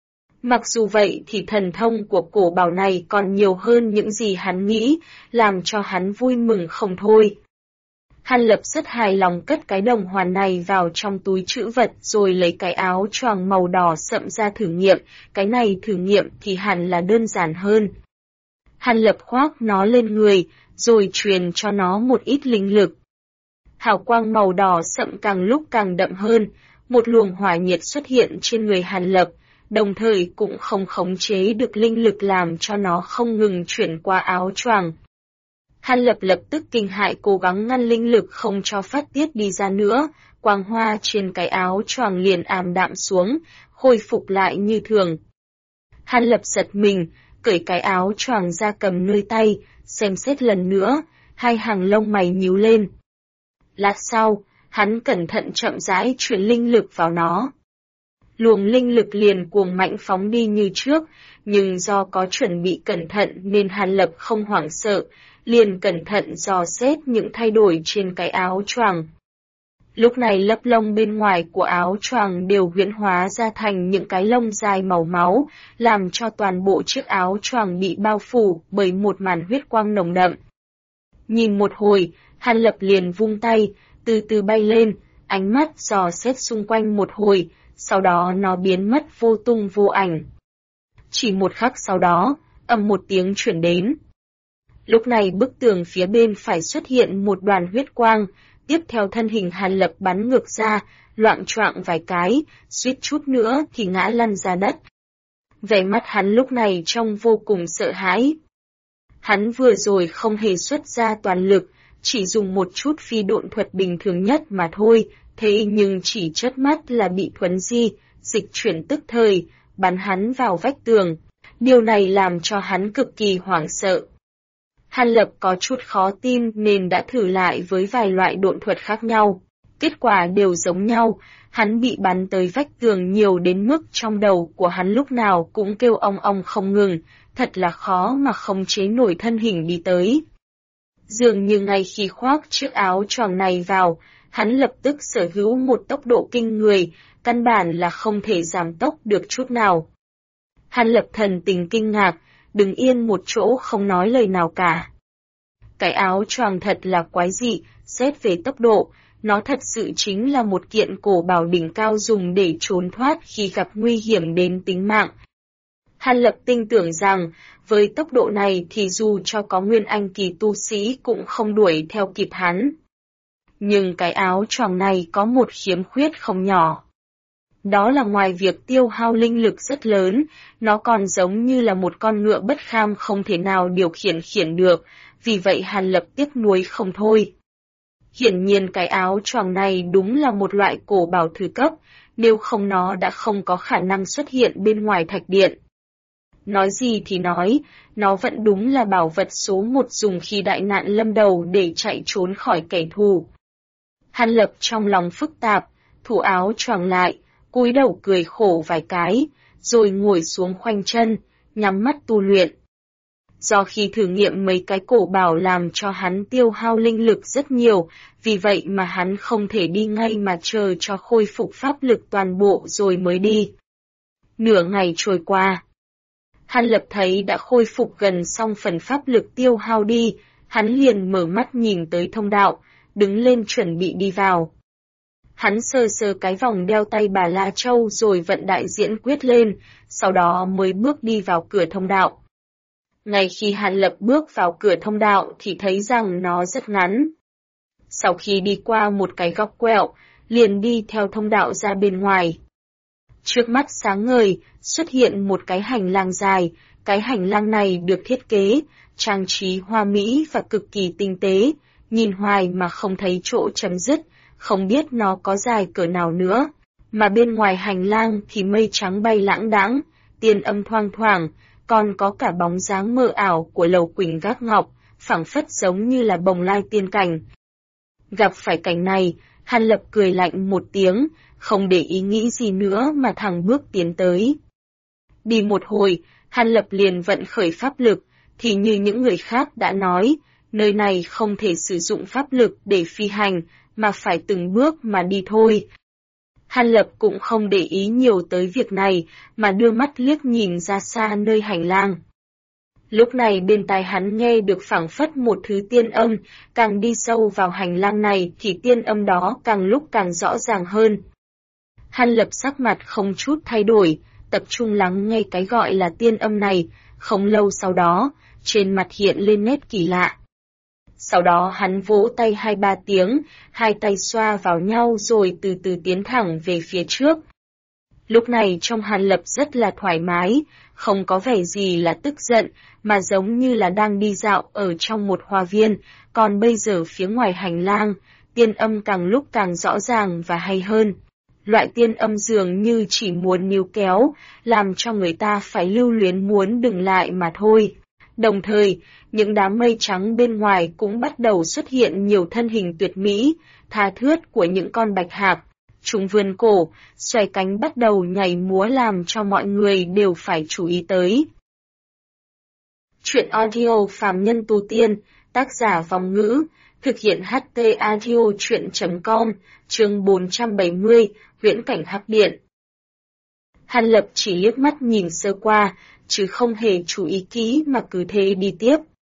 Mặc dù vậy thì thần thông của cổ bảo này còn nhiều hơn những gì hắn nghĩ, làm cho hắn vui mừng không thôi. Hàn Lập rất hài lòng cất cái đồng hoàn này vào trong túi trữ vật rồi lấy cái áo choàng màu đỏ sậm ra thử nghiệm, cái này thử nghiệm thì hẳn là đơn giản hơn. Hàn Lập khoác nó lên người, rồi truyền cho nó một ít linh lực. Hào quang màu đỏ sậm càng lúc càng đậm hơn, một luồng hỏa nhiệt xuất hiện trên người Hàn Lập, đồng thời cũng không khống chế được linh lực làm cho nó không ngừng chuyển qua áo choàng. Hàn Lập lập tức kinh hãi cố gắng ngăn linh lực không cho phát tiết đi ra nữa, quang hoa trên cái áo choàng liền ảm đạm xuống, khôi phục lại như thường. Hàn Lập giật mình, cởi cái áo choàng ra cầm nơi tay, xem xét lần nữa, hai hàng lông mày nhíu lên. Lát sau, hắn cẩn thận chậm rãi chuyển linh lực vào nó. Luồng linh lực liền cuồng mạnh phóng đi như trước, nhưng do có chuẩn bị cẩn thận nên Hàn Lập không hoảng sợ, liền cẩn thận dò xét những thay đổi trên cái áo choàng. Lúc này lớp lông bên ngoài của áo choàng đều huyễn hóa ra thành những cái lông dài màu máu, làm cho toàn bộ chiếc áo choàng bị bao phủ bởi một màn huyết quang nồng đậm. Nhìn một hồi, Hàn Lập liền vung tay, từ từ bay lên, ánh mắt dò xét xung quanh một hồi, sau đó nó biến mất vô tung vô ảnh. Chỉ một khắc sau đó, ầm một tiếng chuyển đến. Lúc này bức tường phía bên phải xuất hiện một đoàn huyết quang, tiếp theo thân hình Hàn Lập bắn ngược ra, loạng choạng vài cái, suýt chút nữa thì ngã lăn ra đất. Vẻ mặt hắn lúc này trông vô cùng sợ hãi. Hắn vừa rồi không hề xuất ra toàn lực, chỉ dùng một chút phi độn thuật bình thường nhất mà thôi, thế nhưng chỉ chớp mắt là bị thuấn di, dịch chuyển tức thời, bắn hắn vào vách tường. Điều này làm cho hắn cực kỳ hoảng sợ. Hàn Lập có chút khó tin nên đã thử lại với vài loại độn thuật khác nhau. Kết quả đều giống nhau, hắn bị bắn tới vách tường nhiều đến mức trong đầu của hắn lúc nào cũng kêu ong ong không ngừng, thật là khó mà khống chế nổi thân hình đi tới. Dường như ngay khi khoác chiếc áo choàng này vào, hắn lập tức sở hữu một tốc độ kinh người, căn bản là không thể giảm tốc được chút nào. Hàn Lập thần tình kinh ngạc, đứng yên một chỗ không nói lời nào cả. Cái áo choàng thật là quái dị, xét về tốc độ, nó thật sự chính là một kiện cổ bảo đỉnh cao dùng để trốn thoát khi gặp nguy hiểm đến tính mạng. Hàn Lập tin tưởng rằng, với tốc độ này thì dù cho có nguyên anh kỳ tu sĩ cũng không đuổi theo kịp hắn. Nhưng cái áo choàng này có một khiếm khuyết không nhỏ. Đó là ngoài việc tiêu hao linh lực rất lớn, nó còn giống như là một con ngựa bất kham không thể nào điều khiển được, vì vậy Hàn Lập tiếc nuối không thôi. Hiển nhiên cái áo choàng này đúng là một loại cổ bảo thứ cấp, nếu không nó đã không có khả năng xuất hiện bên ngoài thạch điện. Nói gì thì nói, nó vẫn đúng là bảo vật số một dùng khi đại nạn lâm đầu để chạy trốn khỏi kẻ thù. Hàn Lập trong lòng phức tạp, thủ áo choàng lại, cúi đầu cười khổ vài cái, rồi ngồi xuống khoanh chân, nhắm mắt tu luyện. Do khi thử nghiệm mấy cái cổ bảo làm cho hắn tiêu hao linh lực rất nhiều, vì vậy mà hắn không thể đi ngay mà chờ cho khôi phục pháp lực toàn bộ rồi mới đi. Nửa ngày trôi qua. Hàn Lập thấy đã khôi phục gần xong phần pháp lực tiêu hao đi, hắn liền mở mắt nhìn tới thông đạo, đứng lên chuẩn bị đi vào. Hắn sờ sờ cái vòng đeo tay Bà La Châu rồi vận đại diễn quyết lên, sau đó mới bước đi vào cửa thông đạo. Ngay khi Hàn Lập bước vào cửa thông đạo thì thấy rằng nó rất ngắn. Sau khi đi qua một cái góc quẹo, liền đi theo thông đạo ra bên ngoài. Trước mắt sáng ngời, xuất hiện một cái hành lang dài, cái hành lang này được thiết kế, trang trí hoa mỹ và cực kỳ tinh tế, nhìn hoài mà không thấy chỗ chấm dứt, không biết nó có dài cỡ nào nữa. Mà bên ngoài hành lang thì mây trắng bay lãng đãng, tiên âm thoang thoảng, còn có cả bóng dáng mơ ảo của lầu quỳnh gác ngọc, phảng phất giống như là bồng lai tiên cảnh. Gặp phải cảnh này, Hàn Lập cười lạnh một tiếng, không để ý nghĩ gì nữa mà thẳng bước tiến tới. Đi một hồi, Hàn Lập liền vận khởi pháp lực, thì như những người khác đã nói, nơi này không thể sử dụng pháp lực để phi hành, mà phải từng bước mà đi thôi. Hàn Lập cũng không để ý nhiều tới việc này, mà đưa mắt liếc nhìn ra xa nơi hành lang. Lúc này bên tai hắn nghe được phảng phất một thứ tiên âm, càng đi sâu vào hành lang này thì tiên âm đó càng lúc càng rõ ràng hơn. Hàn Lập sắc mặt không chút thay đổi, tập trung lắng nghe cái gọi là tiên âm này, không lâu sau đó, trên mặt hiện lên nét kỳ lạ. Sau đó hắn vỗ tay 2-3 tiếng, hai tay xoa vào nhau rồi từ từ tiến thẳng về phía trước. Lúc này trong Hàn Lập rất là thoải mái, không có vẻ gì là tức giận, mà giống như là đang đi dạo ở trong một hoa viên, còn bây giờ phía ngoài hành lang, tiên âm càng lúc càng rõ ràng và hay hơn. Loại tiên âm dường như chỉ muốn níu kéo, làm cho người ta phải lưu luyến muốn dừng lại mà thôi. Đồng thời, những đám mây trắng bên ngoài cũng bắt đầu xuất hiện nhiều thân hình tuyệt mỹ, tha thướt của những con bạch hạc. Chúng vươn cổ, xoay cánh bắt đầu nhảy múa làm cho mọi người đều phải chú ý tới. Chuyện audio Phàm Nhân Tu Tiên, tác giả Vong Ngữ, thực hiện HT Audio Chuyện.com, chương 470, Huyễn Cảnh Hắc Điện. Hàn Lập chỉ liếc mắt nhìn sơ qua, chứ không hề chú ý kỹ mà cứ thế đi tiếp.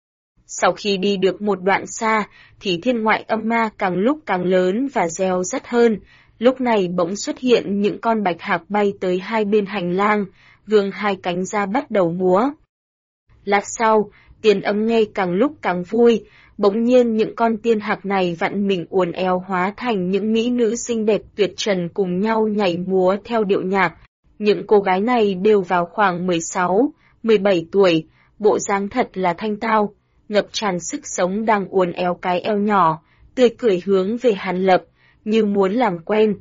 Sau khi đi được một đoạn xa, thì thiên ngoại âm ma càng lúc càng lớn và reo rắt hơn. Lúc này bỗng xuất hiện những con bạch hạc bay tới hai bên hành lang, vươn hai cánh ra bắt đầu múa. Lát sau, tiên âm nghe càng lúc càng vui, bỗng nhiên những con tiên hạc này vặn mình uốn éo hóa thành những mỹ nữ xinh đẹp tuyệt trần cùng nhau nhảy múa theo điệu nhạc. Những cô gái này đều vào khoảng 16, 17 tuổi, bộ dáng thật là thanh tao, ngập tràn sức sống đang uốn éo cái eo nhỏ, tươi cười hướng về Hàn Lập, như muốn làm quen.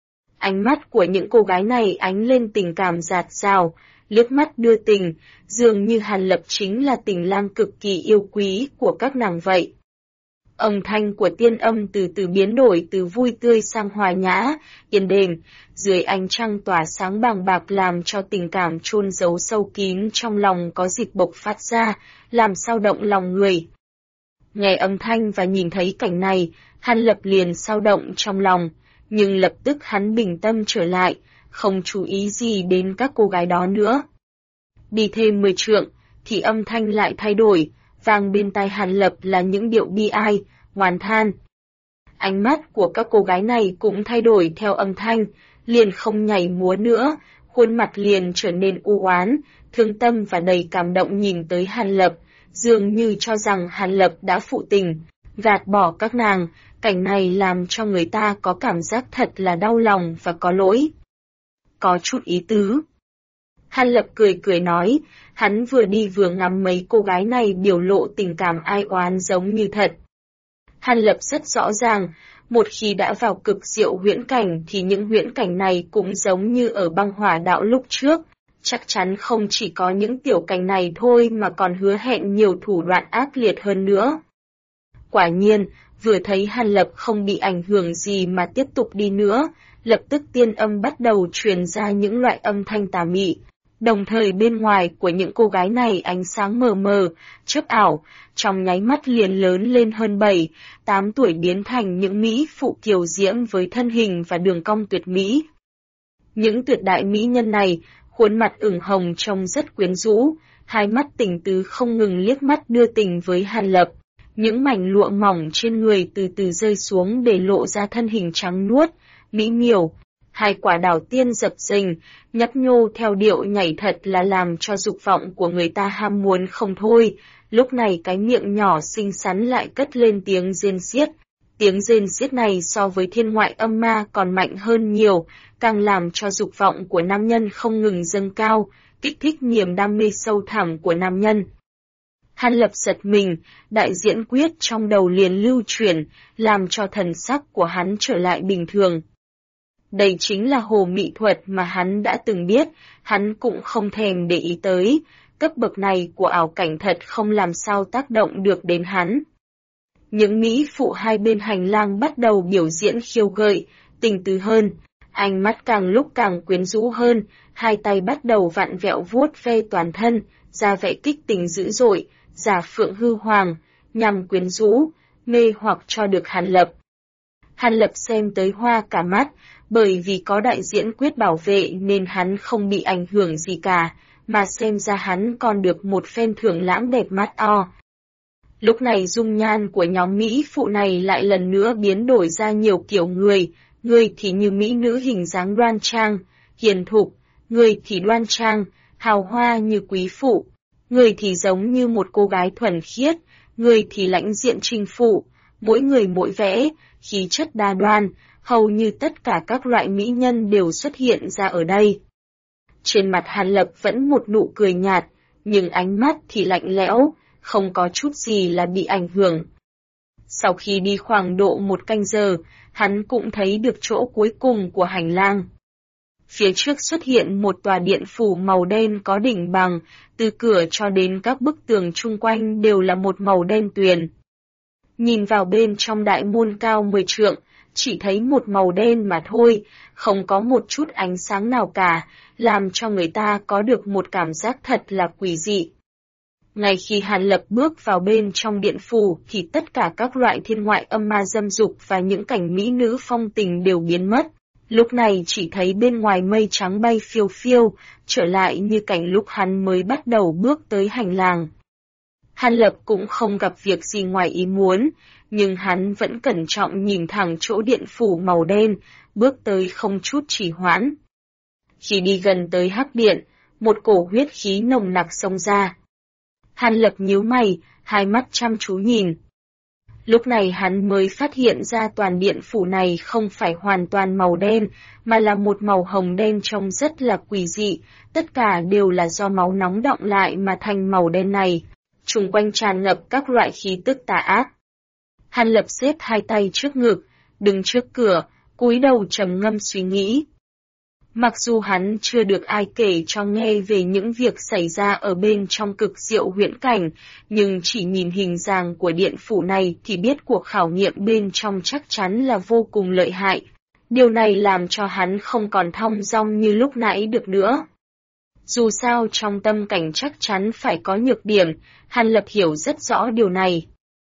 Ánh mắt của những cô gái này ánh lên tình cảm dạt dào, liếc mắt đưa tình, dường như Hàn Lập chính là tình lang cực kỳ yêu quý của các nàng vậy. Âm thanh của tiên âm từ từ biến đổi từ vui tươi sang hòa nhã, yên đềm, dưới ánh trăng tỏa sáng bàng bạc làm cho tình cảm chôn giấu sâu kín trong lòng có dịp bộc phát ra, làm xao động lòng người. Nghe âm thanh và nhìn thấy cảnh này, Hàn Lập liền xao động trong lòng, nhưng lập tức hắn bình tâm trở lại, không chú ý gì đến các cô gái đó nữa. Đi thêm 10 trượng, thì âm thanh lại thay đổi, vang bên tai Hàn Lập là những điệu bi ai, oán than. Ánh mắt của các cô gái này cũng thay đổi theo âm thanh, liền không nhảy múa nữa, khuôn mặt liền trở nên u oán, thương tâm và đầy cảm động nhìn tới Hàn Lập, dường như cho rằng Hàn Lập đã phụ tình, gạt bỏ các nàng. Cảnh này làm cho người ta có cảm giác thật là đau lòng và có lỗi. Có chút ý tứ. Hàn Lập cười cười nói, hắn vừa đi vừa ngắm mấy cô gái này biểu lộ tình cảm ai oán giống như thật. Hàn Lập rất rõ ràng, một khi đã vào cực diệu huyễn cảnh thì những huyễn cảnh này cũng giống như ở băng hỏa đạo lúc trước, chắc chắn không chỉ có những tiểu cảnh này thôi mà còn hứa hẹn nhiều thủ đoạn ác liệt hơn nữa. Quả nhiên, vừa thấy Hàn Lập không bị ảnh hưởng gì mà tiếp tục đi nữa, lập tức tiên âm bắt đầu truyền ra những loại âm thanh tà mị. Đồng thời bên ngoài của những cô gái này ánh sáng mờ mờ, chớp ảo, trong nháy mắt liền lớn lên hơn 7, 8 tuổi biến thành những mỹ phụ kiều diễm với thân hình và đường cong tuyệt mỹ. Những tuyệt đại mỹ nhân này, khuôn mặt ửng hồng trông rất quyến rũ, hai mắt tình tứ không ngừng liếc mắt đưa tình với Hàn Lập. Những mảnh lụa mỏng trên người từ từ rơi xuống để lộ ra thân hình trắng nuốt, mỹ miều. Hai quả đào tiên dập dềnh, nhấp nhô theo điệu nhảy thật là làm cho dục vọng của người ta ham muốn không thôi. Lúc này cái miệng nhỏ xinh xắn lại cất lên tiếng rên xiết. Tiếng rên xiết này so với thiên ngoại âm ma còn mạnh hơn nhiều, càng làm cho dục vọng của nam nhân không ngừng dâng cao, kích thích niềm đam mê sâu thẳm của nam nhân. Hàn Lập giật mình, đại diễn quyết trong đầu liền lưu chuyển, làm cho thần sắc của hắn trở lại bình thường. Đây chính là hồ mị thuật mà hắn đã từng biết, hắn cũng không thèm để ý tới, cấp bậc này của ảo cảnh thật không làm sao tác động được đến hắn. Những mỹ phụ hai bên hành lang bắt đầu biểu diễn khiêu gợi, tình tứ hơn, ánh mắt càng lúc càng quyến rũ hơn, hai tay bắt đầu vặn vẹo vuốt ve toàn thân, ra vẻ kích tình dữ dội, giả phượng hư hoàng, nhằm quyến rũ, mê hoặc cho được Hàn Lập. Hàn Lập xem tới hoa cả mắt, bởi vì có đại diễn quyết bảo vệ nên hắn không bị ảnh hưởng gì cả, mà xem ra hắn còn được một phen thưởng lãng đẹp mắt o. Lúc này dung nhan của nhóm Mỹ phụ này lại lần nữa biến đổi ra nhiều kiểu người thì như mỹ nữ hình dáng đoan trang, hiền thục, người thì đoan trang, hào hoa như quý phụ, người thì giống như một cô gái thuần khiết, người thì lãnh diện chinh phụ, mỗi người mỗi vẻ, khí chất đa đoan, hầu như tất cả các loại mỹ nhân đều xuất hiện ra ở đây. Trên mặt Hàn Lập vẫn một nụ cười nhạt, nhưng ánh mắt thì lạnh lẽo, không có chút gì là bị ảnh hưởng. Sau khi đi khoảng độ 1 canh giờ, hắn cũng thấy được chỗ cuối cùng của hành lang. Phía trước xuất hiện một tòa điện phủ màu đen có đỉnh bằng, từ cửa cho đến các bức tường chung quanh đều là một màu đen tuyền. Nhìn vào bên trong đại môn cao 10 trượng, chỉ thấy một màu đen mà thôi, không có một chút ánh sáng nào cả, làm cho người ta có được một cảm giác thật là quỷ dị. Ngay khi Hàn Lập bước vào bên trong điện phủ thì tất cả các loại thiên ngoại âm ma dâm dục và những cảnh mỹ nữ phong tình đều biến mất. Lúc này chỉ thấy bên ngoài mây trắng bay phiêu phiêu, trở lại như cảnh lúc hắn mới bắt đầu bước tới hành lang. Hàn Lập cũng không gặp việc gì ngoài ý muốn, nhưng hắn vẫn cẩn trọng nhìn thẳng chỗ điện phủ màu đen, bước tới không chút trì hoãn. Khi đi gần tới hắc điện, một cổ huyết khí nồng nặc xông ra. Hàn Lập nhíu mày, hai mắt chăm chú nhìn. Lúc này hắn mới phát hiện ra toàn điện phủ này không phải hoàn toàn màu đen, mà là một màu hồng đen trông rất là quỷ dị, tất cả đều là do máu nóng đọng lại mà thành màu đen này. Xung quanh tràn ngập các loại khí tức tà ác. Hàn Lập xếp hai tay trước ngực, đứng trước cửa, cúi đầu trầm ngâm suy nghĩ. Mặc dù hắn chưa được ai kể cho nghe về những việc xảy ra ở bên trong cực diệu huyễn cảnh, nhưng chỉ nhìn hình dáng của điện phủ này thì biết cuộc khảo nghiệm bên trong chắc chắn là vô cùng lợi hại. Điều này làm cho hắn không còn thong dong như lúc nãy được nữa. Dù sao trong tâm cảnh chắc chắn phải có nhược điểm, Hàn Lập hiểu rất rõ điều này.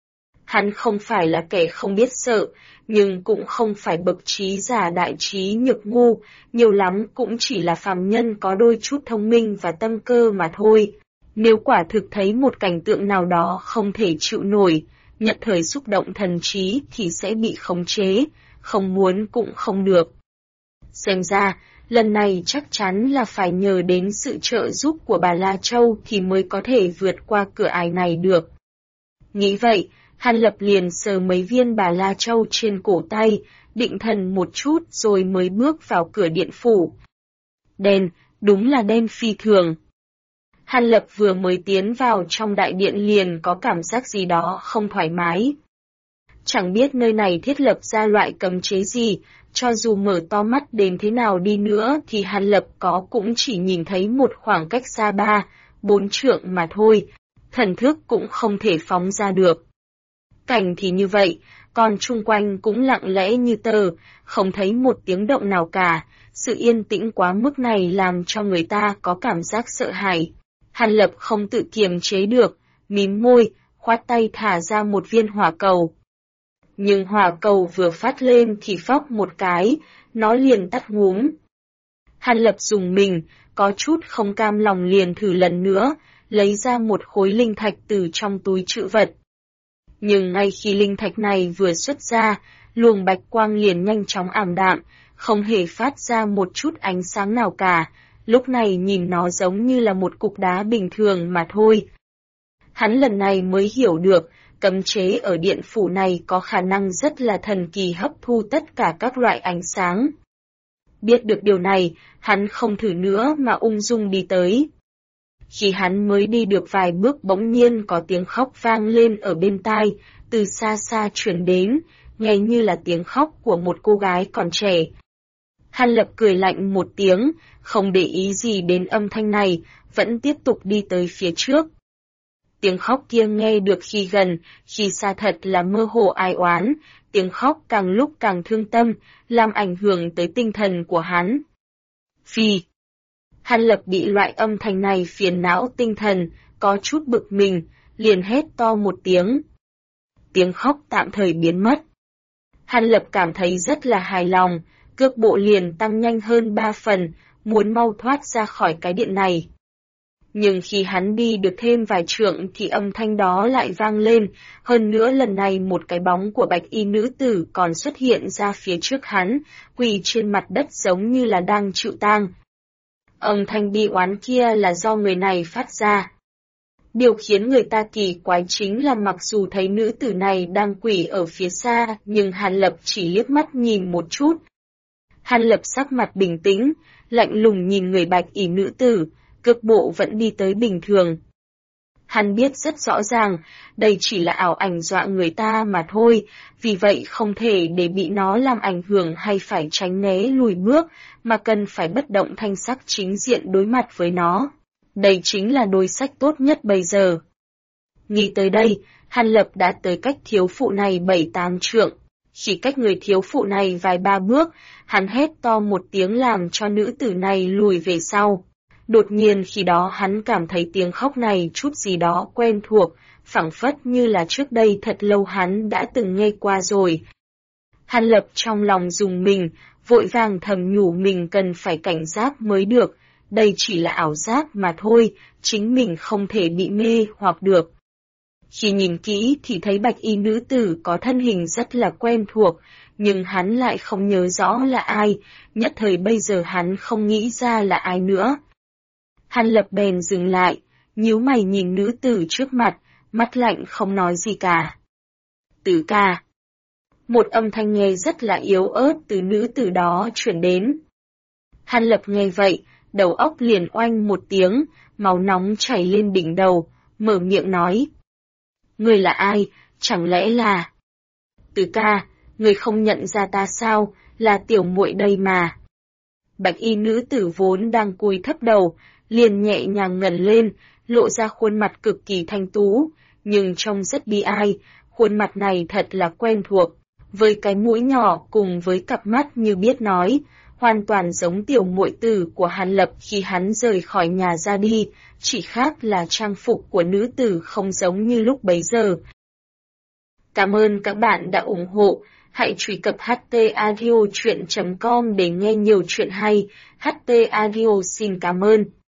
Hắn không phải là kẻ không biết sợ, nhưng cũng không phải bậc trí giả đại trí nhược ngu, nhiều lắm cũng chỉ là phàm nhân có đôi chút thông minh và tâm cơ mà thôi. Nếu quả thực thấy một cảnh tượng nào đó không thể chịu nổi, nhận thời xúc động thần trí thì sẽ bị khống chế, không muốn cũng không được. Xem ra, lần này chắc chắn là phải nhờ đến sự trợ giúp của bà La Châu thì mới có thể vượt qua cửa ải này được. Nghĩ vậy, Hàn Lập liền sờ mấy viên bà La Châu trên cổ tay, định thần một chút rồi mới bước vào cửa điện phủ. Đen, đúng là đen phi thường. Hàn Lập vừa mới tiến vào trong đại điện liền có cảm giác gì đó không thoải mái. Chẳng biết nơi này thiết lập ra loại cấm chế gì, cho dù mở to mắt đến thế nào đi nữa thì Hàn Lập cũng chỉ nhìn thấy một khoảng cách xa 3-4 trượng mà thôi, thần thức cũng không thể phóng ra được. Cảnh thì như vậy, còn chung quanh cũng lặng lẽ như tờ, không thấy một tiếng động nào cả, sự yên tĩnh quá mức này làm cho người ta có cảm giác sợ hãi. Hàn Lập không tự kiềm chế được, mím môi, khoát tay thả ra một viên hỏa cầu. Nhưng hỏa cầu vừa phát lên thì phốc một cái, nó liền tắt ngúm. Hàn Lập dùng mình, có chút không cam lòng liền thử lần nữa, lấy ra một khối linh thạch từ trong túi trữ vật. Nhưng ngay khi linh thạch này vừa xuất ra, luồng bạch quang liền nhanh chóng ảm đạm, không hề phát ra một chút ánh sáng nào cả, lúc này nhìn nó giống như là một cục đá bình thường mà thôi. Hắn lần này mới hiểu được, cấm chế ở điện phủ này có khả năng rất là thần kỳ hấp thu tất cả các loại ánh sáng. Biết được điều này, hắn không thử nữa mà ung dung đi tới. Khi hắn mới đi được vài bước bỗng nhiên có tiếng khóc vang lên ở bên tai, từ xa xa truyền đến, nghe như là tiếng khóc của một cô gái còn trẻ. Hàn Lập cười lạnh một tiếng, không để ý gì đến âm thanh này, vẫn tiếp tục đi tới phía trước. Tiếng khóc kia nghe được khi gần, khi xa thật là mơ hồ ai oán, tiếng khóc càng lúc càng thương tâm, làm ảnh hưởng tới tinh thần của hắn. Phi! Hàn Lập bị loại âm thanh này phiền não tinh thần, có chút bực mình, liền hét to một tiếng. Tiếng khóc tạm thời biến mất. Hàn Lập cảm thấy rất là hài lòng, cước bộ liền tăng nhanh hơn 3 phần, muốn mau thoát ra khỏi cái điện này. Nhưng khi hắn đi được thêm vài trượng thì âm thanh đó lại vang lên, hơn nữa lần này một cái bóng của bạch y nữ tử còn xuất hiện ra phía trước hắn, quỳ trên mặt đất giống như là đang chịu tang. Âm thanh bi oán kia là do người này phát ra. Điều khiến người ta kỳ quái chính là mặc dù thấy nữ tử này đang quỳ ở phía xa, nhưng Hàn Lập chỉ liếc mắt nhìn một chút. Hàn Lập sắc mặt bình tĩnh, lạnh lùng nhìn người bạch y nữ tử, cước bộ vẫn đi tới bình thường. Hắn biết rất rõ ràng, đây chỉ là ảo ảnh dọa người ta mà thôi, vì vậy không thể để bị nó làm ảnh hưởng hay phải tránh né lùi bước, mà cần phải bất động thanh sắc chính diện đối mặt với nó. Đây chính là đối sách tốt nhất bây giờ. Nghĩ tới đây, Hàn Lập đã tới cách thiếu phụ này 7-8 trượng. Chỉ cách người thiếu phụ này vài ba bước, hắn hét to một tiếng làm cho nữ tử này lùi về sau. Đột nhiên khi đó hắn cảm thấy tiếng khóc này chút gì đó quen thuộc, phảng phất như là trước đây thật lâu hắn đã từng nghe qua rồi. Hàn Lập trong lòng rùng mình, vội vàng thầm nhủ mình cần phải cảnh giác mới được, đây chỉ là ảo giác mà thôi, chính mình không thể bị mê hoặc được. Khi nhìn kỹ thì thấy bạch y nữ tử có thân hình rất là quen thuộc, nhưng hắn lại không nhớ rõ là ai, nhất thời bây giờ hắn không nghĩ ra là ai nữa. Hàn Lập bèn dừng lại, nhíu mày nhìn nữ tử trước mặt, mắt lạnh không nói gì cả. Tử ca. Một âm thanh nghe rất là yếu ớt từ nữ tử đó chuyển đến. Hàn Lập nghe vậy, đầu óc liền oanh một tiếng, máu nóng chảy lên đỉnh đầu, mở miệng nói. Người là ai, chẳng lẽ là... Tử ca, người không nhận ra ta sao, là tiểu muội đây mà. Bạch y nữ tử vốn đang cúi thấp đầu, liền nhẹ nhàng ngẩng lên, lộ ra khuôn mặt cực kỳ thanh tú, nhưng trông rất bi ai, khuôn mặt này thật là quen thuộc, với cái mũi nhỏ cùng với cặp mắt như biết nói, hoàn toàn giống tiểu muội tử của Hàn Lập khi hắn rời khỏi nhà ra đi, chỉ khác là trang phục của nữ tử không giống như lúc bấy giờ. Cảm ơn các bạn đã ủng hộ, hãy truy cập htaudio.com để nghe nhiều chuyện hay, HT Audio xin cảm ơn.